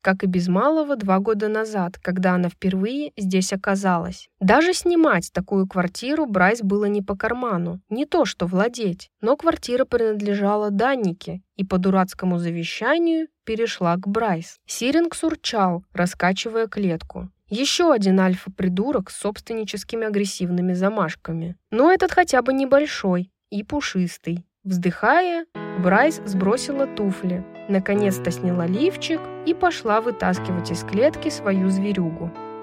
как и без малого два года назад, когда она впервые здесь оказалась. Даже снимать такую квартиру Брайс было не по карману, не то что владеть. Но квартира принадлежала Даннике и по дурацкому завещанию перешла к Брайс. Сирингс урчал, раскачивая клетку. Еще один альфа-придурок с собственническими агрессивными замашками. Но этот хотя бы небольшой и пушистый. Вздыхая, Брайс сбросила туфли, наконец-то сняла лифчик и пошла вытаскивать из клетки свою зверюгу.